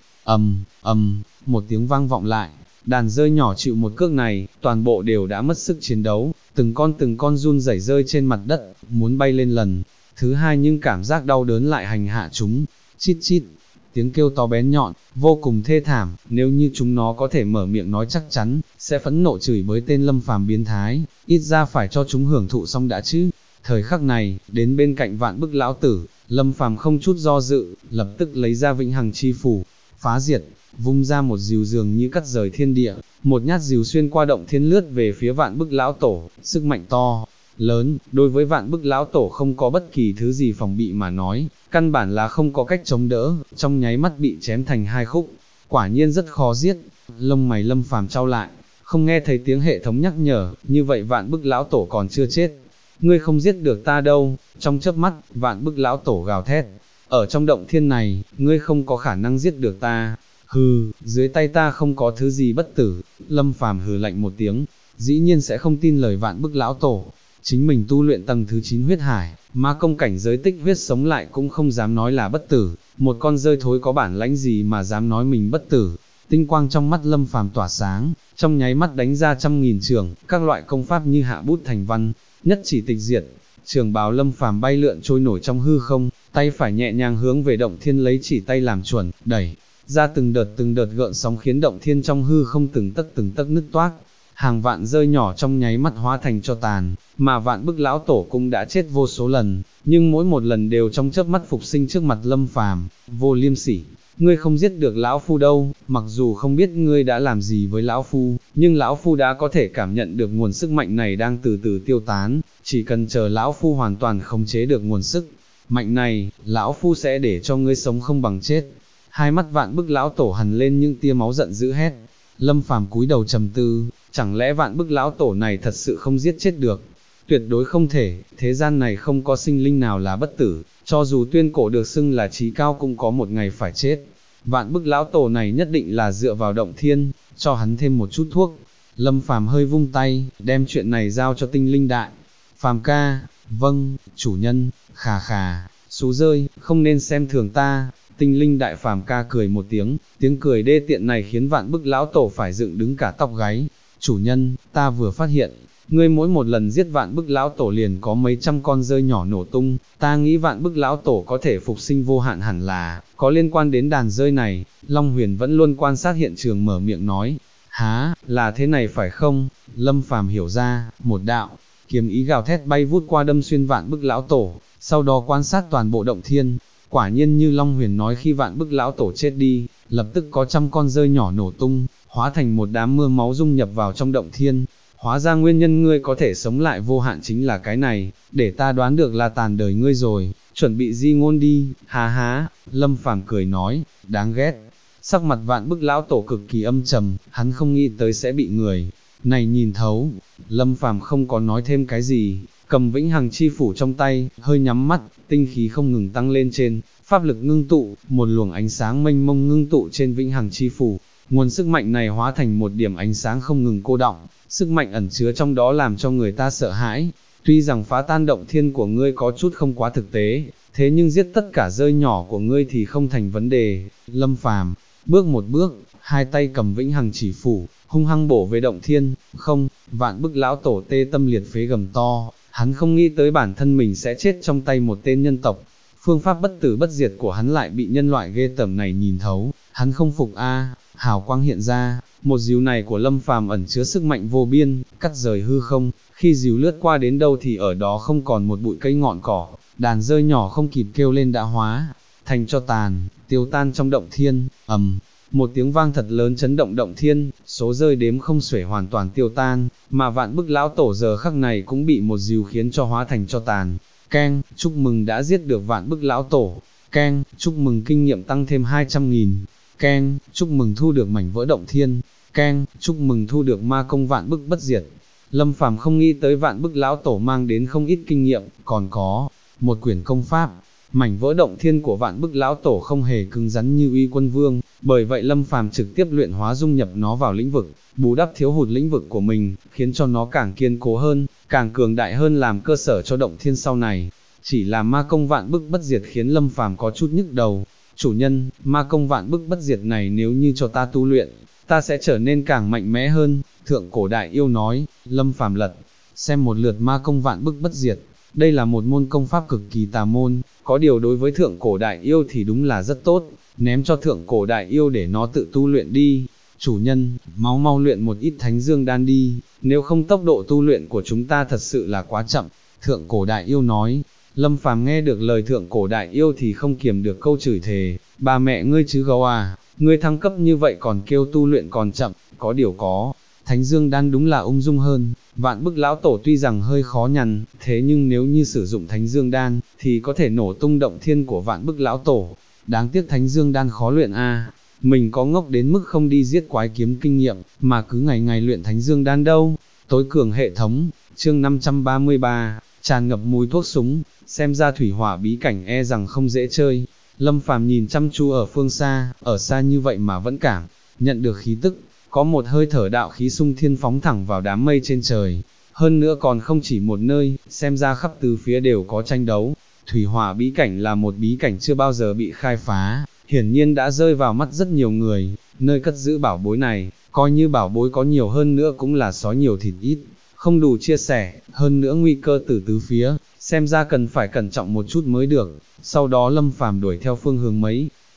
Một tiếng vang vọng lại, đàn rơi nhỏ chịu một cước này, toàn bộ đều đã mất sức chiến đấu, từng con run rẩy rơi trên mặt đất, muốn bay lên lần thứ hai nhưng cảm giác đau đớn lại hành hạ chúng. Chít chít, tiếng kêu to bén nhọn, vô cùng thê thảm, nếu như chúng nó có thể mở miệng nói chắc chắn, sẽ phẫn nộ chửi bới tên Lâm Phàm biến thái, ít ra phải cho chúng hưởng thụ xong đã chứ. Thời khắc này, đến bên cạnh vạn bức lão tử, Lâm Phàm không chút do dự, lập tức lấy ra vĩnh hằng chi phủ, phá diệt, vung ra một rìu dường như cắt rời thiên địa, một nhát rìu xuyên qua động thiên lướt về phía vạn bức lão tổ, sức mạnh to lớn, đối với vạn bức lão tổ không có bất kỳ thứ gì phòng bị mà nói, căn bản là không có cách chống đỡ, trong nháy mắt bị chém thành hai khúc, quả nhiên rất khó giết. Lông mày Lâm Phàm trao lại, không nghe thấy tiếng hệ thống nhắc nhở, như vậy vạn bức lão tổ còn chưa chết, ngươi không giết được ta đâu. Trong chớp mắt, vạn bức lão tổ gào thét, ở trong động thiên này, ngươi không có khả năng giết được ta. Hừ, dưới tay ta không có thứ gì bất tử. Lâm Phàm hừ lạnh một tiếng, dĩ nhiên sẽ không tin lời vạn bức lão tổ. Chính mình tu luyện tầng thứ 9 huyết hải, ma công cảnh giới tích huyết sống lại cũng không dám nói là bất tử, một con rơi thối có bản lãnh gì mà dám nói mình bất tử. Tinh quang trong mắt Lâm Phàm tỏa sáng, trong nháy mắt đánh ra trăm nghìn trường, các loại công pháp như hạ bút thành văn, nhất chỉ tịch diệt. Trường bào Lâm Phàm bay lượn trôi nổi trong hư không, tay phải nhẹ nhàng hướng về động thiên lấy chỉ tay làm chuẩn, đẩy ra từng đợt gợn sóng khiến động thiên trong hư không từng tấc nứt toác. Hàng vạn rơi nhỏ trong nháy mắt hóa thành cho tàn, mà vạn bức lão tổ cũng đã chết vô số lần, nhưng mỗi một lần đều trong chớp mắt phục sinh trước mặt Lâm Phàm. Vô Liêm Sỉ, ngươi không giết được lão phu đâu, mặc dù không biết ngươi đã làm gì với lão phu, nhưng lão phu đã có thể cảm nhận được nguồn sức mạnh này đang từ từ tiêu tán, chỉ cần chờ lão phu hoàn toàn khống chế được nguồn sức mạnh này, lão phu sẽ để cho ngươi sống không bằng chết. Hai mắt vạn bức lão tổ hằn lên những tia máu giận dữ hét. Lâm Phàm cúi đầu trầm tư, chẳng lẽ vạn bức lão tổ này thật sự không giết chết được? Tuyệt đối không thể, thế gian này không có sinh linh nào là bất tử, cho dù tuyên cổ được xưng là chí cao cũng có một ngày phải chết. Vạn bức lão tổ này nhất định là dựa vào động thiên, cho hắn thêm một chút thuốc. Lâm Phàm hơi vung tay, đem chuyện này giao cho Tinh Linh Đại. Phàm ca, vâng, chủ nhân, khà khà, xú rơi, không nên xem thường ta. Tinh Linh Đại Phàm ca cười một tiếng cười đê tiện này khiến vạn bức lão tổ phải dựng đứng cả tóc gáy. Chủ nhân, ta vừa phát hiện, ngươi mỗi một lần giết vạn bức lão tổ liền có mấy trăm con rơi nhỏ nổ tung, ta nghĩ vạn bức lão tổ có thể phục sinh vô hạn hẳn là có liên quan đến đàn rơi này. Long Huyền vẫn luôn quan sát hiện trường mở miệng nói, há, là thế này phải không? Lâm Phàm hiểu ra, một đạo kiếm ý gào thét bay vút qua đâm xuyên vạn bức lão tổ, sau đó quan sát toàn bộ động thiên. Quả nhiên như Long Huyền nói, khi vạn bức lão tổ chết đi, lập tức có trăm con rơi nhỏ nổ tung, hóa thành một đám mưa máu dung nhập vào trong động thiên. Hóa ra nguyên nhân ngươi có thể sống lại vô hạn chính là cái này, để ta đoán được là tàn đời ngươi rồi, chuẩn bị di ngôn đi, há há. Lâm Phàm cười nói, đáng ghét. Sắc mặt vạn bức lão tổ cực kỳ âm trầm, hắn không nghĩ tới sẽ bị người này nhìn thấu. Lâm Phàm không có nói thêm cái gì, cầm vĩnh hằng chi phủ trong tay, hơi nhắm mắt, tinh khí không ngừng tăng lên trên, pháp lực ngưng tụ, một luồng ánh sáng mênh mông ngưng tụ trên vĩnh hằng chi phủ. Nguồn sức mạnh này hóa thành một điểm ánh sáng không ngừng cô đọng, sức mạnh ẩn chứa trong đó làm cho người ta sợ hãi. Tuy rằng phá tan động thiên của ngươi có chút không quá thực tế, thế nhưng giết tất cả rơi nhỏ của ngươi thì không thành vấn đề. Lâm Phàm bước một bước, hai tay cầm vĩnh hằng chỉ phủ, hung hăng bổ về động thiên. Không, vạn bức lão tổ tê tâm liệt phế gầm to, hắn không nghĩ tới bản thân mình sẽ chết trong tay một tên nhân tộc. Phương pháp bất tử bất diệt của hắn lại bị nhân loại ghê tởm này nhìn thấu, hắn không phục a. Hào quang hiện ra, một dìu này của Lâm Phàm ẩn chứa sức mạnh vô biên, cắt rời hư không, khi dìu lướt qua đến đâu thì ở đó không còn một bụi cây ngọn cỏ, đàn rơi nhỏ không kịp kêu lên đã hóa thành cho tàn, tiêu tan trong động thiên. Một tiếng vang thật lớn chấn động động thiên, số rơi đếm không xuể hoàn toàn tiêu tan, mà vạn bức lão tổ giờ khắc này cũng bị một dìu khiến cho hóa thành cho tàn. Keng, chúc mừng đã giết được vạn bức lão tổ. Keng, chúc mừng kinh nghiệm tăng thêm 200.000. Keng, chúc mừng thu được mảnh vỡ động thiên. Keng, chúc mừng thu được ma công vạn bức bất diệt. Lâm Phàm không nghĩ tới vạn bức lão tổ mang đến không ít kinh nghiệm, còn có một quyển công pháp. Mảnh vỡ động thiên của vạn bức lão tổ không hề cứng rắn như Uy Quân Vương, bởi vậy Lâm Phàm trực tiếp luyện hóa dung nhập nó vào lĩnh vực, bù đắp thiếu hụt lĩnh vực của mình, khiến cho nó càng kiên cố hơn, càng cường đại hơn làm cơ sở cho động thiên sau này. Chỉ là ma công vạn bức bất diệt khiến Lâm Phàm có chút nhức đầu. Chủ nhân, ma công vạn bức bất diệt này nếu như cho ta tu luyện, ta sẽ trở nên càng mạnh mẽ hơn. Thượng cổ đại yêu nói. Lâm Phàm lật xem một lượt ma công vạn bức bất diệt. Đây là một môn công pháp cực kỳ tà môn, có điều đối với thượng cổ đại yêu thì đúng là rất tốt, ném cho thượng cổ đại yêu để nó tự tu luyện đi. Chủ nhân, mau luyện một ít thánh dương đan đi, nếu không tốc độ tu luyện của chúng ta thật sự là quá chậm. Thượng cổ đại yêu nói. Lâm Phàm nghe được lời thượng cổ đại yêu thì không kiềm được câu chửi thề, bà mẹ ngươi chứ gấu à, ngươi thăng cấp như vậy còn kêu tu luyện còn chậm, có điều có. Thánh dương đan đúng là ung dung hơn, vạn bức lão tổ tuy rằng hơi khó nhằn, thế nhưng nếu như sử dụng thánh dương đan, thì có thể nổ tung động thiên của vạn bức lão tổ. Đáng tiếc thánh dương đan khó luyện a. Mình có ngốc đến mức không đi giết quái kiếm kinh nghiệm, mà cứ ngày ngày luyện thánh dương đan đâu. Tối cường hệ thống, chương 533, tràn ngập mùi thuốc súng, xem ra thủy hỏa bí cảnh e rằng không dễ chơi. Lâm Phàm nhìn chăm chú ở phương xa, ở xa như vậy mà vẫn cảm nhận được khí tức, có một hơi thở đạo khí xung thiên phóng thẳng vào đám mây trên trời. Hơn nữa còn không chỉ một nơi, xem ra khắp tứ phía đều có tranh đấu. Thủy hỏa bí cảnh là một bí cảnh chưa bao giờ bị khai phá, hiển nhiên đã rơi vào mắt rất nhiều người. Nơi cất giữ bảo bối này, coi như bảo bối có nhiều hơn nữa cũng là sói nhiều thịt ít, không đủ chia sẻ, hơn nữa nguy cơ từ tứ phía, xem ra cần phải cẩn trọng một chút mới được. Sau đó Lâm Phàm đuổi theo phương hướng mấy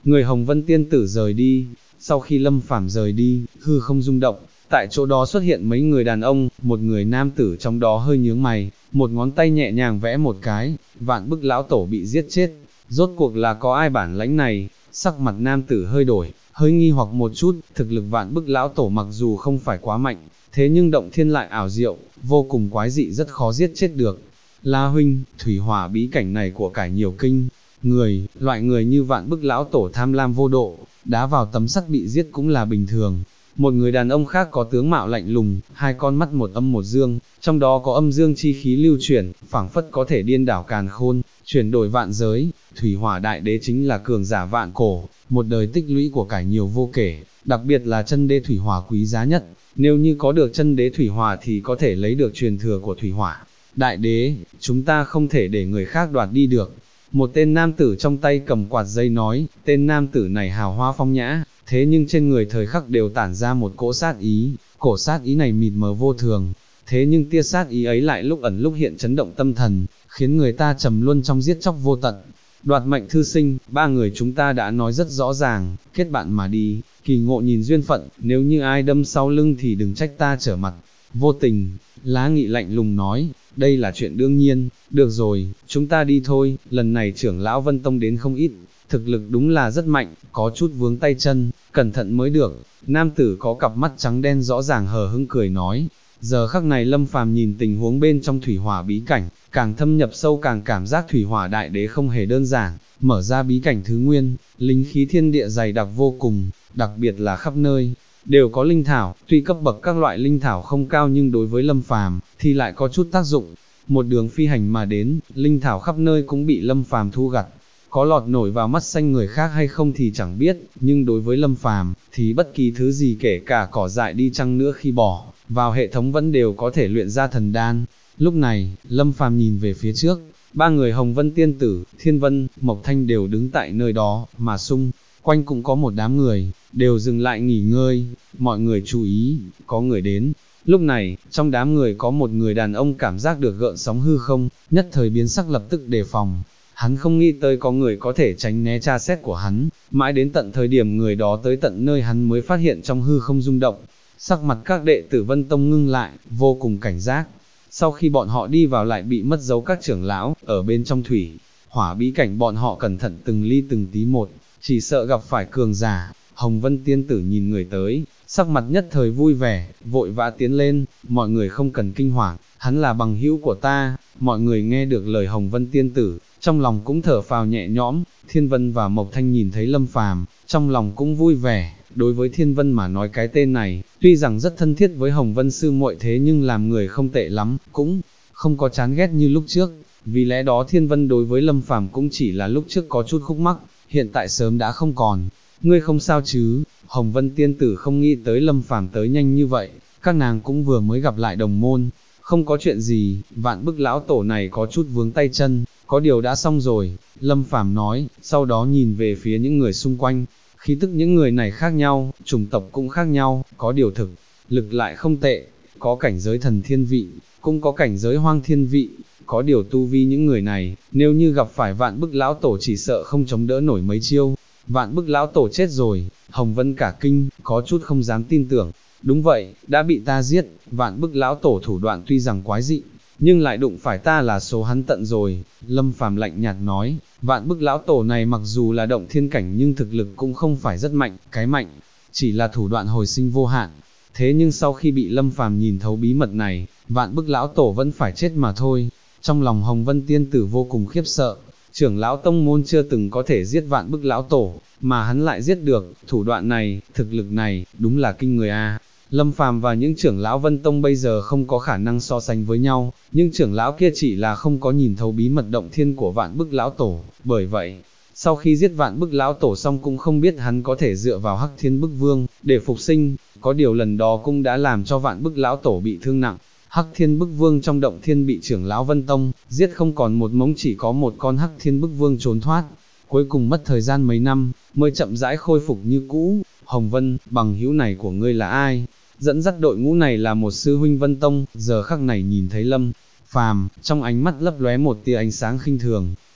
Người Hồng Vân tiên tử rời đi, sau khi Lâm Phàm rời đi, hư không rung động, tại chỗ đó xuất hiện mấy người đàn ông, một người nam tử trong đó hơi nhướng mày, một ngón tay nhẹ nhàng vẽ một cái, Vạn Bức lão tổ bị giết chết, rốt cuộc là có ai bản lãnh này, sắc mặt nam tử hơi đổi, hơi nghi hoặc một chút, thực lực Vạn Bức lão tổ mặc dù không phải quá mạnh, thế nhưng động thiên lại ảo diệu, vô cùng quái dị rất khó giết chết được. La huynh, thủy hỏa bí cảnh này của cải nhiều kinh, loại người như Vạn Bức lão tổ tham lam vô độ, đá vào tấm sắt bị giết cũng là bình thường. Một người đàn ông khác có tướng mạo lạnh lùng, hai con mắt một âm một dương, trong đó có âm dương chi khí lưu chuyển, phảng phất có thể điên đảo càn khôn, chuyển đổi vạn giới. Thủy hỏa đại đế chính là cường giả vạn cổ, một đời tích lũy của cải nhiều vô kể, đặc biệt là chân đế thủy hỏa quý giá nhất, nếu như có được chân đế thủy hỏa thì có thể lấy được truyền thừa của thủy hỏa. Đại đế, chúng ta không thể để người khác đoạt đi được. Một tên nam tử trong tay cầm quạt dây nói, tên nam tử này hào hoa phong nhã, thế nhưng trên người thời khắc đều tản ra một cỗ sát ý, cổ sát ý này mịt mờ vô thường, thế nhưng tia sát ý ấy lại lúc ẩn lúc hiện chấn động tâm thần, khiến người ta trầm luân trong giết chóc vô tận. Đoạt mệnh thư sinh, ba người chúng ta đã nói rất rõ ràng, kết bạn mà đi, kỳ ngộ nhìn duyên phận, nếu như ai đâm sau lưng thì đừng trách ta trở mặt. Vô tình, Lá Nghị lạnh lùng nói, đây là chuyện đương nhiên, được rồi, chúng ta đi thôi, lần này trưởng lão Vân Tông đến không ít, thực lực đúng là rất mạnh, có chút vướng tay chân, cẩn thận mới được. Nam tử có cặp mắt trắng đen rõ ràng hờ hững cười nói. Giờ khắc này Lâm Phàm nhìn tình huống bên trong thủy hỏa bí cảnh, càng thâm nhập sâu càng cảm giác thủy hỏa đại đế không hề đơn giản, mở ra bí cảnh thứ nguyên, linh khí thiên địa dày đặc vô cùng, đặc biệt là khắp nơi đều có linh thảo, tuy cấp bậc các loại linh thảo không cao nhưng đối với Lâm Phàm thì lại có chút tác dụng. Một đường phi hành mà đến, linh thảo khắp nơi cũng bị Lâm Phàm thu gặt, có lọt nổi vào mắt xanh người khác hay không thì chẳng biết, nhưng đối với Lâm Phàm thì bất kỳ thứ gì kể cả cỏ dại đi chăng nữa khi bỏ vào hệ thống vẫn đều có thể luyện ra thần đan. Lúc này, Lâm Phàm nhìn về phía trước, ba người Hồng Vân tiên tử, Thiên Vân, Mộc Thanh đều đứng tại nơi đó, mà xung quanh cũng có một đám người, đều dừng lại nghỉ ngơi. Mọi người chú ý, có người đến. Lúc này, trong đám người có một người đàn ông cảm giác được gợn sóng hư không, nhất thời biến sắc lập tức đề phòng. Hắn không nghĩ tới có người có thể tránh né tra xét của hắn, mãi đến tận thời điểm người đó tới tận nơi hắn mới phát hiện trong hư không rung động. Sắc mặt các đệ tử Vân Tông ngưng lại, vô cùng cảnh giác. Sau khi bọn họ đi vào lại bị mất dấu các trưởng lão, ở bên trong thủy hỏa bí cảnh bọn họ cẩn thận từng ly từng tí một, chỉ sợ gặp phải cường giả. Hồng Vân tiên tử nhìn người tới, sắc mặt nhất thời vui vẻ, vội vã tiến lên, mọi người không cần kinh hoàng, hắn là bằng hữu của ta. Mọi người nghe được lời Hồng Vân tiên tử, trong lòng cũng thở phào nhẹ nhõm. Thiên Vân và Mộc Thanh nhìn thấy Lâm Phàm, trong lòng cũng vui vẻ. Đối với Thiên Vân mà nói cái tên này, tuy rằng rất thân thiết với Hồng Vân sư muội thế nhưng làm người không tệ lắm, cũng không có chán ghét như lúc trước. Vì lẽ đó Thiên Vân đối với Lâm Phàm cũng chỉ là lúc trước có chút khúc mắc, hiện tại sớm đã không còn. Ngươi không sao chứ? Hồng Vân tiên tử không nghĩ tới Lâm Phàm tới nhanh như vậy, các nàng cũng vừa mới gặp lại đồng môn. Không có chuyện gì, Vạn Bức lão tổ này có chút vướng tay chân, có điều đã xong rồi, Lâm Phàm nói, sau đó nhìn về phía những người xung quanh. Khí tức những người này khác nhau, chủng tộc cũng khác nhau, có điều thực lực lại không tệ, có cảnh giới thần thiên vị, cũng có cảnh giới hoang thiên vị, có điều tu vi những người này, nếu như gặp phải Vạn Bức lão tổ chỉ sợ không chống đỡ nổi mấy chiêu. Vạn Bức lão tổ chết rồi, Hồng Vân cả kinh, có chút không dám tin tưởng. Đúng vậy, đã bị ta giết. Vạn Bức lão tổ thủ đoạn tuy rằng quái dị, nhưng lại đụng phải ta là số hắn tận rồi. Lâm Phàm lạnh nhạt nói, Vạn Bức lão tổ này mặc dù là động thiên cảnh nhưng thực lực cũng không phải rất mạnh, cái mạnh chỉ là thủ đoạn hồi sinh vô hạn. Thế nhưng sau khi bị Lâm Phàm nhìn thấu bí mật này, Vạn Bức lão tổ vẫn phải chết mà thôi. Trong lòng Hồng Vân tiên tử vô cùng khiếp sợ, trưởng lão tông môn chưa từng có thể giết Vạn Bức lão tổ, mà hắn lại giết được. Thủ đoạn này, thực lực này, đúng là kinh người a. Lâm Phàm và những trưởng lão Vân Tông bây giờ không có khả năng so sánh với nhau, nhưng trưởng lão kia chỉ là không có nhìn thấu bí mật động thiên của Vạn Bức lão tổ, bởi vậy, sau khi giết Vạn Bức lão tổ xong cũng không biết hắn có thể dựa vào Hắc Thiên Bức Vương để phục sinh, có điều lần đó cũng đã làm cho Vạn Bức lão tổ bị thương nặng. Hắc Thiên Bức Vương trong động thiên bị trưởng lão Vân Tông giết không còn một mống, chỉ có một con Hắc Thiên Bức Vương trốn thoát, cuối cùng mất thời gian mấy năm mới chậm rãi khôi phục như cũ. Hồng Vân, bằng hữu này của ngươi là ai? Dẫn dắt đội ngũ này là một sư huynh Vân Tông. Giờ khắc này nhìn thấy Lâm Phàm, trong ánh mắt lấp lóe một tia ánh sáng khinh thường.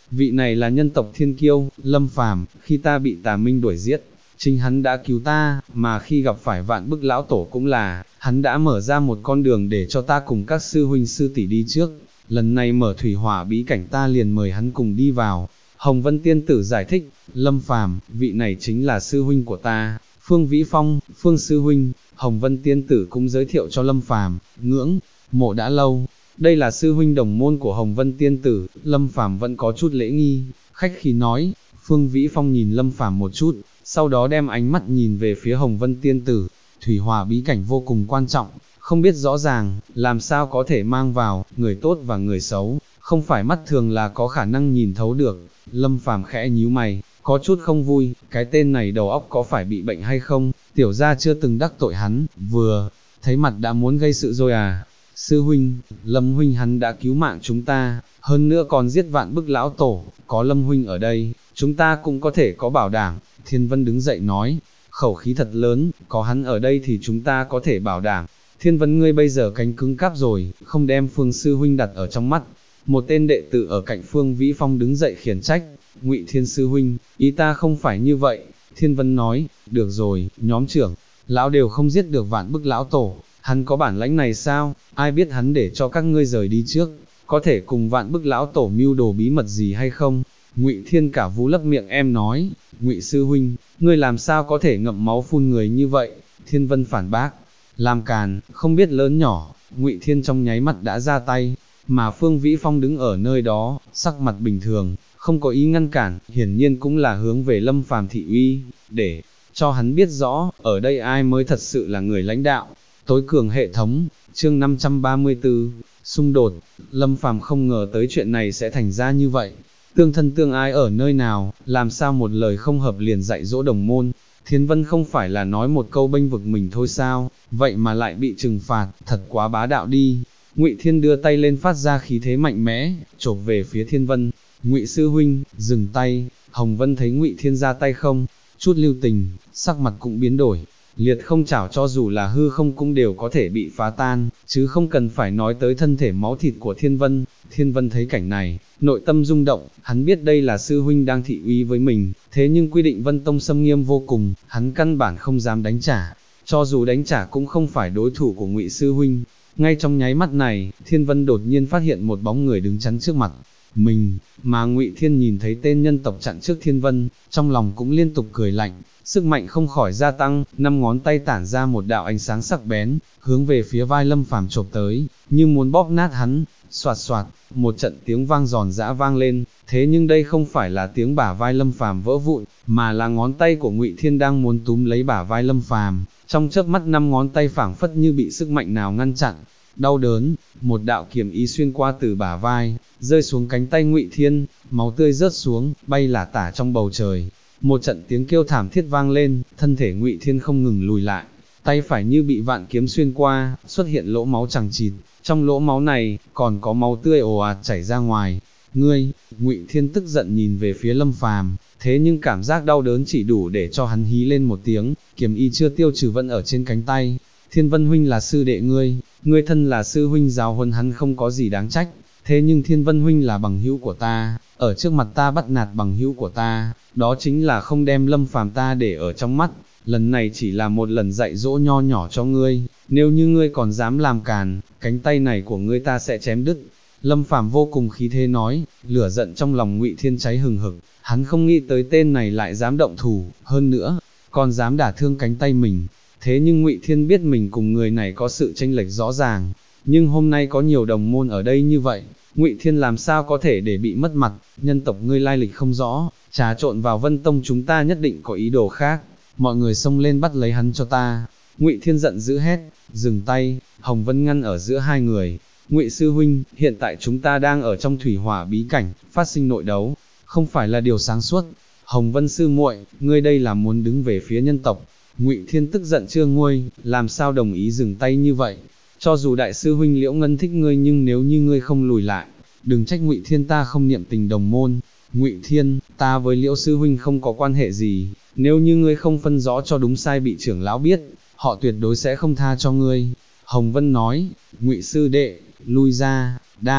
vị này là nhân tộc thiên kiêu, Lâm Phàm, khi ta bị Tà Minh đuổi giết, chính hắn đã cứu ta, mà khi gặp phải Vạn Bức lão tổ cũng là, hắn đã mở ra một con đường để cho ta cùng các sư huynh sư tỷ đi trước, lần này mở thủy hỏa bí cảnh ta liền mời hắn cùng đi vào. Hồng Vân Tiên Tử giải thích, Lâm Phàm, vị này chính là sư huynh của ta, Phương Vĩ Phong, Phương sư huynh. Hồng Vân Tiên Tử cũng giới thiệu cho Lâm Phàm, ngưỡng mộ đã lâu. Đây là sư huynh đồng môn của Hồng Vân Tiên Tử. Lâm Phàm vẫn có chút lễ nghi, khách khí nói. Phương Vĩ Phong nhìn Lâm Phàm một chút, sau đó đem ánh mắt nhìn về phía Hồng Vân Tiên Tử. Thủy hỏa bí cảnh vô cùng quan trọng, không biết rõ ràng, làm sao có thể mang vào, người tốt và người xấu, không phải mắt thường là có khả năng nhìn thấu được. Lâm Phàm khẽ nhíu mày, có chút không vui, cái tên này đầu óc có phải bị bệnh hay không, tiểu gia chưa từng đắc tội hắn, vừa thấy mặt đã muốn gây sự rồi à. Sư huynh, Lâm huynh hắn đã cứu mạng chúng ta, hơn nữa còn giết Vạn Bức lão tổ, có Lâm huynh ở đây, chúng ta cũng có thể có bảo đảm. Thiên Vân đứng dậy nói, khẩu khí thật lớn, có hắn ở đây thì chúng ta có thể bảo đảm. Thiên Vân ngươi bây giờ cánh cứng cáp rồi, không đem Phương sư huynh đặt ở trong mắt. Một tên đệ tử ở cạnh Phương Vĩ Phong đứng dậy khiển trách, Ngụy Thiên sư huynh, ý ta không phải như vậy. Thiên Vân nói, được rồi, nhóm trưởng, lão đều không giết được Vạn Bức lão tổ, hắn có bản lãnh này sao, ai biết hắn để cho các ngươi rời đi trước, có thể cùng Vạn Bức lão tổ mưu đồ bí mật gì hay không? Ngụy Thiên cả vú lấp miệng em nói, Ngụy sư huynh, ngươi làm sao có thể ngậm máu phun người như vậy? Thiên Vân phản bác, làm càn, không biết lớn nhỏ. Ngụy Thiên trong nháy mắt đã ra tay, mà Phương Vĩ Phong đứng ở nơi đó, sắc mặt bình thường, không có ý ngăn cản, hiển nhiên cũng là hướng về Lâm Phàm thị uy, để cho hắn biết rõ, ở đây ai mới thật sự là người lãnh đạo. Tối cường hệ thống, chương 534, xung đột. Lâm Phàm không ngờ tới chuyện này sẽ thành ra như vậy, tương thân tương ái ở nơi nào, làm sao một lời không hợp liền dạy dỗ đồng môn. Thiên Vân không phải là nói một câu bênh vực mình thôi sao, vậy mà lại bị trừng phạt, thật quá bá đạo đi. Ngụy Thiên đưa tay lên phát ra khí thế mạnh mẽ, chộp về phía Thiên Vân. Ngụy sư huynh, dừng tay. Hồng Vân thấy Ngụy Thiên ra tay không chút lưu tình, sắc mặt cũng biến đổi. Liệt không chảo cho dù là hư không cũng đều có thể bị phá tan, chứ không cần phải nói tới thân thể máu thịt của Thiên Vân. Thiên Vân thấy cảnh này, nội tâm rung động, hắn biết đây là sư huynh đang thị uy với mình, thế nhưng quy định Vân Tông xâm nghiêm vô cùng, hắn căn bản không dám đánh trả, cho dù đánh trả cũng không phải đối thủ của Ngụy sư huynh. Ngay trong nháy mắt này, Thiên Vân đột nhiên phát hiện một bóng người đứng chắn trước mặt mình, mà Ngụy Thiên nhìn thấy tên nhân tộc chặn trước Thiên Vân, trong lòng cũng liên tục cười lạnh, sức mạnh không khỏi gia tăng, 5 ngón tay tản ra một đạo ánh sáng sắc bén, hướng về phía vai Lâm Phàm chộp tới, như muốn bóp nát hắn. Soạt soạt, một trận tiếng vang giòn giã vang lên, thế nhưng đây không phải là tiếng bả vai Lâm Phàm vỡ vụn, mà là ngón tay của Ngụy Thiên đang muốn túm lấy bả vai Lâm Phàm, trong chớp mắt 5 ngón tay phảng phất như bị sức mạnh nào ngăn chặn. Đau đớn, một đạo kiếm ý xuyên qua từ bả vai, rơi xuống cánh tay Ngụy Thiên, máu tươi rớt xuống, bay lả tả trong bầu trời. Một trận tiếng kêu thảm thiết vang lên, thân thể Ngụy Thiên không ngừng lùi lại, tay phải như bị vạn kiếm xuyên qua, xuất hiện lỗ máu chằng chịt, trong lỗ máu này, còn có máu tươi ồ ạt chảy ra ngoài. Ngươi, Ngụy Thiên tức giận nhìn về phía Lâm Phàm, thế nhưng cảm giác đau đớn chỉ đủ để cho hắn hí lên một tiếng, kiếm ý chưa tiêu trừ vẫn ở trên cánh tay. Thiên Vân huynh là sư đệ ngươi thân là sư huynh giáo huấn hắn không có gì đáng trách, thế nhưng Thiên Vân huynh là bằng hữu của ta, ở trước mặt ta bắt nạt bằng hữu của ta, đó chính là không đem Lâm Phàm ta để ở trong mắt. Lần này chỉ là một lần dạy dỗ nho nhỏ cho ngươi, nếu như ngươi còn dám làm càn, cánh tay này của ngươi ta sẽ chém đứt. Lâm Phàm vô cùng khí thế nói, lửa giận trong lòng Ngụy Thiên cháy hừng hực, hắn không nghĩ tới tên này lại dám động thủ, hơn nữa, còn dám đả thương cánh tay mình. Thế nhưng Ngụy Thiên biết mình cùng người này có sự chênh lệch rõ ràng, nhưng hôm nay có nhiều đồng môn ở đây như vậy, Ngụy Thiên làm sao có thể để bị mất mặt. Nhân tộc ngươi lai lịch không rõ, trà trộn vào Vân Tông chúng ta nhất định có ý đồ khác, mọi người xông lên bắt lấy hắn cho ta. Ngụy Thiên giận dữ hét, dừng tay. Hồng Vân ngăn ở giữa hai người. Ngụy sư huynh, hiện tại chúng ta đang ở trong thủy hỏa bí cảnh, phát sinh nội đấu, không phải là điều sáng suốt. Hồng Vân sư muội, ngươi đây là muốn đứng về phía nhân tộc. Ngụy Thiên tức giận chưa nguôi, làm sao đồng ý dừng tay như vậy? Cho dù đại sư huynh Liễu Ngân thích ngươi nhưng nếu như ngươi không lùi lại, đừng trách Ngụy Thiên ta không niệm tình đồng môn. Ngụy Thiên, ta với Liễu sư huynh không có quan hệ gì, nếu như ngươi không phân rõ cho đúng sai bị trưởng lão biết, họ tuyệt đối sẽ không tha cho ngươi. Hồng Vân nói, Ngụy sư đệ, lui ra, đang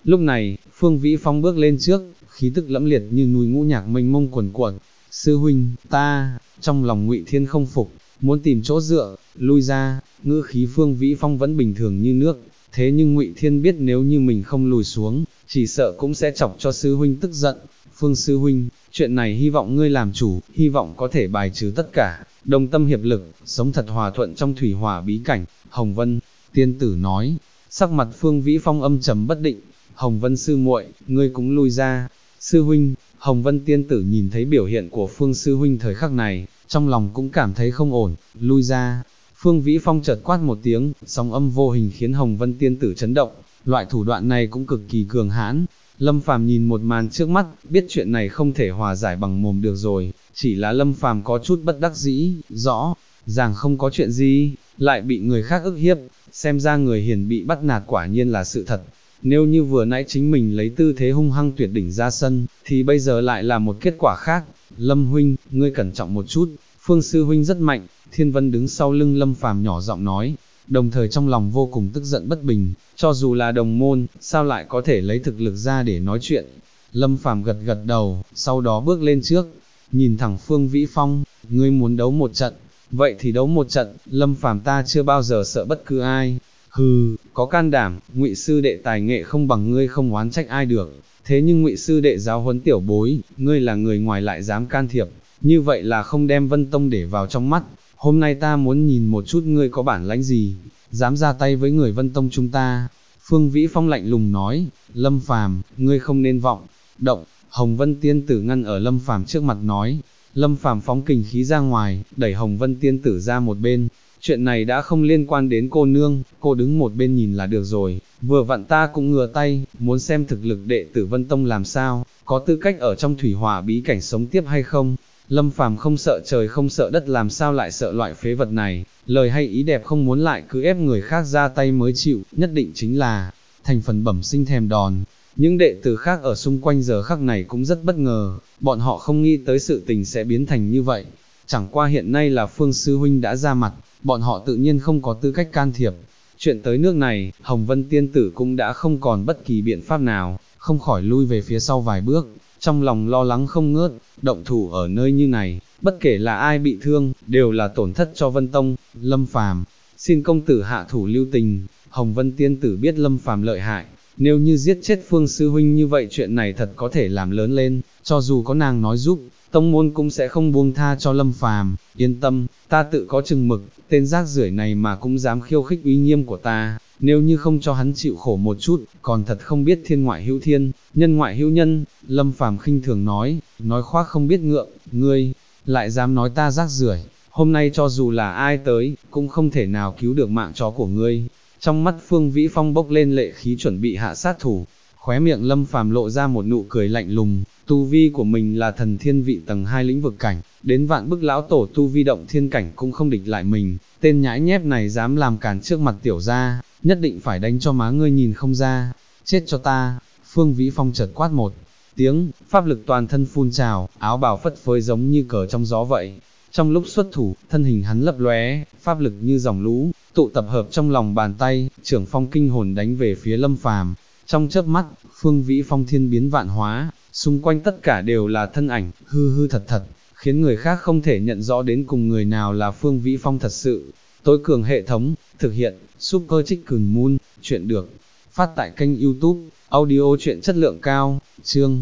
Lúc này, Phương Vĩ Phong bước lên trước, khí tức lẫm liệt như núi ngũ nhạc mênh mông quần quật. Sư huynh, ta, trong lòng Ngụy Thiên không phục, muốn tìm chỗ dựa, lui ra, ngữ khí Phương Vĩ Phong vẫn bình thường như nước, thế nhưng Ngụy Thiên biết nếu như mình không lùi xuống, chỉ sợ cũng sẽ chọc cho sư huynh tức giận. Phương sư huynh, chuyện này hy vọng ngươi làm chủ, hy vọng có thể bài trừ tất cả, đồng tâm hiệp lực, sống thật hòa thuận trong thủy hỏa bí cảnh. Hồng Vân tiên tử nói, sắc mặt Phương Vĩ Phong âm trầm bất định. Hồng Vân sư muội, ngươi cũng lui ra. Sư huynh, Hồng Vân tiên tử nhìn thấy biểu hiện của Phương sư huynh thời khắc này, trong lòng cũng cảm thấy không ổn, lui ra. Phương Vĩ Phong chợt quát một tiếng, sóng âm vô hình khiến Hồng Vân tiên tử chấn động, loại thủ đoạn này cũng cực kỳ cường hãn. Lâm Phàm nhìn một màn trước mắt, biết chuyện này không thể hòa giải bằng mồm được rồi, chỉ là Lâm Phàm có chút bất đắc dĩ, rõ ràng không có chuyện gì, lại bị người khác ức hiếp, xem ra người hiền bị bắt nạt quả nhiên là sự thật. Nếu như vừa nãy chính mình lấy tư thế hung hăng tuyệt đỉnh ra sân, thì bây giờ lại là một kết quả khác. Lâm huynh, ngươi cẩn trọng một chút, Phương sư huynh rất mạnh. Thiên Vân đứng sau lưng Lâm Phàm nhỏ giọng nói, đồng thời trong lòng vô cùng tức giận bất bình, cho dù là đồng môn, sao lại có thể lấy thực lực ra để nói chuyện. Lâm Phàm gật gật đầu, sau đó bước lên trước, nhìn thẳng Phương Vĩ Phong, ngươi muốn đấu một trận, vậy thì đấu một trận. Lâm Phàm ta chưa bao giờ sợ bất cứ ai. Hừ, có can đảm, Ngụy sư đệ tài nghệ không bằng ngươi không oán trách ai được, thế nhưng Ngụy sư đệ giáo huấn tiểu bối, ngươi là người ngoài lại dám can thiệp, như vậy là không đem Vân Tông để vào trong mắt. Hôm nay ta muốn nhìn một chút ngươi có bản lãnh gì, dám ra tay với người Vân Tông chúng ta. Phương Vĩ Phong lạnh lùng nói, Lâm Phàm, ngươi không nên vọng động. Hồng Vân tiên tử ngăn ở Lâm Phàm trước mặt nói. Lâm Phàm phóng kình khí ra ngoài, đẩy Hồng Vân tiên tử ra một bên. Chuyện này đã không liên quan đến cô nương, cô đứng một bên nhìn là được rồi. Vừa vặn ta cũng ngửa tay, muốn xem thực lực đệ tử Vân Tông làm sao, có tư cách ở trong thủy hỏa bí cảnh sống tiếp hay không. Lâm Phàm không sợ trời không sợ đất, làm sao lại sợ loại phế vật này, lời hay ý đẹp không muốn lại cứ ép người khác ra tay mới chịu, nhất định chính là thành phần bẩm sinh thèm đòn. Những đệ tử khác ở xung quanh giờ khắc này cũng rất bất ngờ, bọn họ không nghĩ tới sự tình sẽ biến thành như vậy. Chẳng qua hiện nay là Phương sư huynh đã ra mặt, bọn họ tự nhiên không có tư cách can thiệp. Chuyện tới nước này, Hồng Vân tiên tử cũng đã không còn bất kỳ biện pháp nào, không khỏi lui về phía sau vài bước, trong lòng lo lắng không ngớt. Động thủ ở nơi như này, bất kể là ai bị thương, đều là tổn thất cho Vân Tông. Lâm Phàm, xin công tử hạ thủ lưu tình. Hồng Vân tiên tử biết Lâm Phàm lợi hại, nếu như giết chết Phương sư huynh như vậy chuyện này thật có thể làm lớn lên, cho dù có nàng nói giúp, tông môn cũng sẽ không buông tha cho Lâm Phàm. Yên tâm, ta tự có chừng mực, tên rác rưởi này mà cũng dám khiêu khích uy nghiêm của ta, nếu như không cho hắn chịu khổ một chút, còn thật không biết thiên ngoại hữu thiên, nhân ngoại hữu nhân. Lâm Phàm khinh thường nói khoác không biết ngượng, ngươi lại dám nói ta rác rưởi, hôm nay cho dù là ai tới, cũng không thể nào cứu được mạng chó của ngươi. Trong mắt Phương Vĩ Phong bốc lên lệ khí chuẩn bị hạ sát thủ, khóe miệng Lâm Phàm lộ ra một nụ cười lạnh lùng. Tu vi của mình là thần thiên vị tầng 2 lĩnh vực cảnh, đến vạn bức lão tổ tu vi động thiên cảnh cũng không địch lại mình, tên nhãi nhép này dám làm cản trước mặt tiểu gia, nhất định phải đánh cho má ngươi nhìn không ra, chết cho ta. Phương Vĩ Phong chợt quát một tiếng, pháp lực toàn thân phun trào, áo bào phất phới giống như cờ trong gió vậy. Trong lúc xuất thủ, thân hình hắn lấp lóe, pháp lực như dòng lũ, tụ tập hợp trong lòng bàn tay, trưởng phong kinh hồn đánh về phía Lâm Phàm. Trong chớp mắt, Phương Vĩ Phong thiên biến vạn hóa, xung quanh tất cả đều là thân ảnh, hư hư thật thật, khiến người khác không thể nhận rõ đến cùng người nào là Phương Vĩ Phong thật sự. Tối cường hệ thống, thực hiện, Super Chicken Moon, chuyện được phát tại kênh YouTube, audio truyện chất lượng cao, chương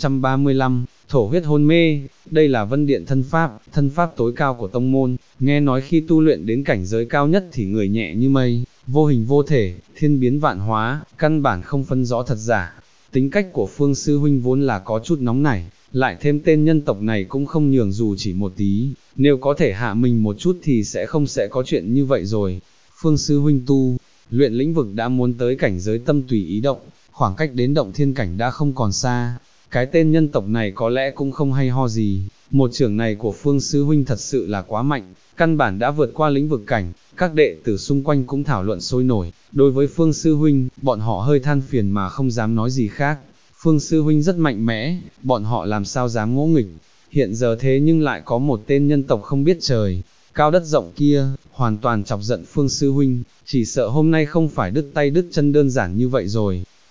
535, thổ huyết hôn mê. Đây là Vân Điện thân pháp tối cao của tông môn, nghe nói khi tu luyện đến cảnh giới cao nhất thì người nhẹ như mây, vô hình vô thể, thiên biến vạn hóa, căn bản không phân rõ thật giả. Tính cách của Phương sư huynh vốn là có chút nóng nảy, lại thêm tên nhân tộc này cũng không nhường dù chỉ một tí, nếu có thể hạ mình một chút thì sẽ có chuyện như vậy rồi. Phương sư huynh tu luyện lĩnh vực đã muốn tới cảnh giới tâm tùy ý động, khoảng cách đến động thiên cảnh đã không còn xa. Cái tên nhân tộc này có lẽ cũng không hay ho gì, một trưởng này của Phương sư huynh thật sự là quá mạnh, căn bản đã vượt qua lĩnh vực cảnh. Các đệ tử xung quanh cũng thảo luận sôi nổi, đối với Phương sư huynh, bọn họ hơi than phiền mà không dám nói gì khác. Phương sư huynh rất mạnh mẽ, bọn họ làm sao dám ngỗ nghịch. Hiện giờ thế nhưng lại có một tên nhân tộc không biết trời cao đất rộng kia, hoàn toàn chọc giận Phương sư huynh, chỉ sợ hôm nay không phải đứt tay đứt chân đơn giản như vậy rồi.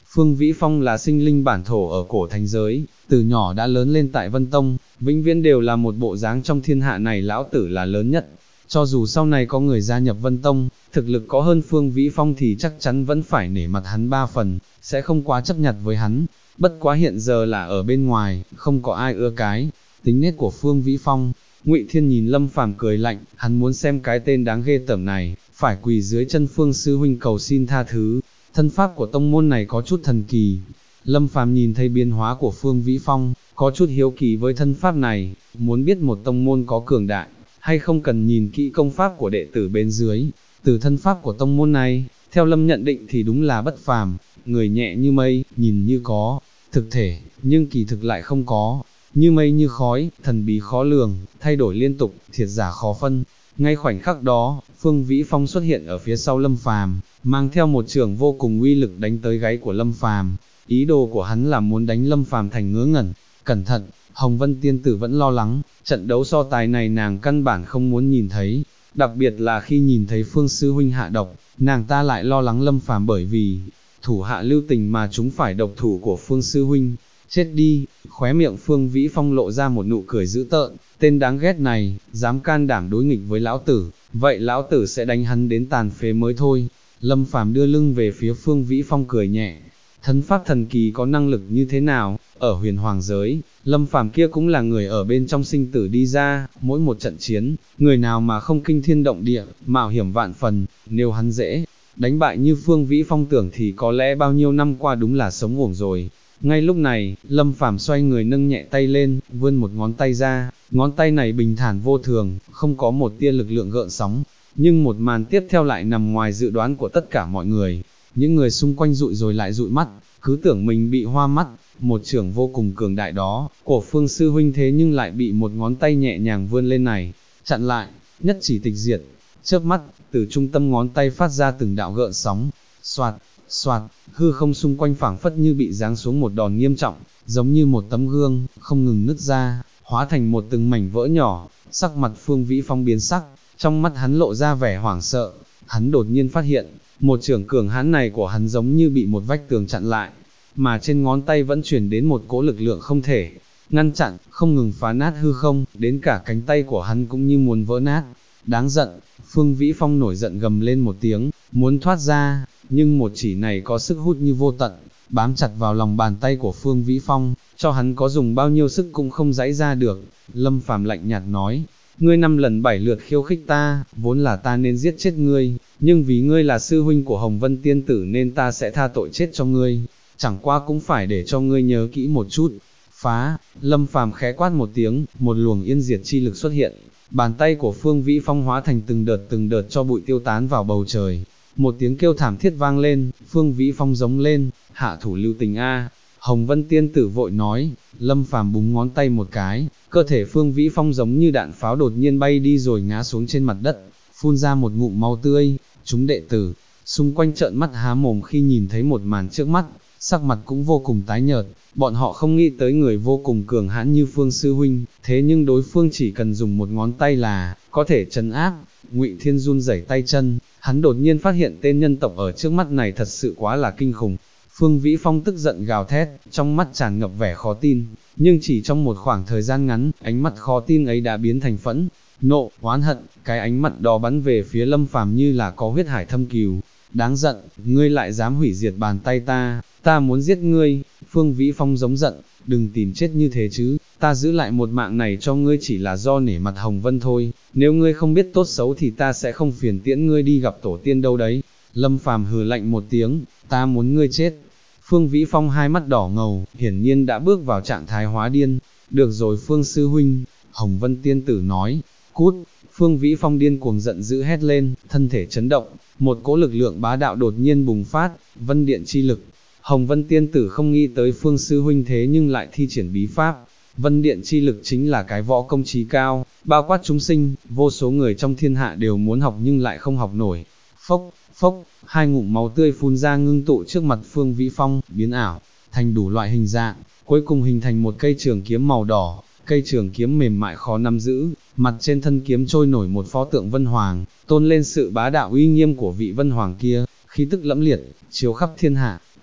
Phương Vĩ Phong là sinh linh bản thổ ở cổ thành giới, từ nhỏ đã lớn lên tại Vân Tông, vĩnh viễn đều là một bộ dáng trong thiên hạ này lão tử là lớn nhất. Cho dù sau này có người gia nhập Vân Tông, thực lực có hơn Phương Vĩ Phong thì chắc chắn vẫn phải nể mặt hắn 3 phần, sẽ không quá chấp nhặt với hắn. Bất quá hiện giờ là ở bên ngoài, không có ai ưa cái tính nết của Phương Vĩ Phong. Ngụy Thiên nhìn Lâm Phàm cười lạnh, hắn muốn xem cái tên đáng ghê tởm này, phải quỳ dưới chân Phương sư huynh cầu xin tha thứ. Thân pháp của tông môn này có chút thần kỳ. Lâm Phàm nhìn thấy biến hóa của Phương Vĩ Phong, có chút hiếu kỳ với thân pháp này, muốn biết một tông môn có cường đại, hay không cần nhìn kỹ công pháp của đệ tử bên dưới. Từ thân pháp của tông môn này, theo Lâm nhận định thì đúng là bất phàm, người nhẹ như mây, nhìn như có thực thể, nhưng kỳ thực lại không có, như mây như khói, thần bí khó lường, thay đổi liên tục, thiệt giả khó phân. Ngay khoảnh khắc đó, Phương Vĩ Phong xuất hiện ở phía sau Lâm Phàm, mang theo một trường vô cùng uy lực đánh tới gáy của Lâm Phàm. Ý đồ của hắn là muốn đánh Lâm Phàm thành ngớ ngẩn. Cẩn thận, Hồng Vân tiên tử vẫn lo lắng, trận đấu so tài này nàng căn bản không muốn nhìn thấy, đặc biệt là khi nhìn thấy Phương sư huynh hạ độc, nàng ta lại lo lắng Lâm Phàm bởi vì thủ hạ lưu tình mà chúng phải độc thủ của Phương sư huynh. Chết đi, khóe miệng Phương Vĩ Phong lộ ra một nụ cười dữ tợn, tên đáng ghét này, dám can đảm đối nghịch với lão tử, vậy lão tử sẽ đánh hắn đến tàn phế mới thôi. Lâm Phàm đưa lưng về phía Phương Vĩ Phong cười nhẹ, thân pháp thần kỳ có năng lực như thế nào, ở huyền hoàng giới, Lâm Phàm kia cũng là người ở bên trong sinh tử đi ra, mỗi một trận chiến, người nào mà không kinh thiên động địa, mạo hiểm vạn phần, nếu hắn dễ đánh bại như Phương Vĩ Phong tưởng thì có lẽ bao nhiêu năm qua đúng là sống uổng rồi. Ngay lúc này, Lâm Phàm xoay người nâng nhẹ tay lên, vươn một ngón tay ra, ngón tay này bình thản vô thường, không có một tia lực lượng gợn sóng, nhưng một màn tiếp theo lại nằm ngoài dự đoán của tất cả mọi người. Những người xung quanh dụi rồi lại dụi mắt, cứ tưởng mình bị hoa mắt, một chưởng vô cùng cường đại đó, của Phương sư huynh thế nhưng lại bị một ngón tay nhẹ nhàng vươn lên này, chặn lại, nhất chỉ tịch diệt. Chớp mắt, từ trung tâm ngón tay phát ra từng đạo gợn sóng, xoạt, xoạt, hư không xung quanh phảng phất như bị giáng xuống một đòn nghiêm trọng, giống như một tấm gương, không ngừng nứt ra, hóa thành một từng mảnh vỡ nhỏ. Sắc mặt Phương Vĩ Phong biến sắc, trong mắt hắn lộ ra vẻ hoảng sợ, hắn đột nhiên phát hiện, một chưởng cường hãn này của hắn giống như bị một vách tường chặn lại, mà trên ngón tay vẫn truyền đến một cỗ lực lượng không thể ngăn chặn, không ngừng phá nát hư không, đến cả cánh tay của hắn cũng như muốn vỡ nát. Đáng giận, Phương Vĩ Phong nổi giận gầm lên một tiếng, muốn thoát ra, nhưng một chỉ này có sức hút như vô tận, bám chặt vào lòng bàn tay của Phương Vĩ Phong, cho hắn có dùng bao nhiêu sức cũng không giãy ra được. Lâm Phàm lạnh nhạt nói, ngươi 5 lần 7 lượt khiêu khích ta, vốn là ta nên giết chết ngươi, nhưng vì ngươi là sư huynh của Hồng Vân tiên tử nên ta sẽ tha tội chết cho ngươi, chẳng qua cũng phải để cho ngươi nhớ kỹ một chút. Phá, Lâm Phàm khẽ quát một tiếng, một luồng yên diệt chi lực xuất hiện, bàn tay của Phương Vĩ Phong hóa thành từng đợt cho bụi tiêu tán vào bầu trời. Một tiếng kêu thảm thiết vang lên, Phương Vĩ Phong giống lên, hạ thủ lưu tình a. Hồng Vân tiên tử vội nói. Lâm Phàm búng ngón tay một cái, cơ thể Phương Vĩ Phong giống như đạn pháo đột nhiên bay đi rồi ngã xuống trên mặt đất, phun ra một ngụm máu tươi. Chúng đệ tử xung quanh trợn mắt há mồm khi nhìn thấy một màn trước mắt, sắc mặt cũng vô cùng tái nhợt. Bọn họ không nghĩ tới người vô cùng cường hãn như Phương sư huynh, thế nhưng đối phương chỉ cần dùng một ngón tay là có thể trấn áp. Ngụy Thiên run rẩy tay chân, hắn đột nhiên phát hiện tên nhân tộc ở trước mắt này thật sự quá là kinh khủng. Phương Vĩ Phong tức giận gào thét, trong mắt tràn ngập vẻ khó tin, nhưng chỉ trong một khoảng thời gian ngắn, ánh mắt khó tin ấy đã biến thành phẫn nộ, oán hận. Cái ánh mắt đó bắn về phía Lâm Phàm như là có huyết hải thâm cừu. Đáng giận, ngươi lại dám hủy diệt bàn tay ta, ta muốn giết ngươi. Phương Vĩ Phong giống giận, đừng tìm chết như thế chứ, ta giữ lại một mạng này cho ngươi chỉ là do nể mặt Hồng Vân thôi, nếu ngươi không biết tốt xấu thì ta sẽ không phiền tiễn ngươi đi gặp tổ tiên đâu đấy. Lâm Phàm hừ lạnh một tiếng, ta muốn ngươi chết. Phương Vĩ Phong hai mắt đỏ ngầu, hiển nhiên đã bước vào trạng thái hóa điên. Được rồi Phương sư huynh, Hồng Vân tiên tử nói, cút. Phương Vĩ Phong điên cuồng giận dữ hét lên, thân thể chấn động, một cỗ lực lượng bá đạo đột nhiên bùng phát, vân điện chi lực. Hồng Vân tiên tử không nghĩ tới Phương sư huynh thế nhưng lại thi triển bí pháp. Vân điện chi lực chính là cái võ công trí cao, bao quát chúng sinh, vô số người trong thiên hạ đều muốn học nhưng lại không học nổi. Phốc, phốc, hai ngụm máu tươi phun ra ngưng tụ trước mặt Phương Vĩ Phong, biến ảo thành đủ loại hình dạng, cuối cùng hình thành một cây trường kiếm màu đỏ. Cây trường kiếm mềm mại khó nắm giữ, mặt trên thân kiếm trôi nổi một pho tượng Vân Hoàng, tôn lên sự bá đạo uy nghiêm của vị Vân Hoàng kia, khí tức lẫm liệt, chiếu khắp thiên hạ.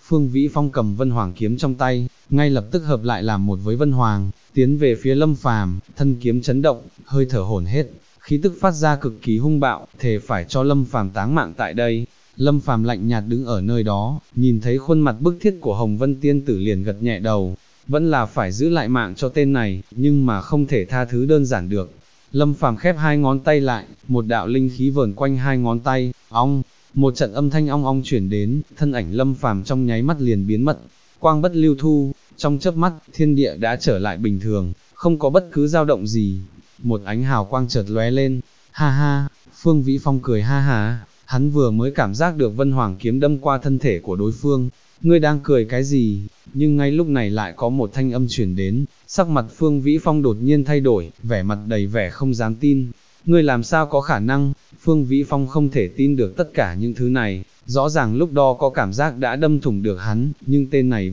Phương Vĩ Phong cầm Vân Hoàng kiếm trong tay, ngay lập tức hợp lại làm một với Vân Hoàng, tiến về phía Lâm Phàm, thân kiếm chấn động, hơi thở hổn hển, khí tức phát ra cực kỳ hung bạo, thề phải cho Lâm Phàm táng mạng tại đây. Lâm Phàm lạnh nhạt đứng ở nơi đó, nhìn thấy khuôn mặt bức thiết của Hồng Vân tiên tử liền gật nhẹ đầu, vẫn là phải giữ lại mạng cho tên này, nhưng mà không thể tha thứ đơn giản được. Lâm Phàm khép hai ngón tay lại, một đạo linh khí vờn quanh hai ngón tay, ong, một trận âm thanh ong ong chuyển đến, thân ảnh Lâm Phàm trong nháy mắt liền biến mất, quang bất lưu thu, trong chớp mắt, thiên địa đã trở lại bình thường, không có bất cứ dao động gì. Một ánh hào quang chợt lóe lên, ha ha, Phương Vĩ Phong cười ha ha, hắn vừa mới cảm giác được Vân Hoàng kiếm đâm qua thân thể của đối phương, ngươi đang cười cái gì? Nhưng ngay lúc này lại có một thanh âm chuyển đến, sắc mặt Phương Vĩ Phong đột nhiên thay đổi, vẻ mặt đầy vẻ không dám tin. Ngươi làm sao có khả năng? Phương Vĩ Phong không thể tin được tất cả những thứ này, rõ ràng lúc đó có cảm giác đã đâm thủng được hắn, nhưng tên này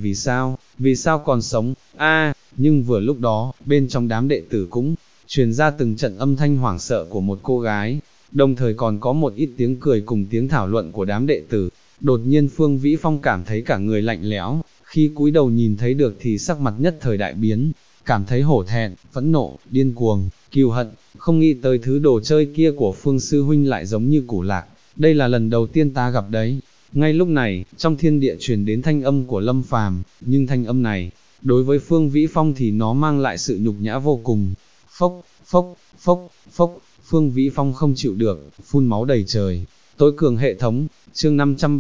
vì sao còn sống? Nhưng vừa lúc đó, bên trong đám đệ tử cũng truyền ra từng trận âm thanh hoảng sợ của một cô gái, đồng thời còn có một ít tiếng cười cùng tiếng thảo luận của đám đệ tử. Đột nhiên Phương Vĩ Phong cảm thấy cả người lạnh lẽo, khi cúi đầu nhìn thấy được thì sắc mặt nhất thời đại biến, cảm thấy hổ thẹn, phẫn nộ, điên cuồng, kiêu hận, không nghĩ tới thứ đồ chơi kia của Phương Sư Huynh lại giống như củ lạc, đây là lần đầu tiên ta gặp đấy. Ngay lúc này, trong thiên địa truyền đến thanh âm của Lâm Phàm, nhưng thanh âm này, đối với Phương Vĩ Phong thì nó mang lại sự nhục nhã vô cùng. Phốc, phốc, phốc, phốc, Phương Vĩ Phong không chịu được, phun máu đầy trời. Tối cường hệ thống, chương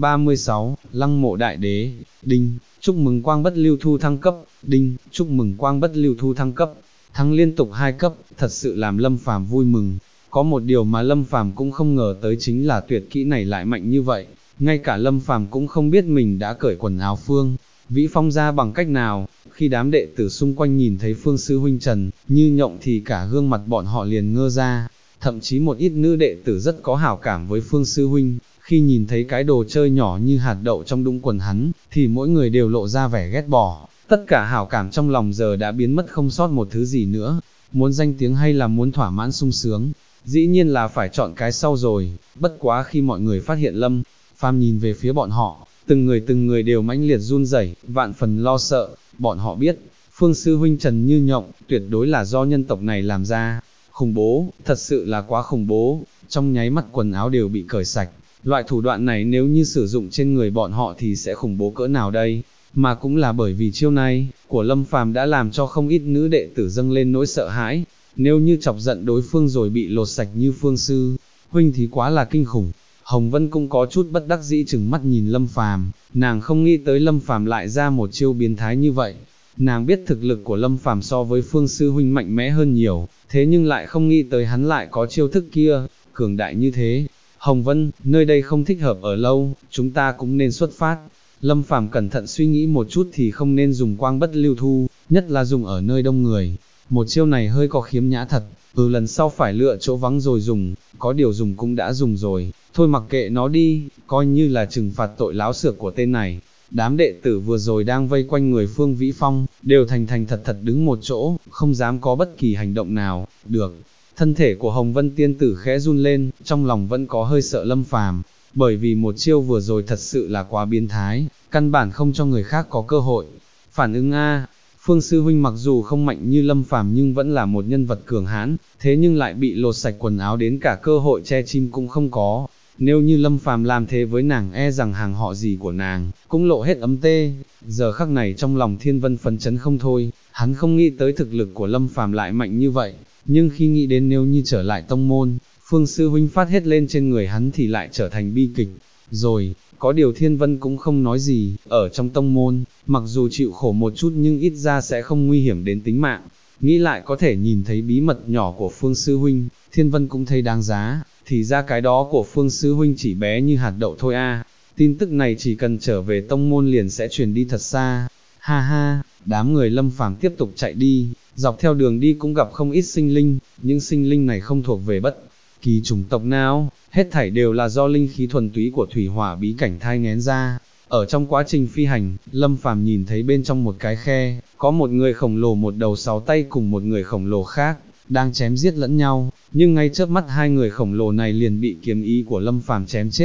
536, Lăng Mộ Đại Đế, đinh, chúc mừng Quang Bất Lưu Thu thăng cấp, đinh, chúc mừng Quang Bất Lưu Thu thăng cấp, thăng liên tục 2 cấp, thật sự làm Lâm Phàm vui mừng. Có một điều mà Lâm Phàm cũng không ngờ tới chính là tuyệt kỹ này lại mạnh như vậy, ngay cả Lâm Phàm cũng không biết mình đã cởi quần áo Phương Vĩ Phong ra bằng cách nào. Khi đám đệ tử xung quanh nhìn thấy Phương Sư Huynh Trần Như Nhộng thì cả gương mặt bọn họ liền ngơ ra, thậm chí một ít nữ đệ tử rất có hảo cảm với Phương Sư Huynh, khi nhìn thấy cái đồ chơi nhỏ như hạt đậu trong đũng quần hắn, thì mỗi người đều lộ ra vẻ ghét bỏ, tất cả hảo cảm trong lòng giờ đã biến mất không sót một thứ gì nữa, muốn danh tiếng hay là muốn thỏa mãn sung sướng, dĩ nhiên là phải chọn cái sau rồi. Bất quá khi mọi người phát hiện Lâm Phàm nhìn về phía bọn họ, từng người đều mãnh liệt run rẩy, vạn phần lo sợ, bọn họ biết, Phương Sư Huynh Trần Như Nhộng, tuyệt đối là do nhân tộc này làm ra. Khủng bố, thật sự là quá khủng bố, trong nháy mắt quần áo đều bị cởi sạch, loại thủ đoạn này nếu như sử dụng trên người bọn họ thì sẽ khủng bố cỡ nào đây, mà cũng là bởi vì chiêu này, của Lâm Phàm đã làm cho không ít nữ đệ tử dâng lên nỗi sợ hãi, nếu như chọc giận đối phương rồi bị lột sạch như Phương Sư Huynh thì quá là kinh khủng. Hồng Vân cũng có chút bất đắc dĩ chừng mắt nhìn Lâm Phàm, nàng không nghĩ tới Lâm Phàm lại ra một chiêu biến thái như vậy. Nàng biết thực lực của Lâm Phàm so với Phương Sư Huynh mạnh mẽ hơn nhiều, thế nhưng lại không nghĩ tới hắn lại có chiêu thức kia, cường đại như thế. Hồng Vân, nơi đây không thích hợp ở lâu, chúng ta cũng nên xuất phát. Lâm Phàm cẩn thận suy nghĩ một chút thì không nên dùng Quang Bất Lưu Thu, nhất là dùng ở nơi đông người. Một chiêu này hơi có khiếm nhã thật, lần sau phải lựa chỗ vắng rồi dùng, có điều dùng cũng đã dùng rồi, thôi mặc kệ nó đi, coi như là trừng phạt tội láo xược của tên này. Đám đệ tử vừa rồi đang vây quanh người Phương Vĩ Phong, đều thành thật đứng một chỗ, không dám có bất kỳ hành động nào. Được, thân thể của Hồng Vân tiên tử khẽ run lên, trong lòng vẫn có hơi sợ Lâm Phàm, bởi vì một chiêu vừa rồi thật sự là quá biến thái, căn bản không cho người khác có cơ hội phản ứng Phương Sư Huynh mặc dù không mạnh như Lâm Phàm nhưng vẫn là một nhân vật cường hãn, thế nhưng lại bị lột sạch quần áo đến cả cơ hội che chim cũng không có. Nếu như Lâm Phàm làm thế với nàng e rằng hàng họ gì của nàng cũng lộ hết ấm tê. Giờ khắc này trong lòng Thiên Vân phấn chấn không thôi, hắn không nghĩ tới thực lực của Lâm Phàm lại mạnh như vậy, nhưng khi nghĩ đến nếu như trở lại tông môn, Phương Sư Huynh phát hết lên trên người hắn thì lại trở thành bi kịch. Rồi, có điều Thiên Vân cũng không nói gì, ở trong tông môn, mặc dù chịu khổ một chút nhưng ít ra sẽ không nguy hiểm đến tính mạng. Nghĩ lại có thể nhìn thấy bí mật nhỏ của Phương Sư Huynh, Thiên Vân cũng thấy đáng giá, thì ra cái đó của Phương Sư Huynh chỉ bé như hạt đậu thôi tin tức này chỉ cần trở về tông môn liền sẽ truyền đi thật xa. Ha ha, đám người Lâm Phàm tiếp tục chạy đi, dọc theo đường đi cũng gặp không ít sinh linh, những sinh linh này không thuộc về bất kỳ chủng tộc nào, hết thảy đều là do linh khí thuần túy của thủy hỏa bí cảnh thai nghén ra. Ở trong quá trình phi hành, Lâm Phàm nhìn thấy bên trong một cái khe, có một người khổng lồ một đầu 6 tay cùng một người khổng lồ khác, đang chém giết lẫn nhau, nhưng ngay chớp mắt hai người khổng lồ này liền bị kiếm ý của Lâm Phàm chém chết.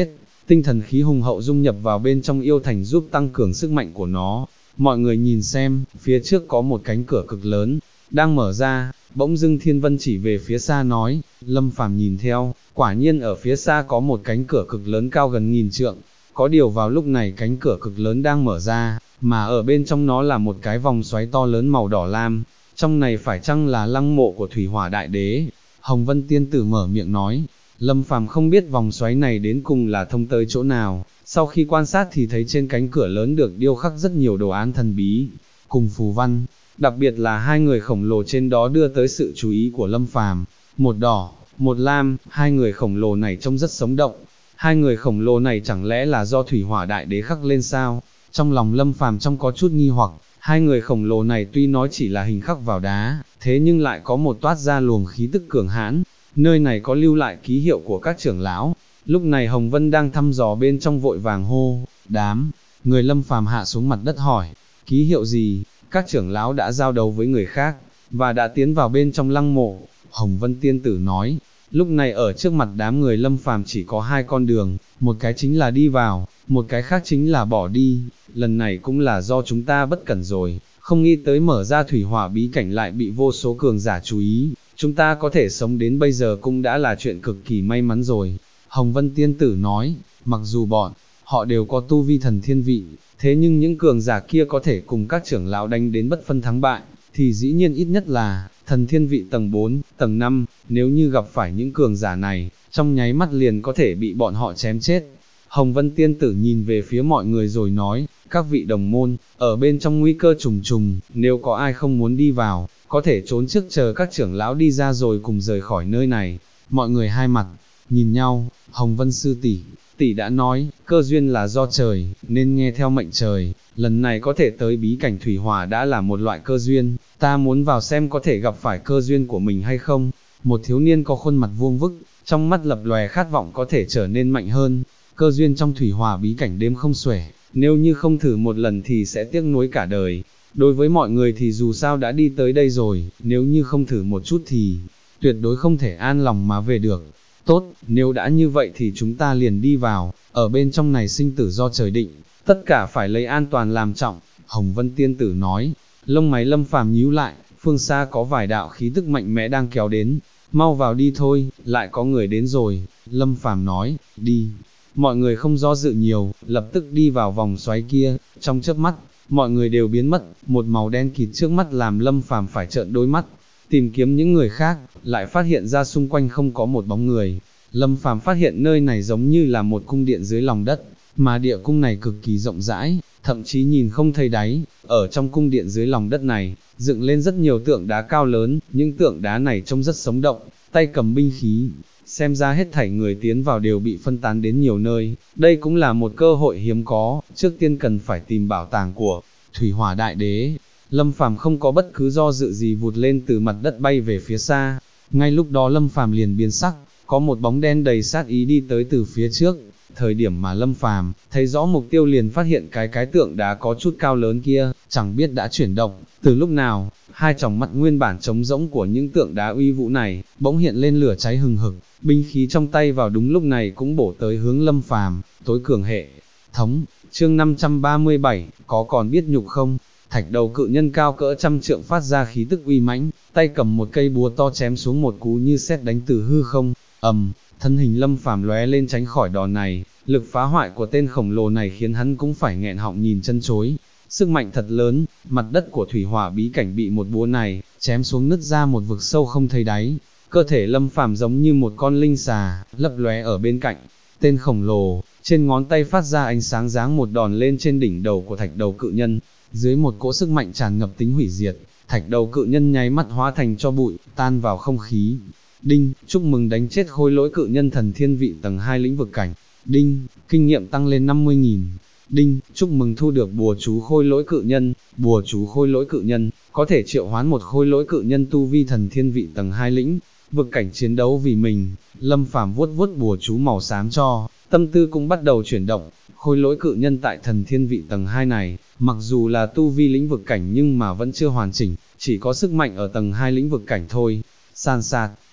tinh thần khí hùng hậu dung nhập vào bên trong yêu thành giúp tăng cường sức mạnh của nó. Mọi người nhìn xem, phía trước có một cánh cửa cực lớn, đang mở ra, bỗng dưng Thiên Vân chỉ về phía xa nói, Lâm Phàm nhìn theo, quả nhiên ở phía xa có một cánh cửa cực lớn cao gần 1000 trượng, có điều vào lúc này cánh cửa cực lớn đang mở ra, mà ở bên trong nó là một cái vòng xoáy to lớn màu đỏ lam, trong này phải chăng là lăng mộ của Thủy Hỏa Đại Đế? Hồng Vân Tiên Tử mở miệng nói, Lâm Phàm không biết vòng xoáy này đến cùng là thông tới chỗ nào, sau khi quan sát thì thấy trên cánh cửa lớn được điêu khắc rất nhiều đồ án thần bí, cùng phù văn, đặc biệt là hai người khổng lồ trên đó đưa tới sự chú ý của Lâm Phàm, một đỏ, một lam, hai người khổng lồ này trông rất sống động, hai người khổng lồ này chẳng lẽ là do Thủy Hỏa Đại Đế khắc lên sao? Trong lòng Lâm Phàm trong có chút nghi hoặc, hai người khổng lồ này tuy nói chỉ là hình khắc vào đá, thế nhưng lại có một toát ra luồng khí tức cường hãn, nơi này có lưu lại ký hiệu của các trưởng lão. Lúc này Hồng Vân đang thăm dò bên trong vội vàng hô, đám người Lâm Phàm hạ xuống mặt đất hỏi, ký hiệu gì? Các trưởng lão đã giao đấu với người khác, và đã tiến vào bên trong lăng mộ. Hồng Vân Tiên Tử nói, lúc này ở trước mặt đám người Lâm Phàm chỉ có hai con đường, một cái chính là đi vào, một cái khác chính là bỏ đi. Lần này cũng là do chúng ta bất cẩn rồi, không nghĩ tới mở ra thủy hỏa bí cảnh lại bị vô số cường giả chú ý, chúng ta có thể sống đến bây giờ cũng đã là chuyện cực kỳ may mắn rồi. Hồng Vân Tiên Tử nói, mặc dù bọn họ đều có tu vi thần thiên vị, thế nhưng những cường giả kia có thể cùng các trưởng lão đánh đến bất phân thắng bại, thì dĩ nhiên ít nhất là thần thiên vị tầng 4, tầng 5, nếu như gặp phải những cường giả này, trong nháy mắt liền có thể bị bọn họ chém chết. Hồng Vân Tiên Tử nhìn về phía mọi người rồi nói, các vị đồng môn, ở bên trong nguy cơ trùng trùng, nếu có ai không muốn đi vào, có thể trốn trước chờ các trưởng lão đi ra rồi cùng rời khỏi nơi này. Mọi người hai mặt nhìn nhau, Hồng Vân sư tỷ đã nói, cơ duyên là do trời, nên nghe theo mệnh trời, lần này có thể tới bí cảnh thủy hỏa đã là một loại cơ duyên, ta muốn vào xem có thể gặp phải cơ duyên của mình hay không. Một thiếu niên có khuôn mặt vuông vức, trong mắt lập lòe khát vọng có thể trở nên mạnh hơn, cơ duyên trong thủy hỏa bí cảnh đêm không xuể, nếu như không thử một lần thì sẽ tiếc nuối cả đời. Đối với mọi người thì dù sao đã đi tới đây rồi, nếu như không thử một chút thì tuyệt đối không thể an lòng mà về được. Tốt, nếu đã như vậy thì chúng ta liền đi vào, ở bên trong này sinh tử do trời định, tất cả phải lấy an toàn làm trọng. Hồng Vân Tiên Tử nói, lông mày Lâm Phàm nhíu lại, phương xa có vài đạo khí tức mạnh mẽ đang kéo đến, mau vào đi thôi, lại có người đến rồi. Lâm Phàm nói, đi. Mọi người không do dự nhiều, lập tức đi vào vòng xoáy kia, trong chớp mắt, mọi người đều biến mất, một màu đen kịt trước mắt làm Lâm Phàm phải trợn đôi mắt, tìm kiếm những người khác, lại phát hiện ra xung quanh không có một bóng người. Lâm Phàm phát hiện nơi này giống như là một cung điện dưới lòng đất, mà địa cung này cực kỳ rộng rãi, thậm chí nhìn không thấy đáy. Ở trong cung điện dưới lòng đất này, dựng lên rất nhiều tượng đá cao lớn, những tượng đá này trông rất sống động, tay cầm binh khí. Xem ra hết thảy người tiến vào đều bị phân tán đến nhiều nơi, đây cũng là một cơ hội hiếm có, trước tiên cần phải tìm bảo tàng của Thủy Hỏa Đại Đế. Lâm Phàm không có bất cứ do dự gì vụt lên từ mặt đất bay về phía xa, ngay lúc đó Lâm Phàm liền biến sắc, có một bóng đen đầy sát ý đi tới từ phía trước. Thời điểm mà Lâm Phàm thấy rõ mục tiêu liền phát hiện cái tượng đá có chút cao lớn kia, chẳng biết đã chuyển động, từ lúc nào, hai tròng mắt nguyên bản trống rỗng của những tượng đá uy vũ này, bỗng hiện lên lửa cháy hừng hực, binh khí trong tay vào đúng lúc này cũng bổ tới hướng Lâm Phàm. Tối cường hệ thống, chương 537, có còn biết nhục không? Thạch đầu cự nhân cao cỡ trăm trượng phát ra khí tức uy mãnh, tay cầm một cây búa to chém xuống một cú như sét đánh từ hư không, thân hình Lâm Phàm lóe lên tránh khỏi đòn này, lực phá hoại của tên khổng lồ này khiến hắn cũng phải nghẹn họng nhìn chân chối. Sức mạnh thật lớn, mặt đất của thủy hỏa bí cảnh bị một búa này chém xuống nứt ra một vực sâu không thấy đáy. Cơ thể Lâm Phàm giống như một con linh xà, lấp lóe ở bên cạnh. Tên khổng lồ, trên ngón tay phát ra ánh sáng giáng một đòn lên trên đỉnh đầu của thạch đầu cự nhân. Dưới một cỗ sức mạnh tràn ngập tính hủy diệt, thạch đầu cự nhân nháy mắt hóa thành tro bụi, tan vào không khí. Đinh, chúc mừng đánh chết khôi lỗi cự nhân thần thiên vị tầng 2 lĩnh vực cảnh. Đinh, kinh nghiệm tăng lên 50.000. Đinh, chúc mừng thu được bùa chú khôi lỗi cự nhân. Bùa chú khôi lỗi cự nhân, có thể triệu hoán một khôi lỗi cự nhân tu vi thần thiên vị tầng 2 lĩnh vực cảnh chiến đấu vì mình. Lâm Phàm vuốt vuốt bùa chú màu xám cho, tâm tư cũng bắt đầu chuyển động. Khôi lỗi cự nhân tại thần thiên vị tầng 2 này, mặc dù là tu vi lĩnh vực cảnh nhưng mà vẫn chưa hoàn chỉnh, chỉ có sức mạnh ở tầng 2 lĩnh vực cảnh thôi. San sạt,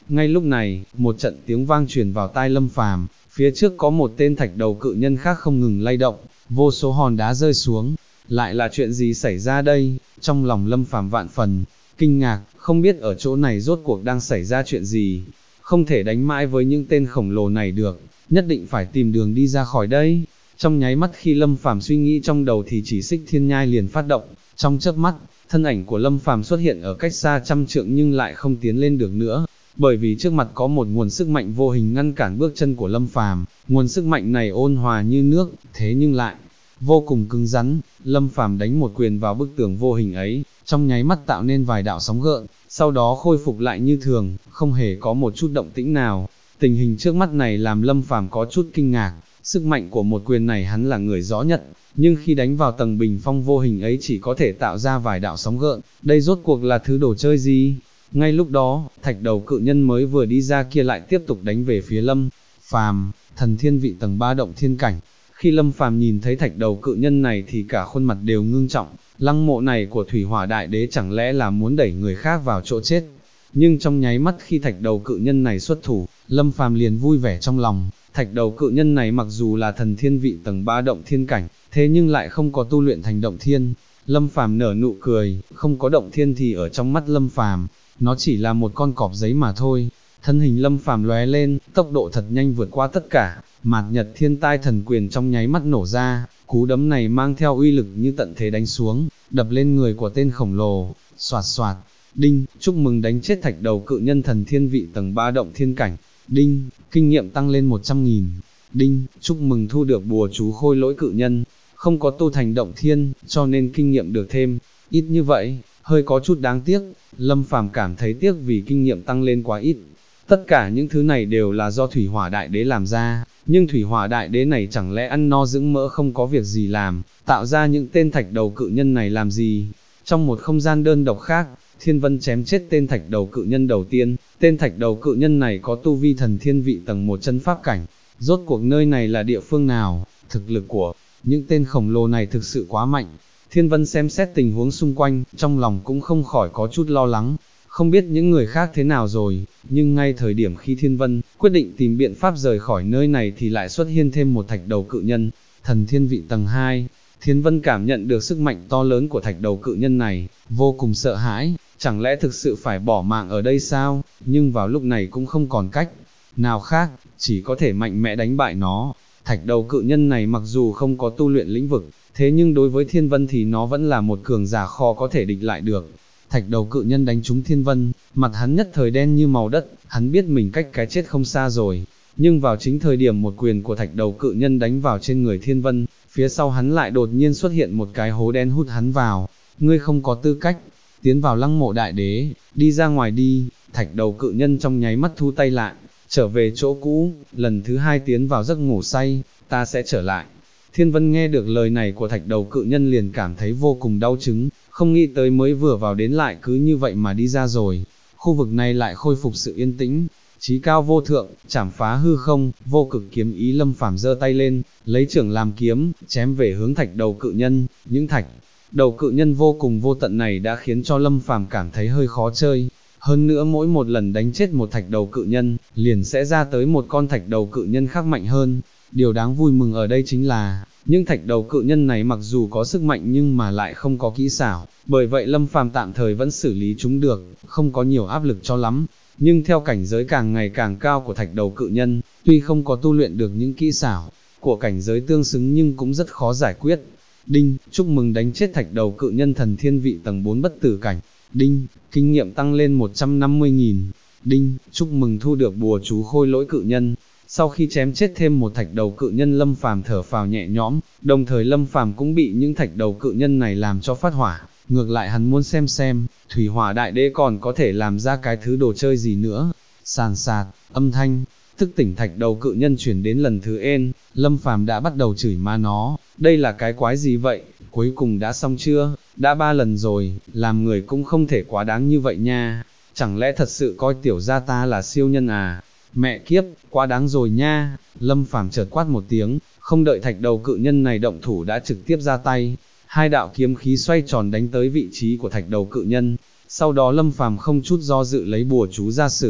Ngay lúc này, một trận tiếng vang truyền vào tai Lâm Phàm, phía trước có một tên thạch đầu cự nhân khác không ngừng lay động, vô số hòn đá rơi xuống. Lại là chuyện gì xảy ra đây? Trong lòng Lâm Phàm vạn phần kinh ngạc, không biết ở chỗ này rốt cuộc đang xảy ra chuyện gì. Không thể đánh mãi với những tên khổng lồ này được, nhất định phải tìm đường đi ra khỏi đây. Trong nháy mắt khi Lâm Phàm suy nghĩ trong đầu thì chỉ xích thiên nhai liền phát động, trong chớp mắt, thân ảnh của Lâm Phàm xuất hiện ở cách xa trăm trượng nhưng lại không tiến lên được nữa, bởi vì trước mặt có một nguồn sức mạnh vô hình ngăn cản bước chân của Lâm Phàm. Nguồn sức mạnh này ôn hòa như nước, thế nhưng lại vô cùng cứng rắn. Lâm Phàm đánh một quyền vào bức tường vô hình ấy, trong nháy mắt tạo nên vài đạo sóng gợn, sau đó khôi phục lại như thường, không hề có một chút động tĩnh nào. Tình hình trước mắt này làm Lâm Phàm có chút kinh ngạc, sức mạnh của một quyền này hắn là người rõ nhất, nhưng khi đánh vào tầng bình phong vô hình ấy chỉ có thể tạo ra vài đạo sóng gợn, đây rốt cuộc là thứ đồ chơi gì? Ngay lúc đó, thạch đầu cự nhân mới vừa đi ra kia lại tiếp tục đánh về phía Lâm Phàm, thần thiên vị tầng 3 động thiên cảnh. Khi Lâm Phàm nhìn thấy thạch đầu cự nhân này thì cả khuôn mặt đều ngưng trọng, lăng mộ này của Thủy Hỏa Đại Đế chẳng lẽ là muốn đẩy người khác vào chỗ chết. Nhưng trong nháy mắt khi thạch đầu cự nhân này xuất thủ, Lâm Phàm liền vui vẻ trong lòng. Thạch đầu cự nhân này mặc dù là thần thiên vị tầng 3 động thiên cảnh, thế nhưng lại không có tu luyện thành động thiên. Lâm Phàm nở nụ cười, không có động thiên thì ở trong mắt Lâm Phàm, nó chỉ là một con cọp giấy mà thôi. Thân hình Lâm Phàm lóe lên, tốc độ thật nhanh vượt qua tất cả, Mạt Nhật Thiên Tai Thần Quyền trong nháy mắt nổ ra, cú đấm này mang theo uy lực như tận thế đánh xuống, đập lên người của tên khổng lồ, xoạt xoạt. Đinh, chúc mừng đánh chết thạch đầu cự nhân thần thiên vị tầng 3 động thiên cảnh. Đinh, kinh nghiệm tăng lên 100.000. Đinh, chúc mừng thu được bùa chú khôi lỗi cự nhân. Không có tu thành động thiên, cho nên kinh nghiệm được thêm. Ít như vậy, hơi có chút đáng tiếc. Lâm Phàm cảm thấy tiếc vì kinh nghiệm tăng lên quá ít. Tất cả những thứ này đều là do Thủy Hỏa Đại Đế làm ra, nhưng Thủy Hỏa Đại Đế này chẳng lẽ ăn no dưỡng mỡ không có việc gì làm, tạo ra những tên thạch đầu cự nhân này làm gì? Trong một không gian đơn độc khác, Thiên Vân chém chết tên thạch đầu cự nhân đầu tiên, tên thạch đầu cự nhân này có tu vi thần thiên vị tầng 1 chân pháp cảnh. Rốt cuộc nơi này là địa phương nào? Thực lực của những tên khổng lồ này thực sự quá mạnh. Thiên Vân xem xét tình huống xung quanh, trong lòng cũng không khỏi có chút lo lắng. Không biết những người khác thế nào rồi, nhưng ngay thời điểm khi Thiên Vân quyết định tìm biện pháp rời khỏi nơi này thì lại xuất hiện thêm một thạch đầu cự nhân, thần thiên vị tầng 2. Thiên Vân cảm nhận được sức mạnh to lớn của thạch đầu cự nhân này, vô cùng sợ hãi, chẳng lẽ thực sự phải bỏ mạng ở đây sao? Nhưng vào lúc này cũng không còn cách nào khác, chỉ có thể mạnh mẽ đánh bại nó. Thạch đầu cự nhân này mặc dù không có tu luyện lĩnh vực, thế nhưng đối với Thiên Vân thì nó vẫn là một cường giả khó có thể địch lại được. Thạch đầu cự nhân đánh trúng Thiên Vân, mặt hắn nhất thời đen như màu đất, hắn biết mình cách cái chết không xa rồi. Nhưng vào chính thời điểm một quyền của thạch đầu cự nhân đánh vào trên người Thiên Vân, phía sau hắn lại đột nhiên xuất hiện một cái hố đen hút hắn vào. Ngươi không có tư cách tiến vào lăng mộ đại đế, đi ra ngoài đi. Thạch đầu cự nhân trong nháy mắt thu tay lại, trở về chỗ cũ, lần thứ hai tiến vào giấc ngủ say, ta sẽ trở lại. Thiên Vân nghe được lời này của thạch đầu cự nhân liền cảm thấy vô cùng đau chứng, không nghĩ tới mới vừa vào đến lại cứ như vậy mà đi ra rồi. Khu vực này lại khôi phục sự yên tĩnh, chí cao vô thượng, chảm phá hư không, vô cực kiếm ý. Lâm Phàm giơ tay lên, lấy chưởng làm kiếm, chém về hướng thạch đầu cự nhân. Những thạch đầu cự nhân vô cùng vô tận này đã khiến cho Lâm Phàm cảm thấy hơi khó chơi. Hơn nữa mỗi một lần đánh chết một thạch đầu cự nhân, liền sẽ ra tới một con thạch đầu cự nhân khác mạnh hơn. Điều đáng vui mừng ở đây chính là, những thạch đầu cự nhân này mặc dù có sức mạnh nhưng mà lại không có kỹ xảo, bởi vậy Lâm Phàm tạm thời vẫn xử lý chúng được, không có nhiều áp lực cho lắm. Nhưng theo cảnh giới càng ngày càng cao của thạch đầu cự nhân, tuy không có tu luyện được những kỹ xảo của cảnh giới tương xứng nhưng cũng rất khó giải quyết. Đinh, chúc mừng đánh chết thạch đầu cự nhân thần thiên vị tầng 4 bất tử cảnh. Đinh, kinh nghiệm tăng lên 150.000. Đinh, chúc mừng thu được bùa chú khôi lỗi cự nhân. Sau khi chém chết thêm một thạch đầu cự nhân, Lâm Phàm thở phào nhẹ nhõm, đồng thời Lâm Phàm cũng bị những thạch đầu cự nhân này làm cho phát hỏa. Ngược lại hắn muốn xem, Thủy Hỏa Đại Đế còn có thể làm ra cái thứ đồ chơi gì nữa. Sàn sạt, âm thanh thức tỉnh thạch đầu cự nhân chuyển đến lần thứ N, Lâm Phàm đã bắt đầu chửi ma nó, đây là cái quái gì vậy, cuối cùng đã xong chưa, đã 3 lần rồi, làm người cũng không thể quá đáng như vậy nha, chẳng lẽ thật sự coi tiểu gia ta là siêu nhân à, mẹ kiếp, quá đáng rồi nha. Lâm Phàm chợt quát một tiếng, không đợi thạch đầu cự nhân này động thủ đã trực tiếp ra tay, hai đạo kiếm khí xoay tròn đánh tới vị trí của thạch đầu cự nhân. Sau đó Lâm Phàm không chút do dự lấy bùa chú ra sử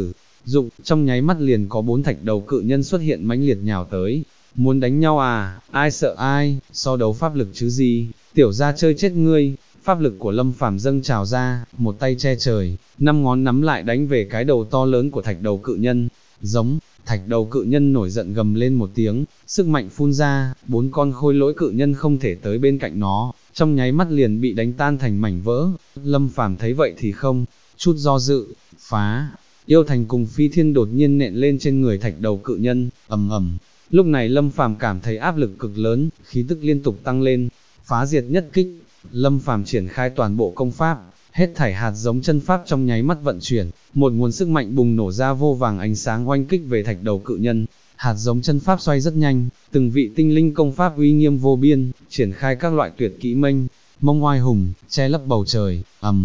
dụng, trong nháy mắt liền có 4 thạch đầu cự nhân xuất hiện mãnh liệt nhào tới. Muốn đánh nhau à, ai sợ ai, so đấu pháp lực chứ gì, tiểu gia chơi chết ngươi. Pháp lực của Lâm Phàm dâng trào ra, một tay che trời, 5 ngón nắm lại đánh về cái đầu to lớn của thạch đầu cự nhân. Giống, thạch đầu cự nhân nổi giận gầm lên một tiếng, sức mạnh phun ra, 4 con khôi lỗi cự nhân không thể tới bên cạnh nó, trong nháy mắt liền bị đánh tan thành mảnh vỡ. Lâm Phàm thấy vậy thì không chút do dự, phá. Yêu thành cùng Phi Thiên đột nhiên nện lên trên người thạch đầu cự nhân, ầm ầm. Lúc này Lâm Phàm cảm thấy áp lực cực lớn, khí tức liên tục tăng lên, phá diệt nhất kích. Lâm Phàm triển khai toàn bộ công pháp, hết thảy hạt giống chân pháp trong nháy mắt vận chuyển, một nguồn sức mạnh bùng nổ ra vô vàng ánh sáng oanh kích về thạch đầu cự nhân. Hạt giống chân pháp xoay rất nhanh, từng vị tinh linh công pháp uy nghiêm vô biên, triển khai các loại tuyệt kỹ mênh mông oai hùng, che lấp bầu trời.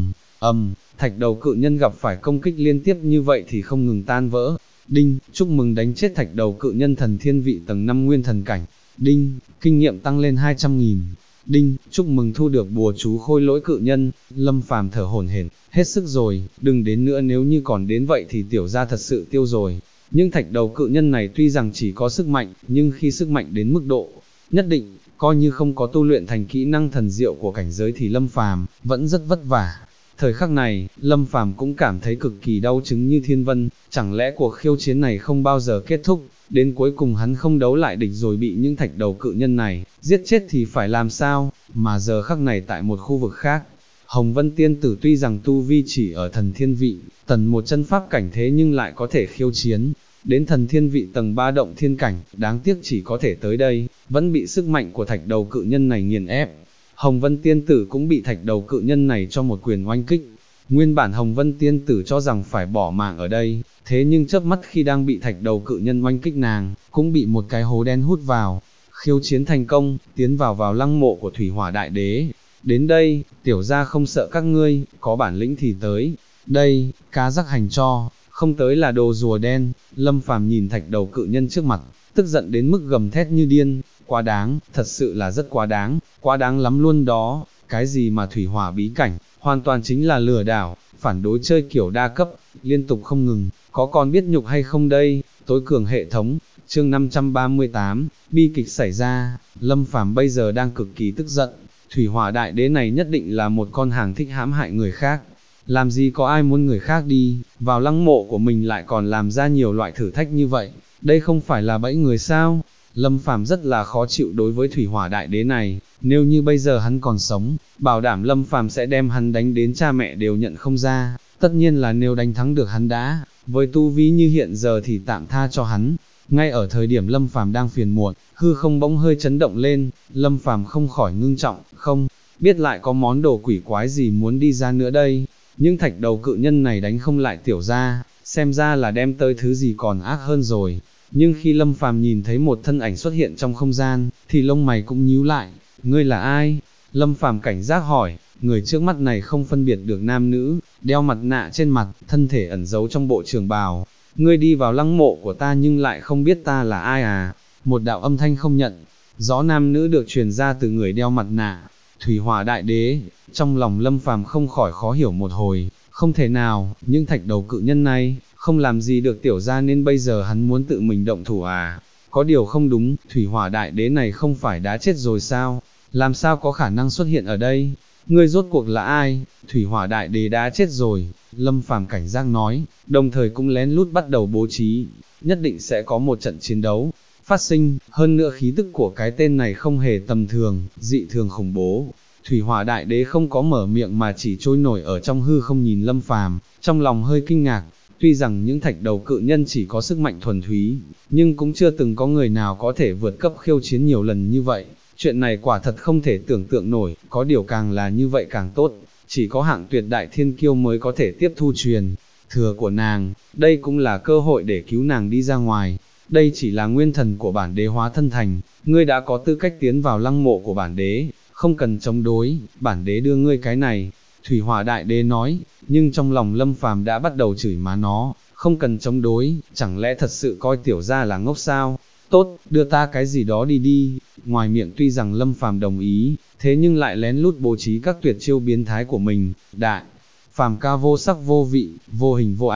Thạch đầu cự nhân gặp phải công kích liên tiếp như vậy thì không ngừng tan vỡ. Đinh, chúc mừng đánh chết thạch đầu cự nhân thần thiên vị tầng 5 nguyên thần cảnh. Đinh, kinh nghiệm tăng lên 200.000. Đinh, chúc mừng thu được bùa chú khôi lỗi cự nhân. Lâm Phàm thở hổn hển, hết sức rồi, đừng đến nữa, nếu như còn đến vậy thì tiểu gia thật sự tiêu rồi. Nhưng thạch đầu cự nhân này tuy rằng chỉ có sức mạnh, nhưng khi sức mạnh đến mức độ nhất định, coi như không có tu luyện thành kỹ năng thần diệu của cảnh giới thì Lâm Phàm vẫn rất vất vả. Thời khắc này, Lâm Phàm cũng cảm thấy cực kỳ đau chứng như thiên vân, chẳng lẽ cuộc khiêu chiến này không bao giờ kết thúc, đến cuối cùng hắn không đấu lại địch rồi bị những thạch đầu cự nhân này giết chết thì phải làm sao? Mà giờ khắc này tại một khu vực khác, Hồng Vân Tiên Tử tuy rằng tu vi chỉ ở thần thiên vị, tầng 1 chân pháp cảnh thế nhưng lại có thể khiêu chiến đến thần thiên vị tầng 3 động thiên cảnh, đáng tiếc chỉ có thể tới đây, vẫn bị sức mạnh của thạch đầu cự nhân này nghiền ép. Hồng Vân Tiên Tử cũng bị thạch đầu cự nhân này cho một quyền oanh kích. Nguyên bản Hồng Vân Tiên Tử cho rằng phải bỏ mạng ở đây, thế nhưng chớp mắt khi đang bị thạch đầu cự nhân oanh kích nàng, cũng bị một cái hố đen hút vào. Khiêu chiến thành công, tiến vào lăng mộ của Thủy Hỏa Đại Đế. Đến đây, tiểu gia không sợ các ngươi, có bản lĩnh thì tới. Đây, cá rắc hành cho, không tới là đồ rùa đen. Lâm Phàm nhìn thạch đầu cự nhân trước mặt, tức giận đến mức gầm thét như điên. Quá đáng, thật sự là rất quá đáng lắm luôn đó. Cái gì mà thủy hỏa bí cảnh, hoàn toàn chính là lừa đảo, phản đối chơi kiểu đa cấp, liên tục không ngừng, có còn biết nhục hay không đây? Tối cường hệ thống, chương 538, bi kịch xảy ra. Lâm Phàm bây giờ đang cực kỳ tức giận, Thủy Hỏa Đại Đế này nhất định là một con hàng thích hãm hại người khác. Làm gì có ai muốn người khác đi vào lăng mộ của mình lại còn làm ra nhiều loại thử thách như vậy, đây không phải là bẫy người sao? Lâm Phàm rất là khó chịu đối với Thủy Hỏa Đại Đế này, nếu như bây giờ hắn còn sống, bảo đảm Lâm Phàm sẽ đem hắn đánh đến cha mẹ đều nhận không ra, tất nhiên là nếu đánh thắng được hắn đã, với tu vi như hiện giờ thì tạm tha cho hắn. Ngay ở thời điểm Lâm Phàm đang phiền muộn, hư không bỗng hơi chấn động lên, Lâm Phàm không khỏi ngưng trọng, không biết lại có món đồ quỷ quái gì muốn đi ra nữa đây. Nhưng thạch đầu cự nhân này đánh không lại tiểu gia, xem ra là đem tới thứ gì còn ác hơn rồi. Nhưng khi Lâm Phàm nhìn thấy một thân ảnh xuất hiện trong không gian, thì lông mày cũng nhíu lại. Ngươi là ai? Lâm Phàm cảnh giác hỏi. Người trước mắt này không phân biệt được nam nữ, đeo mặt nạ trên mặt, thân thể ẩn giấu trong bộ trường bào. Ngươi đi vào lăng mộ của ta nhưng lại không biết ta là ai à? Một đạo âm thanh không nhận rõ nam nữ được truyền ra từ người đeo mặt nạ. Thủy Hỏa Đại Đế. Trong lòng Lâm Phàm không khỏi khó hiểu một hồi, không thể nào, những thạch đầu cự nhân này không làm gì được tiểu gia nên bây giờ hắn muốn tự mình động thủ à? Có điều không đúng, Thủy Hỏa Đại Đế này không phải đã chết rồi sao? Làm sao có khả năng xuất hiện ở đây? Ngươi rốt cuộc là ai? Thủy Hỏa Đại Đế đã chết rồi, Lâm Phàm cảnh giác nói, đồng thời cũng lén lút bắt đầu bố trí, nhất định sẽ có một trận chiến đấu phát sinh, hơn nữa khí tức của cái tên này không hề tầm thường, dị thường khủng bố. Thủy Hỏa Đại Đế không có mở miệng mà chỉ trôi nổi ở trong hư không nhìn Lâm Phàm, trong lòng hơi kinh ngạc. Tuy rằng những thạch đầu cự nhân chỉ có sức mạnh thuần túy, nhưng cũng chưa từng có người nào có thể vượt cấp khiêu chiến nhiều lần như vậy. Chuyện này quả thật không thể tưởng tượng nổi, có điều càng là như vậy càng tốt, chỉ có hạng tuyệt đại thiên kiêu mới có thể tiếp thu truyền thừa của nàng, đây cũng là cơ hội để cứu nàng đi ra ngoài. Đây chỉ là nguyên thần của bản đế hóa thân thành, ngươi đã có tư cách tiến vào lăng mộ của bản đế, không cần chống đối, bản đế đưa ngươi cái này. Thủy Hỏa Đại Đế nói, nhưng trong lòng Lâm Phàm đã bắt đầu chửi má nó, không cần chống đối, chẳng lẽ thật sự coi tiểu gia là ngốc sao? Tốt, đưa ta cái gì đó đi đi. Ngoài miệng tuy rằng Lâm Phàm đồng ý, thế nhưng lại lén lút bố trí các tuyệt chiêu biến thái của mình. Đại Phàm ca vô sắc vô vị, vô hình vô ảnh,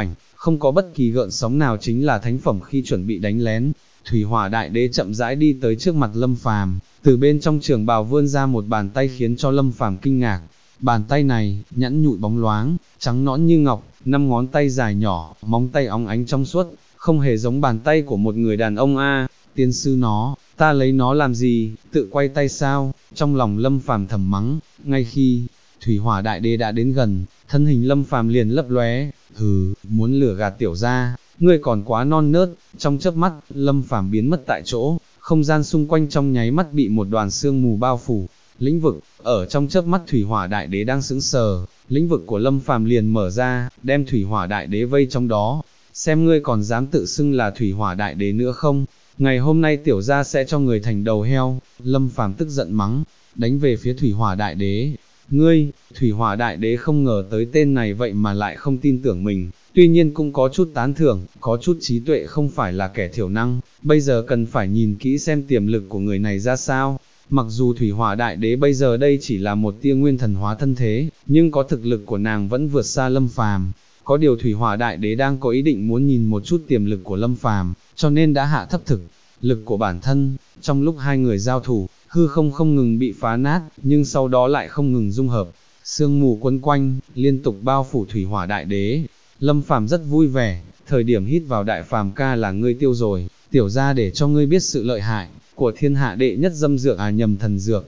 không có bất kỳ gợn sóng nào, chính là thánh phẩm khi chuẩn bị đánh lén. Thủy Hỏa Đại Đế chậm rãi đi tới trước mặt Lâm Phàm, từ bên trong trường bào vươn ra một bàn tay khiến cho Lâm Phàm kinh ngạc. Bàn tay này, nhẵn nhụi bóng loáng, trắng nõn như ngọc, 5 ngón tay dài nhỏ, móng tay óng ánh trong suốt, không hề giống bàn tay của một người đàn ông a. Tiên sư nó, ta lấy nó làm gì, tự quay tay sao? Trong lòng Lâm Phàm thầm mắng. Ngay khi Thủy Hỏa Đại Đế đã đến gần, thân hình Lâm Phàm liền lấp lóe. Hừ, muốn lừa gạt tiểu gia, ngươi còn quá non nớt. Trong chớp mắt, Lâm Phàm biến mất tại chỗ, không gian xung quanh trong nháy mắt bị một đoàn sương mù bao phủ. Lĩnh vực, ở trong chớp mắt Thủy Hỏa Đại Đế đang sững sờ, lĩnh vực của Lâm Phàm liền mở ra, đem Thủy Hỏa Đại Đế vây trong đó. Xem ngươi còn dám tự xưng là Thủy Hỏa Đại Đế nữa không? Ngày hôm nay tiểu gia sẽ cho người thành đầu heo. Lâm Phàm tức giận mắng, đánh về phía Thủy Hỏa Đại Đế. Ngươi, Thủy Hỏa Đại Đế không ngờ tới tên này vậy mà lại không tin tưởng mình, tuy nhiên cũng có chút tán thưởng, có chút trí tuệ, không phải là kẻ thiểu năng, bây giờ cần phải nhìn kỹ xem tiềm lực của người này ra sao. Mặc dù Thủy Hỏa Đại Đế bây giờ đây chỉ là một tia nguyên thần hóa thân thế, nhưng có thực lực của nàng vẫn vượt xa Lâm Phàm. Có điều Thủy Hỏa Đại Đế đang có ý định muốn nhìn một chút tiềm lực của Lâm Phàm, cho nên đã hạ thấp thực lực của bản thân. Trong lúc hai người giao thủ, hư không không ngừng bị phá nát, nhưng sau đó lại không ngừng dung hợp. Sương mù quấn quanh, liên tục bao phủ Thủy Hỏa Đại Đế. Lâm Phàm rất vui vẻ, thời điểm hít vào đại phàm ca là ngươi tiêu rồi, tiểu gia để cho ngươi biết sự lợi hại của thiên hạ đệ nhất dâm dược, nhầm thần dược.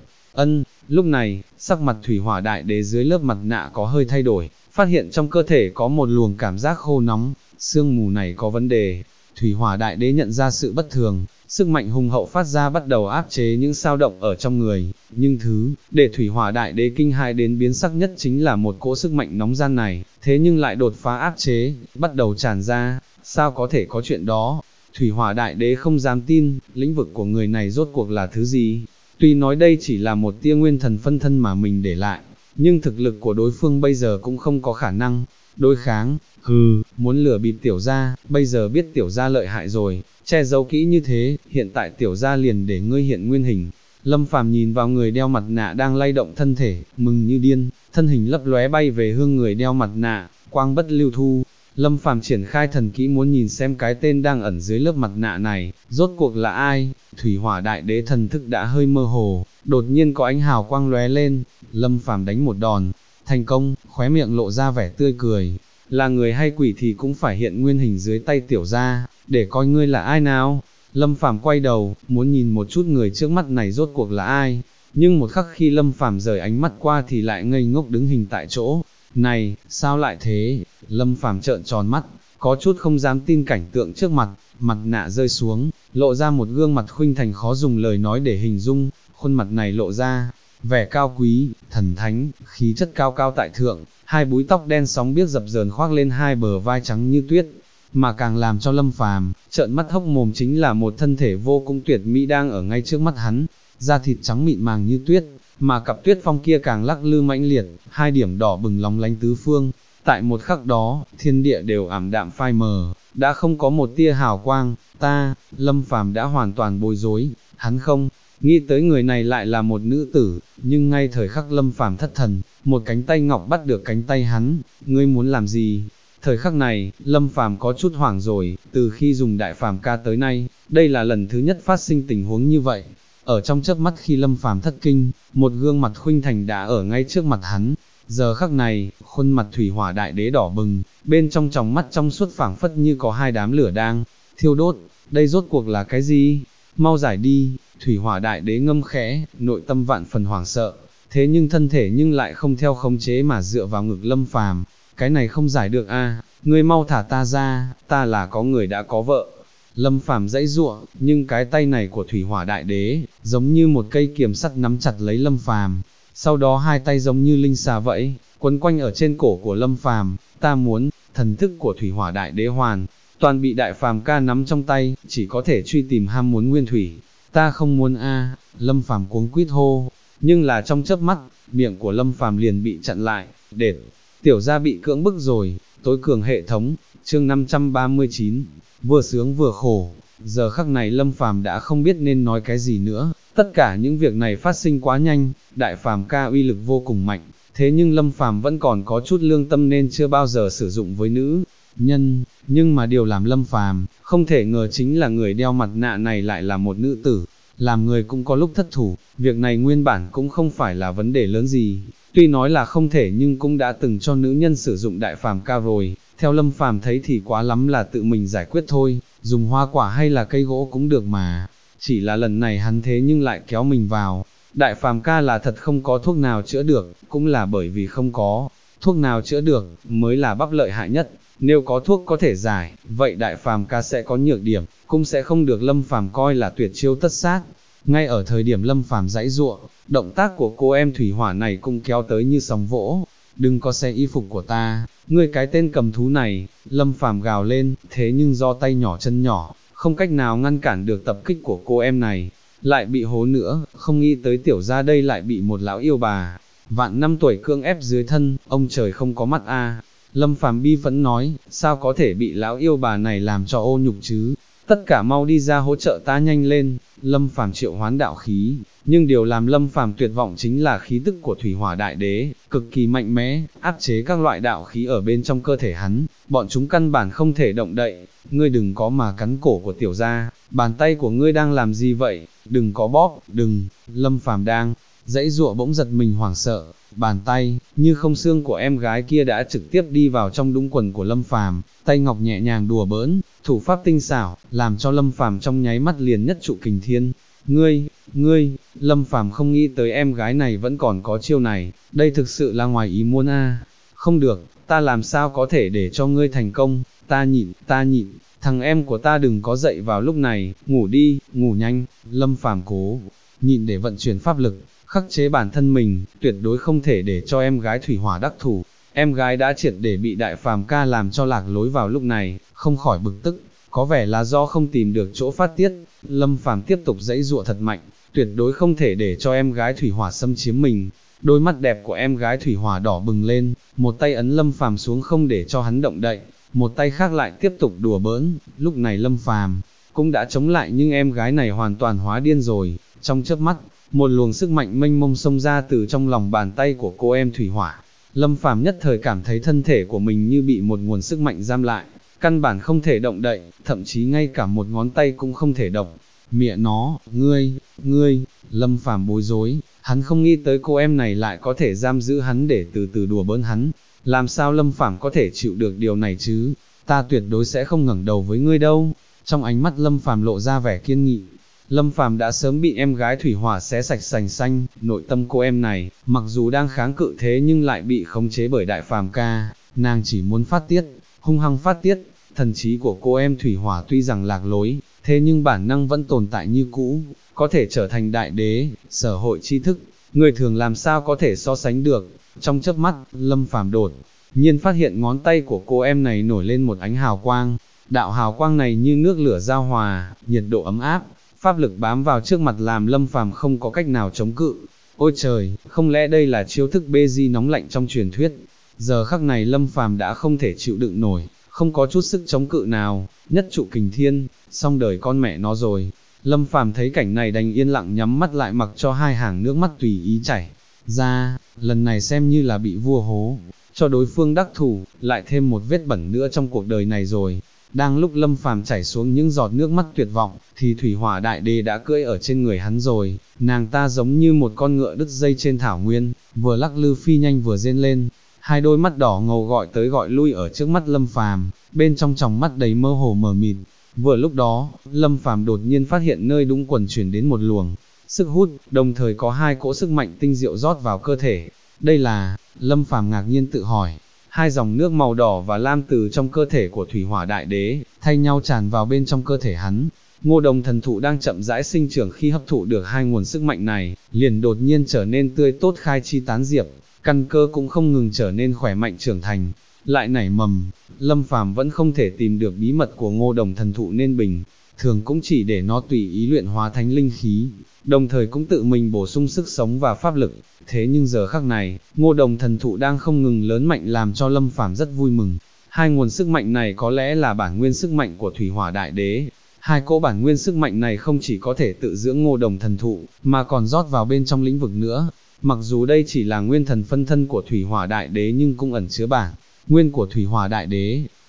Lúc này, sắc mặt Thủy Hỏa Đại Đế dưới lớp mặt nạ có hơi thay đổi, phát hiện trong cơ thể có một luồng cảm giác khô nóng, sương mù này có vấn đề. Thủy Hỏa Đại Đế nhận ra sự bất thường, sức mạnh hùng hậu phát ra bắt đầu áp chế những dao động ở trong người, nhưng thứ để Thủy Hỏa Đại Đế kinh hãi đến biến sắc nhất chính là một cỗ sức mạnh nóng gian này, thế nhưng lại đột phá áp chế, bắt đầu tràn ra. Sao có thể có chuyện đó? Thủy Hỏa Đại Đế không dám tin, lĩnh vực của người này rốt cuộc là thứ gì? Tuy nói đây chỉ là một tia nguyên thần phân thân mà mình để lại, nhưng thực lực của đối phương bây giờ cũng không có khả năng đối kháng. Muốn lừa bịp tiểu gia, bây giờ biết tiểu gia lợi hại rồi, che giấu kỹ như thế, hiện tại tiểu gia liền để ngươi hiện nguyên hình. Lâm Phàm nhìn vào người đeo mặt nạ đang lay động thân thể, mừng như điên, thân hình lấp lóe bay về hướng người đeo mặt nạ, quang bất lưu thu. Lâm Phàm triển khai thần kỹ muốn nhìn xem cái tên đang ẩn dưới lớp mặt nạ này, rốt cuộc là ai. Thủy Hỏa Đại Đế thần thức đã hơi mơ hồ, đột nhiên có ánh hào quang lóe lên, Lâm Phàm đánh một đòn, thành công, khóe miệng lộ ra vẻ tươi cười. Là người hay quỷ thì cũng phải hiện nguyên hình dưới tay tiểu gia, để coi ngươi là ai nào. Lâm Phàm quay đầu, muốn nhìn một chút người trước mắt này rốt cuộc là ai, nhưng một khắc khi Lâm Phàm rời ánh mắt qua thì lại ngây ngốc đứng hình tại chỗ. Này, sao lại thế? Lâm Phàm trợn tròn mắt, có chút không dám tin cảnh tượng trước mặt. Mặt nạ rơi xuống, lộ ra một gương mặt khuynh thành khó dùng lời nói để hình dung. Khuôn mặt này lộ ra vẻ cao quý, thần thánh, khí chất cao cao tại thượng, hai búi tóc đen sóng biếc dập dờn khoác lên hai bờ vai trắng như tuyết. Mà càng làm cho Lâm Phàm trợn mắt hốc mồm chính là một thân thể vô cùng tuyệt mỹ đang ở ngay trước mắt hắn, da thịt trắng mịn màng như tuyết, mà cặp tuyết phong kia càng lắc lư mãnh liệt, hai điểm đỏ bừng lóng lánh tứ phương. Tại một khắc đó, thiên địa đều ảm đạm phai mờ, đã không có một tia hào quang. Lâm Phàm đã hoàn toàn bối rối, hắn không nghĩ tới người này lại là một nữ tử, nhưng ngay thời khắc Lâm Phàm thất thần, một cánh tay ngọc bắt được cánh tay hắn. Ngươi muốn làm gì? Thời khắc này, Lâm Phàm có chút hoảng rồi, từ khi dùng đại phàm ca tới nay, đây là lần thứ nhất phát sinh tình huống như vậy. Ở trong chớp mắt khi Lâm Phàm thất kinh, một gương mặt khuynh thành đã ở ngay trước mặt hắn. Giờ khắc này, khuôn mặt Thủy Hỏa Đại Đế đỏ bừng, bên trong tròng mắt trong suốt phảng phất như có hai đám lửa đang thiêu đốt. Đây rốt cuộc là cái gì? Mau giải đi! Thủy Hỏa Đại Đế ngâm khẽ, nội tâm vạn phần hoảng sợ, thế nhưng thân thể nhưng lại không theo khống chế mà dựa vào ngực Lâm Phàm. Cái này không giải được a, ngươi mau thả ta ra, ta là có người đã có vợ. Lâm Phàm giãy giụa, nhưng cái tay này của Thủy Hỏa Đại Đế, giống như một cây kiềm sắt nắm chặt lấy Lâm Phàm. Sau đó hai tay giống như linh xà vậy, quấn quanh ở trên cổ của Lâm Phàm. Ta muốn, thần thức của Thủy Hỏa Đại Đế hoàn toàn bị đại phàm ca nắm trong tay, chỉ có thể truy tìm ham muốn nguyên thủy. Ta không muốn a, Lâm Phàm cuống quýt hô, nhưng là trong chớp mắt, miệng của Lâm Phàm liền bị chặn lại. Đệt, tiểu gia bị cưỡng bức rồi. Tối cường hệ thống, chương 539, vừa sướng vừa khổ. Giờ khắc này Lâm Phàm đã không biết nên nói cái gì nữa, tất cả những việc này phát sinh quá nhanh, đại phàm ca uy lực vô cùng mạnh, thế nhưng Lâm Phàm vẫn còn có chút lương tâm nên chưa bao giờ sử dụng với nữ nhân. Nhưng mà điều làm Lâm Phàm không thể ngờ chính là người đeo mặt nạ này lại là một nữ tử, làm người cũng có lúc thất thủ, việc này nguyên bản cũng không phải là vấn đề lớn gì, tuy nói là không thể nhưng cũng đã từng cho nữ nhân sử dụng đại phàm ca rồi, theo Lâm Phàm thấy thì quá lắm là tự mình giải quyết thôi, dùng hoa quả hay là cây gỗ cũng được mà, chỉ là lần này hắn thế nhưng lại kéo mình vào. Đại phàm ca là thật không có thuốc nào chữa được, cũng là bởi vì không có thuốc nào chữa được, mới là bắp lợi hại nhất. Nếu có thuốc có thể giải, vậy đại phàm ca sẽ có nhược điểm, cũng sẽ không được Lâm Phàm coi là tuyệt chiêu tất sát. Ngay ở thời điểm Lâm Phàm giãy giụa, động tác của cô em thủy hỏa này cũng kéo tới như sóng vỗ. Đừng có xé y phục của ta, ngươi cái tên cầm thú này, Lâm Phàm gào lên, thế nhưng do tay nhỏ chân nhỏ, không cách nào ngăn cản được tập kích của cô em này. Lại bị hố nữa, không nghĩ tới tiểu gia đây lại bị một lão yêu bà, vạn năm tuổi cưỡng ép dưới thân, ông trời không có mắt a. Lâm Phàm bi phẫn nói, sao có thể bị lão yêu bà này làm cho ô nhục chứ, tất cả mau đi ra hỗ trợ ta nhanh lên. Lâm Phàm triệu hoán đạo khí, nhưng điều làm Lâm Phàm tuyệt vọng chính là khí tức của thủy hỏa đại đế, cực kỳ mạnh mẽ, áp chế các loại đạo khí ở bên trong cơ thể hắn, bọn chúng căn bản không thể động đậy. Ngươi đừng có mà cắn cổ của tiểu gia, bàn tay của ngươi đang làm gì vậy, đừng có bóp, đừng. Lâm Phàm đang giãy giụa bỗng giật mình hoảng sợ, bàn tay như không xương của em gái kia đã trực tiếp đi vào trong đúng quần của Lâm Phàm, tay ngọc nhẹ nhàng đùa bỡn, thủ pháp tinh xảo, làm cho Lâm Phàm trong nháy mắt liền nhất trụ kình thiên. Ngươi, Lâm Phàm không nghĩ tới em gái này vẫn còn có chiêu này, đây thực sự là ngoài ý muốn a. Không được, ta làm sao có thể để cho ngươi thành công, ta nhịn, thằng em của ta đừng có dậy vào lúc này, ngủ đi, ngủ nhanh. Lâm Phàm cố nhịn để vận chuyển pháp lực, khắc chế bản thân mình, tuyệt đối không thể để cho em gái thủy hỏa đắc thủ. Em gái đã triệt để bị đại phàm ca làm cho lạc lối vào lúc này, không khỏi bực tức, có vẻ là do không tìm được chỗ phát tiết. Lâm Phàm tiếp tục giãy giụa thật mạnh, tuyệt đối không thể để cho em gái thủy hỏa xâm chiếm mình. Đôi mắt đẹp của em gái thủy hỏa đỏ bừng lên, một tay ấn Lâm Phàm xuống không để cho hắn động đậy, một tay khác lại tiếp tục đùa bỡn. Lúc này Lâm Phàm cũng đã chống lại nhưng em gái này hoàn toàn hóa điên rồi, trong chớp mắt, một luồng sức mạnh mênh mông xông ra từ trong lòng bàn tay của cô em thủy hỏa. Lâm Phàm nhất thời cảm thấy thân thể của mình như bị một nguồn sức mạnh giam lại, căn bản không thể động đậy, thậm chí ngay cả một ngón tay cũng không thể động. Mẹ nó, ngươi, Lâm Phàm bối rối, hắn không nghĩ tới cô em này lại có thể giam giữ hắn để từ từ đùa bỡn hắn. Làm sao Lâm Phàm có thể chịu được điều này chứ? Ta tuyệt đối sẽ không ngẩng đầu với ngươi đâu. Trong ánh mắt Lâm Phàm lộ ra vẻ kiên nghị. Lâm Phàm đã sớm bị em gái thủy hỏa xé sạch sành xanh, nội tâm cô em này, mặc dù đang kháng cự thế nhưng lại bị khống chế bởi đại phàm ca, nàng chỉ muốn phát tiết, hung hăng phát tiết. Thần trí của cô em thủy hỏa tuy rằng lạc lối, thế nhưng bản năng vẫn tồn tại như cũ, có thể trở thành đại đế, sở hội tri thức, người thường làm sao có thể so sánh được. Trong chớp mắt, Lâm Phàm đột nhiên phát hiện ngón tay của cô em này nổi lên một ánh hào quang, đạo hào quang này như nước lửa giao hòa, nhiệt độ ấm áp, pháp lực bám vào trước mặt làm Lâm Phàm không có cách nào chống cự. Ôi trời, không lẽ đây là chiêu thức bê di nóng lạnh trong truyền thuyết? Giờ khắc này Lâm Phàm đã không thể chịu đựng nổi, không có chút sức chống cự nào, nhất trụ kình thiên, xong đời con mẹ nó rồi. Lâm Phàm thấy cảnh này đành yên lặng nhắm mắt lại mặc cho hai hàng nước mắt tùy ý chảy ra, lần này xem như là bị vua hố, cho đối phương đắc thủ, lại thêm một vết bẩn nữa trong cuộc đời này rồi. Đang lúc Lâm Phàm chảy xuống những giọt nước mắt tuyệt vọng, thì thủy hỏa đại đế đã cưỡi ở trên người hắn rồi, nàng ta giống như một con ngựa đứt dây trên thảo nguyên, vừa lắc lư phi nhanh vừa rên lên, hai đôi mắt đỏ ngầu gọi tới gọi lui ở trước mắt Lâm Phàm, bên trong tròng mắt đầy mơ hồ mờ mịt. Vừa lúc đó, Lâm Phàm đột nhiên phát hiện nơi đúng quần truyền đến một luồng sức hút, đồng thời có hai cỗ sức mạnh tinh diệu rót vào cơ thể. Đây là, Lâm Phàm ngạc nhiên tự hỏi. Hai dòng nước màu đỏ và lam từ trong cơ thể của thủy hỏa đại đế, thay nhau tràn vào bên trong cơ thể hắn. Ngô Đồng thần thụ đang chậm rãi sinh trưởng khi hấp thụ được hai nguồn sức mạnh này, liền đột nhiên trở nên tươi tốt khai chi tán diệp, căn cơ cũng không ngừng trở nên khỏe mạnh trưởng thành, lại nảy mầm. Lâm Phàm vẫn không thể tìm được bí mật của Ngô Đồng thần thụ nên bình thường cũng chỉ để nó tùy ý luyện hóa thánh linh khí, đồng thời cũng tự mình bổ sung sức sống và pháp lực. Thế nhưng giờ khắc này, Ngô Đồng thần thụ đang không ngừng lớn mạnh làm cho Lâm Phàm rất vui mừng. Hai nguồn sức mạnh này có lẽ là bản nguyên sức mạnh của thủy hỏa đại đế. Hai cỗ bản nguyên sức mạnh này không chỉ có thể tự dưỡng Ngô Đồng thần thụ, mà còn rót vào bên trong lĩnh vực nữa. Mặc dù đây chỉ là nguyên thần phân thân của thủy hỏa đại đế nhưng cũng ẩn chứa bản nguyên của thủy hỏa đại đế.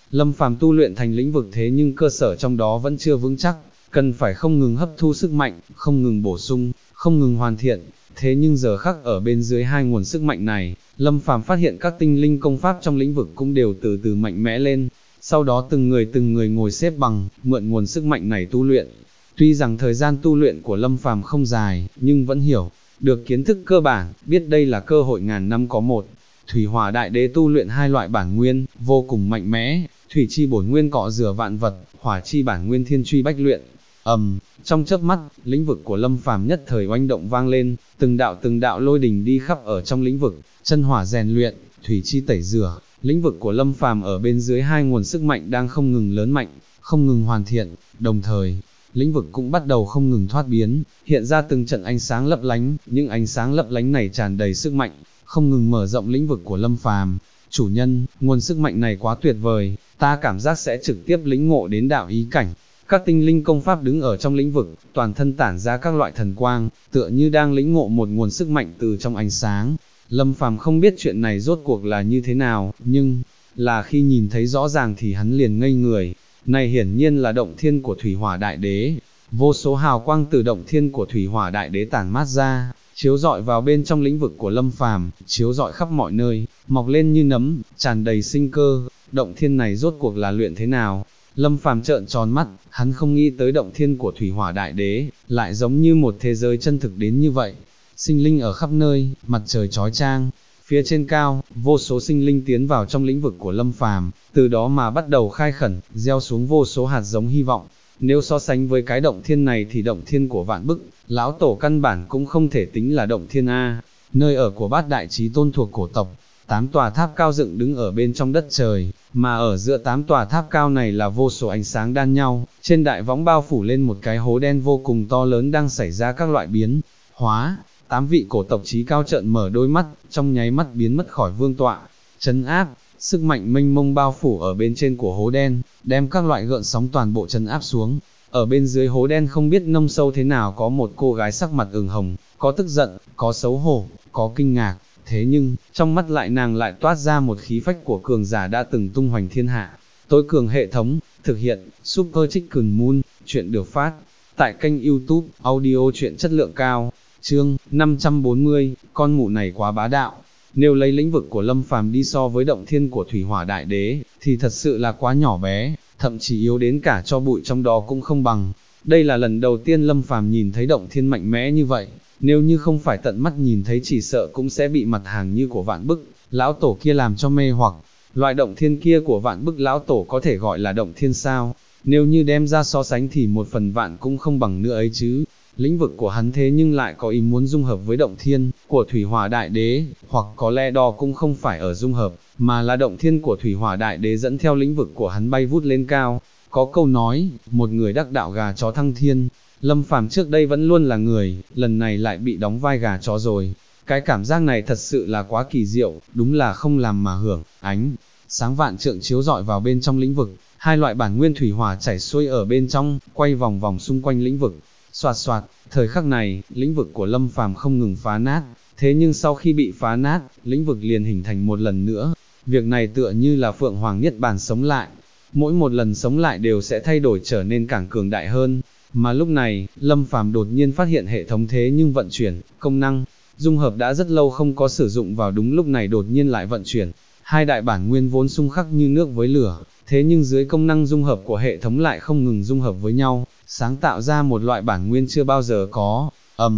Lâm Phàm tu luyện thành lĩnh vực thế nhưng cơ sở trong đó vẫn chưa vững chắc, cần phải không ngừng hấp thu sức mạnh, không ngừng bổ sung, không ngừng hoàn thiện. Thế nhưng giờ khắc ở bên dưới hai nguồn sức mạnh này, Lâm Phàm phát hiện các tinh linh công pháp trong lĩnh vực cũng đều từ từ mạnh mẽ lên. Sau đó từng người ngồi xếp bằng, mượn nguồn sức mạnh này tu luyện. Tuy rằng thời gian tu luyện của Lâm Phàm không dài, nhưng vẫn hiểu được kiến thức cơ bản, biết đây là cơ hội ngàn năm có một. Thủy Hỏa Đại Đế tu luyện hai loại bản nguyên, vô cùng mạnh mẽ, thủy chi bổn nguyên cọ rửa vạn vật, hỏa chi bản nguyên thiên truy bách luyện. Trong chớp mắt, lĩnh vực của Lâm Phàm nhất thời oanh động vang lên, từng đạo lôi đình đi khắp ở trong lĩnh vực, chân hỏa rèn luyện, thủy chi tẩy rửa. Lĩnh vực của Lâm Phàm ở bên dưới hai nguồn sức mạnh đang không ngừng lớn mạnh, không ngừng hoàn thiện, đồng thời, lĩnh vực cũng bắt đầu không ngừng thoát biến, hiện ra từng trận ánh sáng lấp lánh, những ánh sáng lấp lánh này tràn đầy sức mạnh, không ngừng mở rộng lĩnh vực của Lâm Phàm. Chủ nhân, nguồn sức mạnh này quá tuyệt vời, ta cảm giác sẽ trực tiếp lĩnh ngộ đến đạo ý cảnh. Các tinh linh công pháp đứng ở trong lĩnh vực, toàn thân tản ra các loại thần quang, tựa như đang lĩnh ngộ một nguồn sức mạnh từ trong ánh sáng. Lâm Phàm không biết chuyện này rốt cuộc là như thế nào, nhưng là khi nhìn thấy rõ ràng thì hắn liền ngây người. Này hiển nhiên là động thiên của Thủy Hỏa Đại Đế. Vô số hào quang từ động thiên của Thủy Hỏa Đại Đế tản mát ra, chiếu rọi vào bên trong lĩnh vực của Lâm Phàm, chiếu rọi khắp mọi nơi, mọc lên như nấm, tràn đầy sinh cơ. Động thiên này rốt cuộc là luyện thế nào? Lâm Phàm trợn tròn mắt, hắn không nghĩ tới động thiên của Thủy Hỏa Đại Đế, lại giống như một thế giới chân thực đến như vậy. Sinh linh ở khắp nơi, mặt trời chói chang, phía trên cao, vô số sinh linh tiến vào trong lĩnh vực của Lâm Phàm, từ đó mà bắt đầu khai khẩn, gieo xuống vô số hạt giống hy vọng. Nếu so sánh với cái động thiên này thì động thiên của Vạn Bức, lão tổ căn bản cũng không thể tính là động thiên A, nơi ở của bát đại chí tôn thuộc cổ tộc. 8 tòa tháp cao dựng đứng ở bên trong đất trời, mà ở giữa 8 tòa tháp cao này là vô số ánh sáng đan nhau, trên đại võng bao phủ lên một cái hố đen vô cùng to lớn đang xảy ra các loại biến hóa. 8 vị cổ tộc chí cao trợn mở đôi mắt, trong nháy mắt biến mất khỏi vương tọa, trấn áp, sức mạnh mênh mông bao phủ ở bên trên của hố đen, đem các loại gợn sóng toàn bộ trấn áp xuống. Ở bên dưới hố đen không biết nông sâu thế nào có một cô gái sắc mặt ửng hồng, có tức giận, có xấu hổ, có kinh ngạc, thế nhưng, trong mắt lại nàng lại toát ra một khí phách của cường giả đã từng tung hoành thiên hạ. Tối cường hệ thống, thực hiện, Super Chicken Moon, chuyện được phát, tại kênh YouTube, audio chuyện chất lượng cao, chương 540, con mụ này quá bá đạo. Nếu lấy lĩnh vực của Lâm Phàm đi so với động thiên của Thủy Hỏa Đại Đế, thì thật sự là quá nhỏ bé, thậm chí yếu đến cả cho bụi trong đó cũng không bằng. Đây là lần đầu tiên Lâm Phàm nhìn thấy động thiên mạnh mẽ như vậy, nếu như không phải tận mắt nhìn thấy chỉ sợ cũng sẽ bị mặt hàng như của Vạn Bức, lão tổ kia làm cho mê hoặc. Loại động thiên kia của Vạn Bức lão tổ có thể gọi là động thiên sao? Nếu như đem ra so sánh thì 1/1000 cũng không bằng nữa ấy chứ. Lĩnh vực của hắn thế nhưng lại có ý muốn dung hợp với động thiên của Thủy Hỏa Đại Đế, hoặc có lẽ đó cũng không phải ở dung hợp, mà là động thiên của Thủy Hỏa Đại Đế dẫn theo lĩnh vực của hắn bay vút lên cao. Có câu nói, một người đắc đạo gà chó thăng thiên. Lâm Phàm trước đây vẫn luôn là người, lần này lại bị đóng vai gà chó rồi. Cái cảm giác này thật sự là quá kỳ diệu, đúng là không làm mà hưởng. Ánh sáng vạn trượng chiếu rọi vào bên trong lĩnh vực, hai loại bản nguyên thủy hỏa chảy xuôi ở bên trong, quay vòng vòng xung quanh lĩnh vực. Soạt soạt, thời khắc này, lĩnh vực của Lâm Phàm không ngừng phá nát, thế nhưng sau khi bị phá nát, lĩnh vực liền hình thành một lần nữa. Việc này tựa như là Phượng Hoàng Niết Bàn sống lại, mỗi một lần sống lại đều sẽ thay đổi trở nên càng cường đại hơn. Mà lúc này, Lâm Phàm đột nhiên phát hiện hệ thống thế nhưng vận chuyển, công năng, dung hợp đã rất lâu không có sử dụng vào đúng lúc này đột nhiên lại vận chuyển. Hai đại bản nguyên vốn xung khắc như nước với lửa, thế nhưng dưới công năng dung hợp của hệ thống lại không ngừng dung hợp với nhau, sáng tạo ra một loại bản nguyên chưa bao giờ có.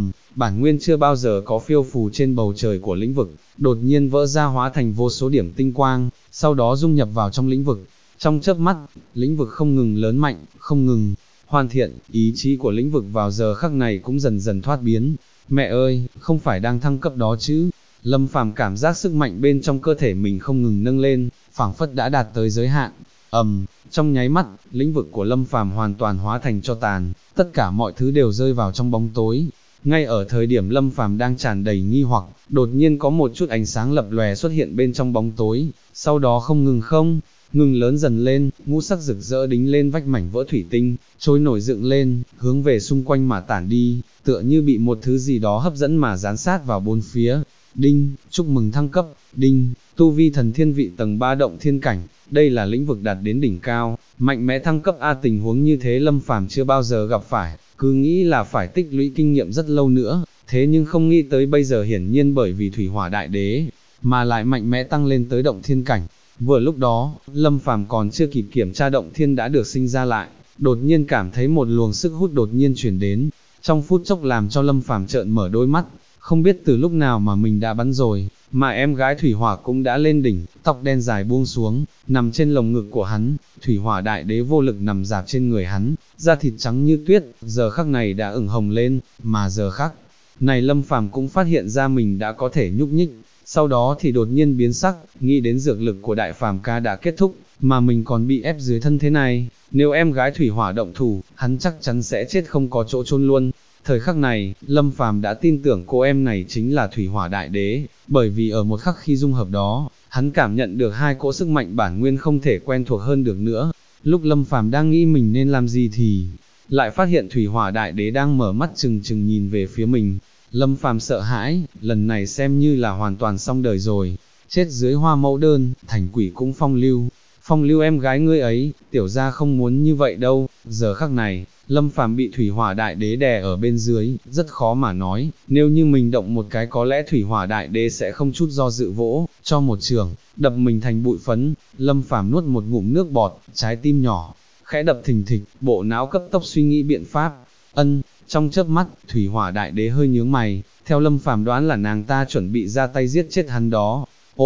Bản nguyên chưa bao giờ có phiêu phù trên bầu trời của lĩnh vực, đột nhiên vỡ ra hóa thành vô số điểm tinh quang, sau đó dung nhập vào trong lĩnh vực. Trong chớp mắt, lĩnh vực không ngừng lớn mạnh, không ngừng hoàn thiện, ý chí của lĩnh vực vào giờ khắc này cũng dần dần thoát biến. Mẹ ơi, không phải đang thăng cấp đó chứ? Lâm Phàm cảm giác sức mạnh bên trong cơ thể mình không ngừng nâng lên, phảng phất đã đạt tới giới hạn. Trong nháy mắt, lĩnh vực của Lâm Phàm hoàn toàn hóa thành tro tàn, tất cả mọi thứ đều rơi vào trong bóng tối. Ngay ở thời điểm Lâm Phàm đang tràn đầy nghi hoặc, đột nhiên có một chút ánh sáng lập lòe xuất hiện bên trong bóng tối, sau đó không ngừng lớn dần lên, ngũ sắc rực rỡ đính lên vách mảnh vỡ thủy tinh, trôi nổi dựng lên, hướng về xung quanh mà tản đi, tựa như bị một thứ gì đó hấp dẫn mà dán sát vào bốn phía. đinh, chúc mừng thăng cấp, đinh, tu vi thần thiên vị tầng 3 động thiên cảnh, đây là lĩnh vực đạt đến đỉnh cao, mạnh mẽ thăng cấp a. Tình huống như thế Lâm Phàm chưa bao giờ gặp phải, cứ nghĩ là phải tích lũy kinh nghiệm rất lâu nữa, thế nhưng không nghĩ tới bây giờ hiển nhiên bởi vì thủy hỏa đại đế, mà lại mạnh mẽ tăng lên tới động thiên cảnh. Vừa lúc đó, Lâm Phàm còn chưa kịp kiểm tra động thiên đã được sinh ra lại, đột nhiên cảm thấy một luồng sức hút đột nhiên chuyển đến, trong phút chốc làm cho Lâm Phàm trợn mở đôi mắt, không biết từ lúc nào mà mình đã bắn rồi, mà em gái thủy hỏa cũng đã lên đỉnh, tóc đen dài buông xuống, nằm trên lồng ngực của hắn, thủy hỏa đại đế vô lực nằm dạp trên người hắn, da thịt trắng như tuyết, giờ khắc này đã ửng hồng lên, mà giờ khắc này Lâm Phàm cũng phát hiện ra mình đã có thể nhúc nhích, sau đó thì đột nhiên biến sắc, nghĩ đến dược lực của đại phàm ca đã kết thúc, mà mình còn bị ép dưới thân thế này, nếu em gái thủy hỏa động thủ, hắn chắc chắn sẽ chết không có chỗ chôn luôn. Thời khắc này, Lâm Phàm đã tin tưởng cô em này chính là thủy hỏa đại đế, bởi vì ở một khắc khi dung hợp đó, hắn cảm nhận được hai cỗ sức mạnh bản nguyên không thể quen thuộc hơn được nữa. Lúc Lâm Phàm đang nghĩ mình nên làm gì thì lại phát hiện thủy hỏa đại đế đang mở mắt trừng trừng nhìn về phía mình. Lâm Phàm sợ hãi, lần này xem như là hoàn toàn xong đời rồi, chết dưới hoa mẫu đơn, thành quỷ cũng phong lưu em gái ngươi ấy, tiểu gia không muốn như vậy đâu. Giờ khắc này, Lâm Phàm bị thủy hỏa đại đế đè ở bên dưới, rất khó mà nói, nếu như mình động một cái có lẽ thủy hỏa đại đế sẽ không chút do dự vỗ, cho một trường, đập mình thành bụi phấn. Lâm Phàm nuốt một ngụm nước bọt, trái tim nhỏ, khẽ đập thình thịch, bộ não cấp tốc suy nghĩ biện pháp. Trong chớp mắt, thủy hỏa đại đế hơi nhướng mày, theo Lâm Phàm đoán là nàng ta chuẩn bị ra tay giết chết hắn đó.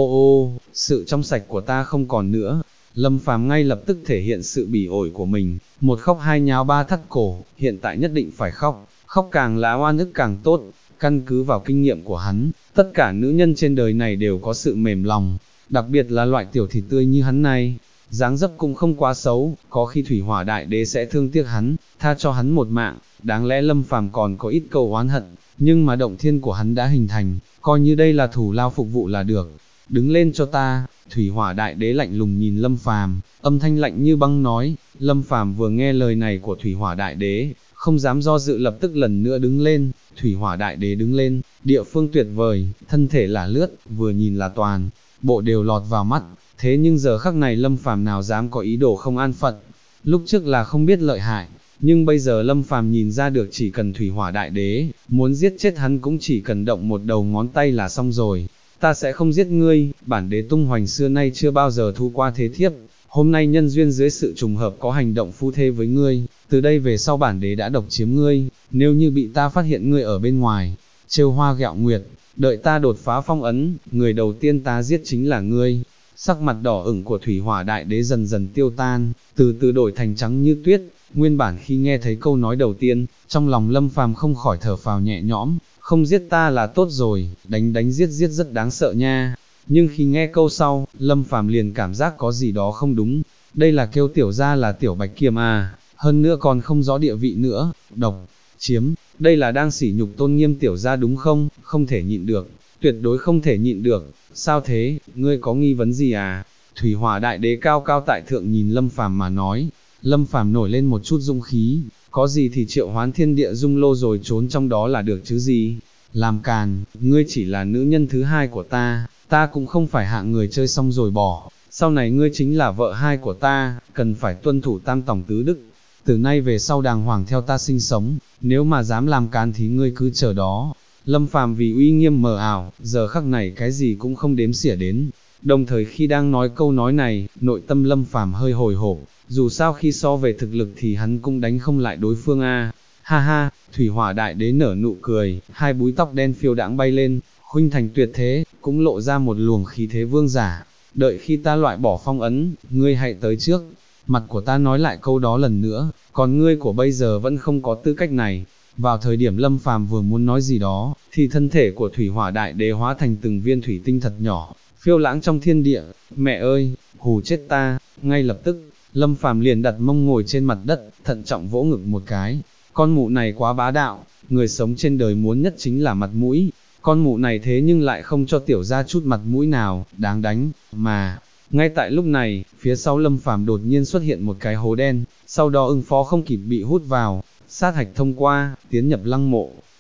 Ô, sự trong sạch của ta không còn nữa. Lâm Phàm ngay lập tức thể hiện sự bỉ ổi của mình, một khóc hai nháo ba thắt cổ, hiện tại nhất định phải khóc, khóc càng là oan ức càng tốt. Căn cứ vào kinh nghiệm của hắn, tất cả nữ nhân trên đời này đều có sự mềm lòng, đặc biệt là loại tiểu thịt tươi như hắn này. Dáng dấp cũng không quá xấu, có khi thủy hỏa đại đế sẽ thương tiếc hắn, tha cho hắn một mạng. Đáng lẽ Lâm Phàm còn có ít câu oán hận, nhưng mà động thiên của hắn đã hình thành, coi như đây là thủ lao phục vụ là được. Đứng lên cho ta. Thủy hỏa đại đế lạnh lùng nhìn Lâm Phàm, âm thanh lạnh như băng nói. Lâm Phàm vừa nghe lời này của thủy hỏa đại đế, không dám do dự lập tức lần nữa đứng lên. Thủy hỏa đại đế đứng lên, địa phương tuyệt vời, thân thể là lướt, vừa nhìn là toàn bộ đều lọt vào mắt. Thế nhưng giờ khắc này Lâm Phàm nào dám có ý đồ không an phận, lúc trước là không biết lợi hại, nhưng bây giờ Lâm Phàm nhìn ra được chỉ cần thủy hỏa đại đế, muốn giết chết hắn cũng chỉ cần động một đầu ngón tay là xong rồi. Ta sẽ không giết ngươi, bản đế tung hoành xưa nay chưa bao giờ thu qua thế thiếp, hôm nay nhân duyên dưới sự trùng hợp có hành động phu thê với ngươi, từ đây về sau bản đế đã độc chiếm ngươi, nếu như bị ta phát hiện ngươi ở bên ngoài, trêu hoa ghẹo nguyệt, đợi ta đột phá phong ấn, người đầu tiên ta giết chính là ngươi. Sắc mặt đỏ ửng của thủy hỏa đại đế dần dần tiêu tan, từ từ đổi thành trắng như tuyết. Nguyên bản khi nghe thấy câu nói đầu tiên, trong lòng Lâm Phàm không khỏi thở phào nhẹ nhõm, không giết ta là tốt rồi, đánh giết rất đáng sợ nha. Nhưng khi nghe câu sau, Lâm Phàm liền cảm giác có gì đó không đúng, đây là kêu tiểu gia là tiểu bạch kiềm à, hơn nữa còn không rõ địa vị nữa, độc chiếm, đây là đang sỉ nhục tôn nghiêm tiểu gia đúng không? Không thể nhịn được, tuyệt đối không thể nhịn được. Sao thế, ngươi có nghi vấn gì à? Thủy hỏa đại đế cao cao tại thượng nhìn Lâm Phàm mà nói. Lâm Phàm nổi lên một chút dung khí, có gì thì triệu hoán thiên địa dung lô rồi trốn trong đó là được chứ gì. Làm càn, ngươi chỉ là nữ nhân thứ hai của ta cũng không phải hạng người chơi xong rồi bỏ, sau này ngươi chính là vợ hai của ta, cần phải tuân thủ tam tòng tứ đức, từ nay về sau đàng hoàng theo ta sinh sống, nếu mà dám làm càn thì ngươi cứ chờ đó. Lâm Phàm vì uy nghiêm mờ ảo, giờ khắc này cái gì cũng không đếm xỉa đến, đồng thời khi đang nói câu nói này, nội tâm Lâm Phàm hơi hồi hộp, dù sao khi so về thực lực thì hắn cũng đánh không lại đối phương a. Ha ha, thủy hỏa đại đế nở nụ cười, hai búi tóc đen phiêu đãng bay lên, khuynh thành tuyệt thế, cũng lộ ra một luồng khí thế vương giả. Đợi khi ta loại bỏ phong ấn, ngươi hãy tới trước, mặt của ta nói lại câu đó lần nữa, còn ngươi của bây giờ vẫn không có tư cách này. Vào thời điểm Lâm Phàm vừa muốn nói gì đó, thì thân thể của thủy hỏa đại đế hóa thành từng viên thủy tinh thật nhỏ, phiêu lãng trong thiên địa. Mẹ ơi, hù chết ta. Ngay lập tức, Lâm Phàm liền đặt mông ngồi trên mặt đất, thận trọng vỗ ngực một cái. Con mụ này quá bá đạo, người sống trên đời muốn nhất chính là mặt mũi, con mụ này thế nhưng lại không cho tiểu gia chút mặt mũi nào, đáng đánh. Mà ngay tại lúc này, phía sau Lâm Phàm đột nhiên xuất hiện một cái hố đen, sau đó ưng phó không kịp bị hút vào, sát hạch thông qua, tiến nhập lăng mộ.